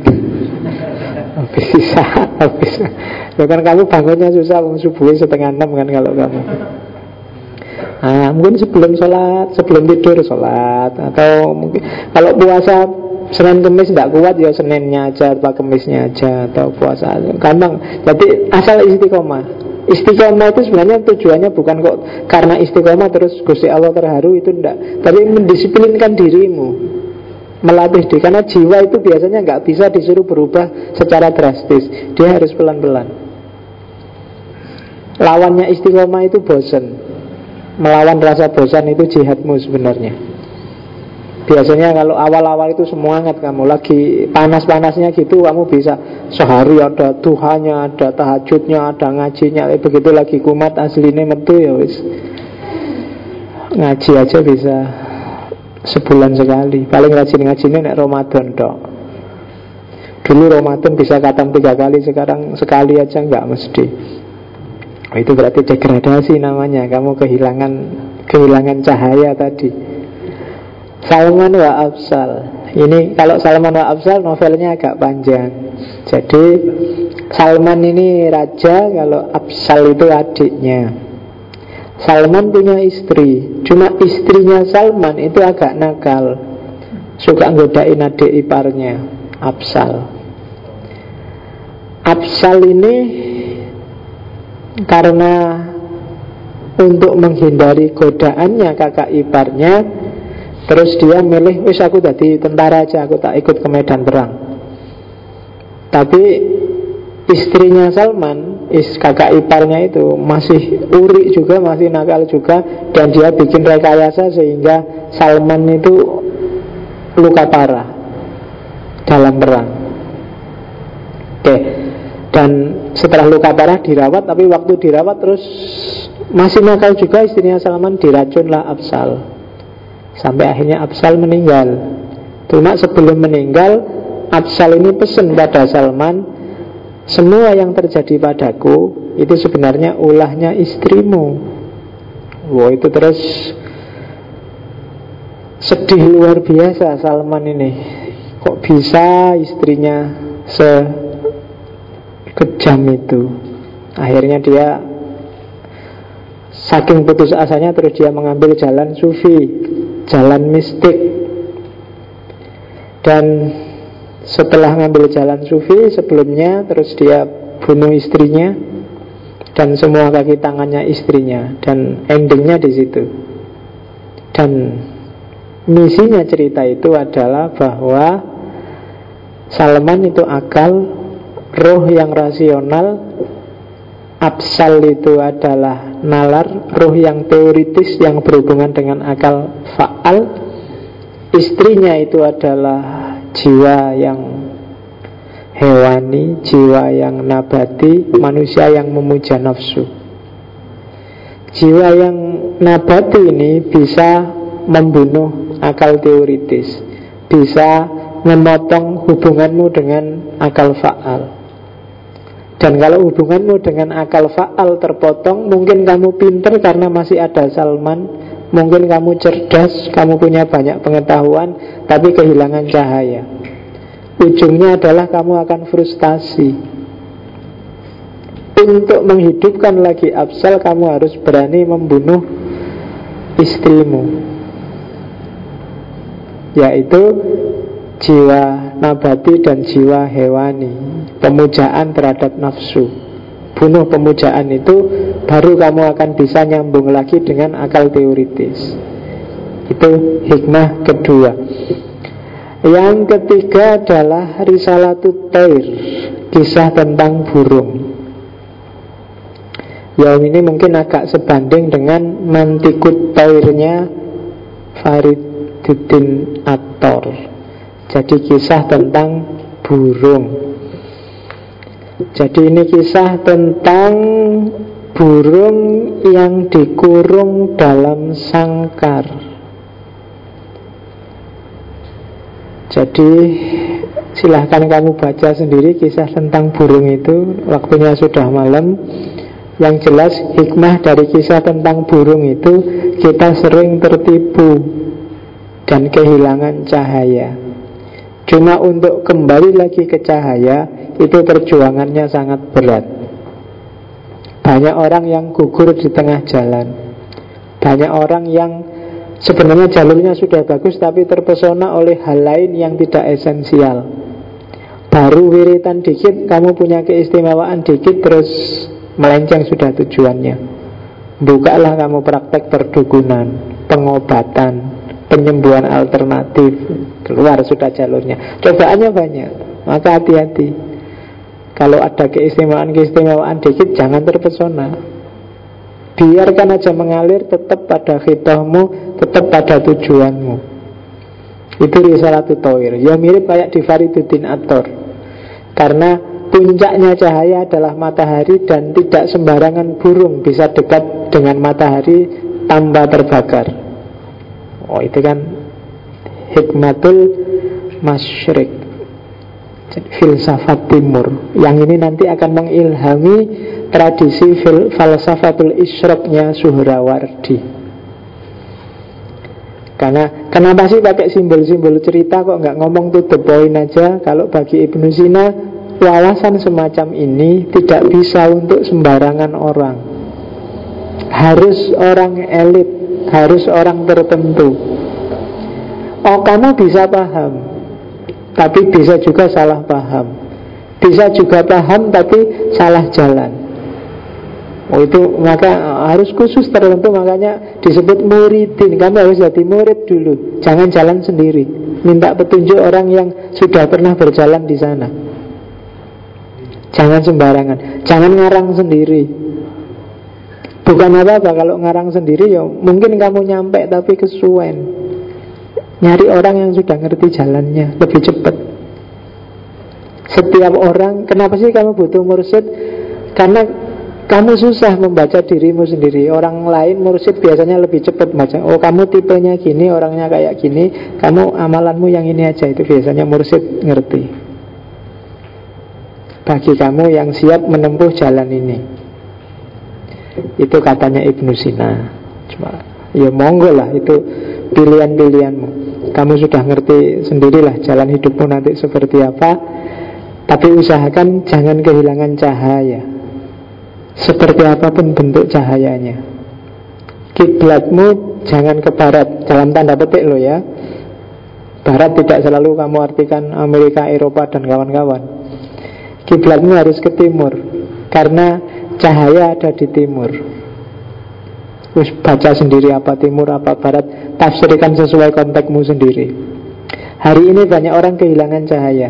Bisa. Ya kan kamu bangunnya susah, subuh 5:30 kan kalau kamu. Nah, mungkin sebelum sholat, sebelum tidur sholat. Atau mungkin kalau puasa Senin Kemis tidak kuat, ya Seninnya aja atau Kemisnya aja, atau puasa gampang. Jadi asal istiqomah. Istiqomah itu sebenarnya tujuannya bukan kok karena istiqomah terus Gusti Allah terharu, itu enggak. Tapi mendisiplinkan dirimu, melatih diri. Karena jiwa itu biasanya nggak bisa disuruh berubah secara drastis, dia harus pelan-pelan. Lawannya istiqomah itu bosan. Melawan rasa bosan itu jihadmu sebenarnya. Biasanya kalau awal-awal itu semangat, kamu lagi panas-panasnya gitu, kamu bisa sehari ada duhanya, ada tahajudnya, ada ngajinya. Begitu lagi kumat aslinya metu, ya wis ngaji aja bisa sebulan sekali. Paling rajin ngajinya nek Ramadan dok. Dulu Ramadan bisa khatam 3 kali, sekarang sekali aja nggak mesti. Itu berarti degradasi namanya. Kamu kehilangan cahaya tadi. Salman wa Afsal. Ini kalau Salman wa Afsal novelnya agak panjang. Jadi Salman ini raja, kalau Afsal itu adiknya. Salman punya istri, cuma istrinya Salman itu agak nakal, suka godain adik iparnya, Afsal. Afsal ini karena untuk menghindari godaannya kakak iparnya, terus dia milih, wis aku jadi tentara aja, aku tak ikut ke medan perang. Tapi istrinya Salman, kakak iparnya itu masih uri juga, masih nakal juga, dan dia bikin rekayasa sehingga Salman itu luka parah dalam perang. Oke. Dan setelah luka parah dirawat, tapi waktu dirawat terus masih nakal juga, istrinya Salman diracunlah Afsal. Sampai akhirnya Afsal meninggal. Cuma sebelum meninggal, Afsal ini pesan pada Salman, semua yang terjadi padaku itu sebenarnya ulahnya istrimu. Wah, itu terus sedih luar biasa Salman ini. Kok bisa istrinya sekejam itu? Akhirnya dia saking putus asanya, terus dia mengambil jalan sufi, jalan mistik. Dan setelah mengambil jalan sufi sebelumnya, terus dia bunuh istrinya dan semua kaki tangannya istrinya, dan endingnya di situ. Dan misinya cerita itu adalah bahwa Salman itu akal, roh yang rasional, Absal itu adalah nalar, roh yang teoritis yang berhubungan dengan akal faal. Istrinya itu adalah jiwa yang hewani, jiwa yang nabati, manusia yang memuja nafsu. Jiwa yang nabati ini bisa membunuh akal teoritis, bisa memotong hubunganmu dengan akal faal. Dan kalau hubunganmu dengan akal faal terpotong, mungkin kamu pinter karena masih ada Salman, mungkin kamu cerdas, kamu punya banyak pengetahuan, tapi kehilangan cahaya. Ujungnya adalah kamu akan frustasi. Untuk menghidupkan lagi Absal, kamu harus berani membunuh istrimu, yaitu jiwa nabati dan jiwa hewani, pemujaan terhadap nafsu. Bunuh pemujaan itu, baru kamu akan bisa nyambung lagi dengan akal teoritis. Itu hikmah kedua. Yang ketiga adalah Risalatut Thair, kisah tentang burung. Ya, ini mungkin agak sebanding dengan Mantikut Thairnya Fariduddin Attar. Jadi kisah tentang burung. Jadi ini kisah tentang burung yang dikurung dalam sangkar. Jadi silahkan kamu baca sendiri kisah tentang burung itu. Waktunya sudah malam. Yang jelas hikmah dari kisah tentang burung itu, kita sering tertipu dan kehilangan cahaya. Cuma untuk kembali lagi ke cahaya, itu perjuangannya sangat berat. Banyak orang yang gugur di tengah jalan. Banyak orang yang sebenarnya jalurnya sudah bagus, tapi terpesona oleh hal lain yang tidak esensial. Baru wiritan dikit, kamu punya keistimewaan dikit, terus melenceng sudah tujuannya. Bukalah kamu praktek perdukunan, pengobatan, penyembuhan alternatif, keluar sudah jalurnya. Cobaannya banyak, maka hati-hati. Kalau ada keistimewaan dikit, jangan terpesona. Biarkan aja mengalir, tetap pada khitahmu, tetap pada tujuanmu. Itu Risalatut Thair. Ya mirip kayak di Fariduddin Attar. Karena puncaknya cahaya adalah matahari, dan tidak sembarangan burung bisa dekat dengan matahari tanpa terbakar. Oh, itu kan hikmatul masyrik, filsafat timur. Yang ini nanti akan mengilhami tradisi falsafatul isyraqnya Suhrawardi. Karena kenapa sih pakai simbol-simbol cerita, kok nggak ngomong to the point aja? Kalau bagi Ibnu Sina, wawasan semacam ini tidak bisa untuk sembarangan orang. Harus orang elit, harus orang tertentu. Oh, kamu bisa paham, tapi bisa juga salah paham. Bisa juga paham, tapi salah jalan. Oh, itu maka harus khusus tertentu. Makanya disebut muridin. Kamu harus jadi murid dulu. Jangan jalan sendiri. Minta petunjuk orang yang sudah pernah berjalan di sana. Jangan sembarangan. Jangan ngarang sendiri. Bukan apa-apa kalau ngarang sendiri, ya mungkin kamu nyampe tapi kesuwen. Nyari orang yang sudah ngerti jalannya, lebih cepat. Setiap orang, kenapa sih kamu butuh mursyid? Karena kamu susah membaca dirimu sendiri. Orang lain mursyid biasanya lebih cepat baca. Oh, kamu tipenya gini, orangnya kayak gini, kamu amalanmu yang ini aja. Itu biasanya mursyid ngerti. Bagi kamu yang siap menempuh jalan ini. Itu katanya Ibnu Sina. Cuma ya monggo lah, itu pilihan-pilihanmu. Kamu sudah ngerti sendirilah jalan hidupmu nanti seperti apa. Tapi usahakan jangan kehilangan cahaya, seperti apapun bentuk cahayanya. Kiblatmu jangan ke barat, dalam tanda petik lo ya. Barat tidak selalu kamu artikan Amerika, Eropa, dan kawan-kawan. Kiblatmu harus ke timur, karena cahaya ada di timur. Terus baca sendiri apa timur, apa barat, tafsirkan sesuai konteksmu sendiri. Hari ini banyak orang kehilangan cahaya.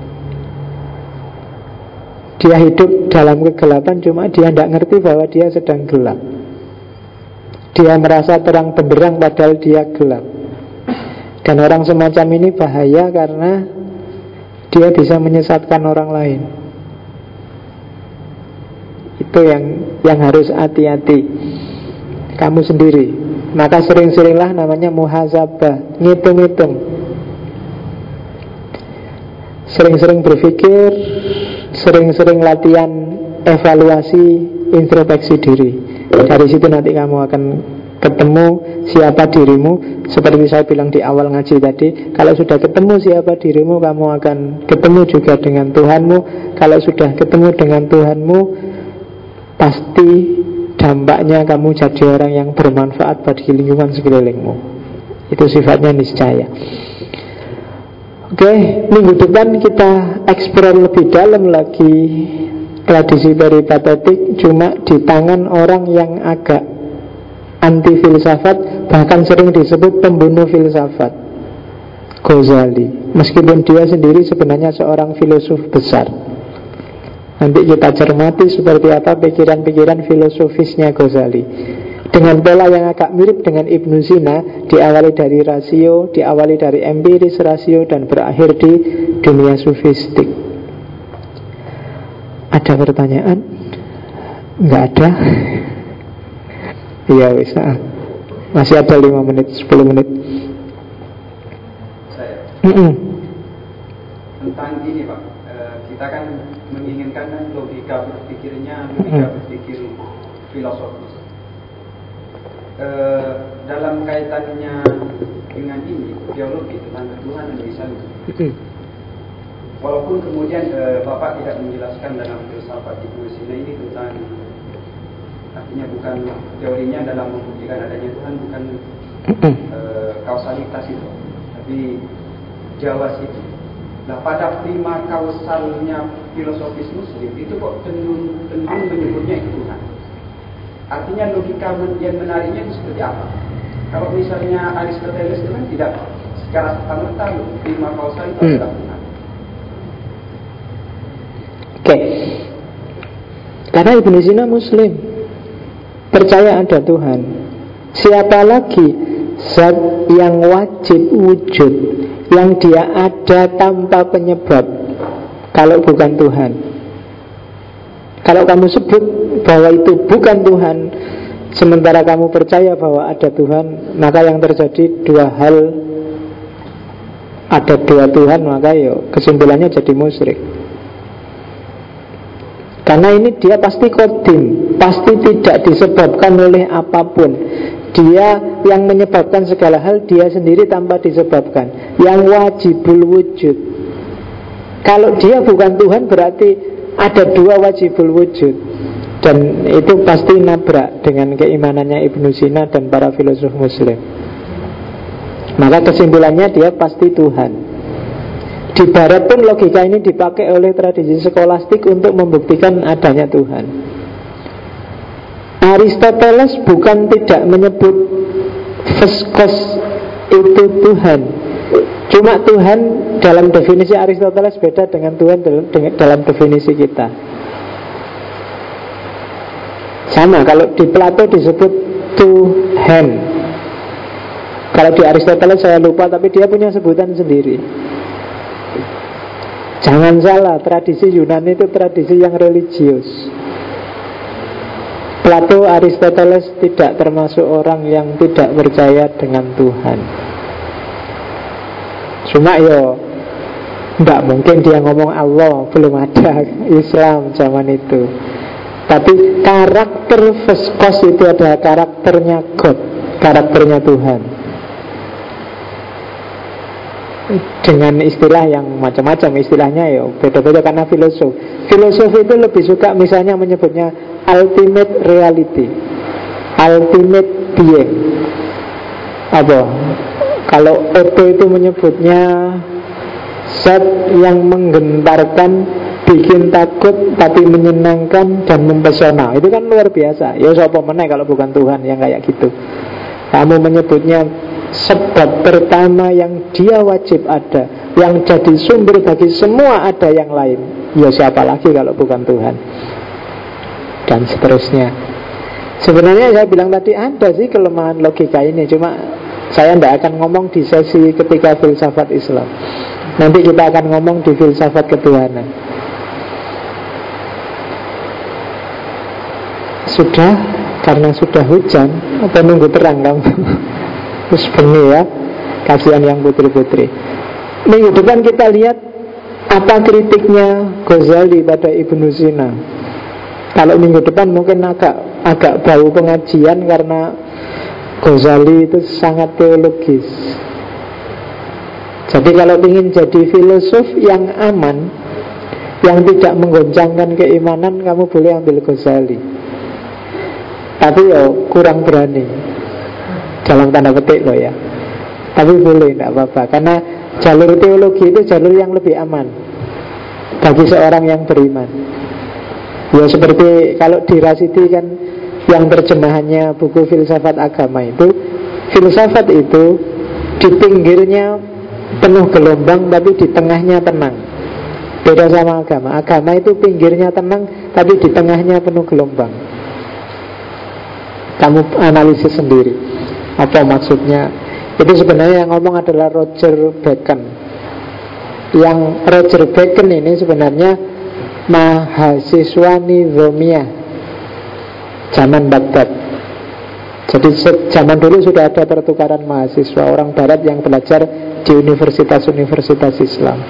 Dia hidup dalam kegelapan, cuma dia tidak ngerti bahwa dia sedang gelap. Dia merasa terang benderang padahal dia gelap. Dan orang semacam ini bahaya karena dia bisa menyesatkan orang lain. Itu yang harus hati-hati. Kamu sendiri. Maka sering-seringlah namanya muhasabah, ngitung-ngitung. Sering-sering berpikir, sering-sering latihan evaluasi, introspeksi diri. Dari situ nanti kamu akan ketemu siapa dirimu. Seperti saya bilang di awal ngaji tadi, kalau sudah ketemu siapa dirimu, kamu akan ketemu juga dengan Tuhanmu. Kalau sudah ketemu dengan Tuhanmu, pasti dampaknya kamu jadi orang yang bermanfaat bagi lingkungan sekelilingmu. Itu sifatnya niscaya. Oke, minggu depan kita eksplor lebih dalam lagi tradisi peripatetik, cuma di tangan orang yang agak anti filsafat, bahkan sering disebut pembunuh filsafat, Ghazali. Meskipun dia sendiri sebenarnya seorang filosof besar. Nanti kita cermati seperti apa pikiran-pikiran filosofisnya Ghazali, dengan pola yang agak mirip dengan Ibn Sina. Diawali dari rasio, diawali dari empiris rasio, dan berakhir di dunia sufistik. Ada pertanyaan? Enggak ada? Iya wis. Masih ada 5 menit, 10 menit. Saya tentang ini Pak, kita kan menginginkan logika berpikirnya, logika berpikir filosofis. Dalam kaitannya dengan ini teologi tentang Tuhan misalnya, walaupun kemudian Bapak tidak menjelaskan dalam filsafat Ibnu Sina ini tentang, artinya bukan teorinya dalam membuktikan adanya Tuhan, bukan kausalitas itu, tapi jawas itu. Nah, pada prima kausalnya filosofis Muslim itu kok cenderung menyebutnya itu Tuhan. Artinya logika yang menariknya itu seperti apa? Kalau misalnya Aristoteles itu kan tidak secara serta-merta prima kausal itu adalah Tuhan. Oke. Karena Ibnu Sina Muslim, percaya ada Tuhan. Siapa lagi zat yang wajib wujud, yang dia ada tanpa penyebab, kalau bukan Tuhan? Kalau kamu sebut bahwa itu bukan Tuhan, sementara kamu percaya bahwa ada Tuhan, maka yang terjadi dua hal. Ada dua Tuhan, maka kesimpulannya jadi musyrik. Karena ini dia pasti kodim, pasti tidak disebabkan oleh apapun. Dia yang menyebabkan segala hal, dia sendiri tanpa disebabkan, yang wajibul wujud. Kalau dia bukan Tuhan, berarti ada dua wajibul wujud. Dan itu pasti nabrak dengan keimanannya Ibnu Sina dan para filosof Muslim. Maka kesimpulannya dia pasti Tuhan. Di barat pun logika ini dipakai oleh tradisi skolastik untuk membuktikan adanya Tuhan. Aristoteles bukan tidak menyebut Pheskos itu Tuhan. Cuma Tuhan dalam definisi Aristoteles beda dengan Tuhan dalam definisi kita. Sama, kalau di Plato disebut Tuhan. Kalau di Aristoteles saya lupa, tapi dia punya sebutan sendiri. Jangan salah, tradisi Yunani itu tradisi yang religius. Plato, Aristoteles tidak termasuk orang yang tidak percaya dengan Tuhan. Cuma tidak mungkin dia ngomong Allah, belum ada Islam zaman itu. Tapi karakter Pheskos itu adalah karakternya God. karakternya Tuhan dengan istilah yang macam-macam. Istilahnya ya beda-beda karena filosof itu lebih suka misalnya menyebutnya ultimate reality, ultimate being. Apa? Kalau Otto itu menyebutnya zat yang menggentarkan, bikin takut tapi menyenangkan dan mempesona. Itu kan luar biasa. Ya siapa meneh kalau bukan Tuhan yang kayak gitu. Kamu menyebutnya sebab pertama yang dia wajib ada, yang jadi sumber bagi semua ada yang lain. Ya siapa lagi kalau bukan Tuhan? Dan seterusnya. Sebenarnya saya bilang tadi ada sih kelemahan logika ini, cuma saya tidak akan ngomong di sesi ketika filsafat Islam. Nanti kita akan ngomong di filsafat ketuhanan. Sudah, karena sudah hujan, atau nunggu terang kamu? Terus bengi ya, kasihan yang putri-putri. Minggu depan kita lihat apa kritiknya Ghazali pada Ibnu Sina. Kalau minggu depan mungkin agak bau pengajian karena Ghazali itu sangat teologis. Jadi kalau ingin jadi filosof yang aman, yang tidak menggoncangkan keimanan, kamu boleh ambil Ghazali. Tapi kurang berani, dalam tanda petik loh ya. Tapi boleh, tidak apa-apa. Karena jalur teologi itu jalur yang lebih aman bagi seorang yang beriman. Ya seperti kalau di Rasidi kan, yang terjemahannya buku filsafat agama itu, filsafat itu di pinggirnya penuh gelombang tapi di tengahnya tenang. Beda sama agama. Agama itu pinggirnya tenang tapi di tengahnya penuh gelombang. Kamu analisis sendiri apa maksudnya. Itu sebenarnya yang ngomong adalah Roger Bacon. Yang Roger Bacon ini sebenarnya mahasiswa Nizamiyah zaman Baghdad. Jadi zaman dulu sudah ada pertukaran mahasiswa orang barat yang belajar di universitas-universitas Islam.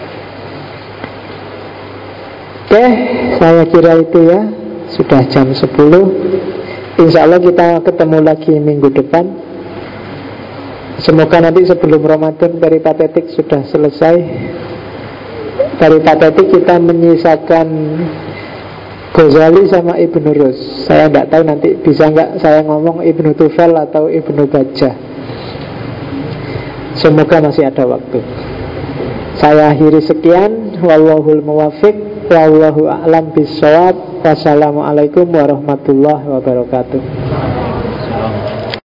Oke, saya kira itu ya. Sudah jam 10. Insya Allah kita ketemu lagi minggu depan. Semoga nanti sebelum Ramadan peripatetik sudah selesai. Peripatetik kita menyisakan Ghazali sama Ibnu Rus. Saya tidak tahu nanti bisa nggak saya ngomong Ibnu Tufel atau Ibnu Bajjah. Semoga masih ada waktu. Saya akhiri sekian. Wallahul muwaffiq, wallahu a'lam bissawab. Wassalamualaikum warahmatullahi wabarakatuh.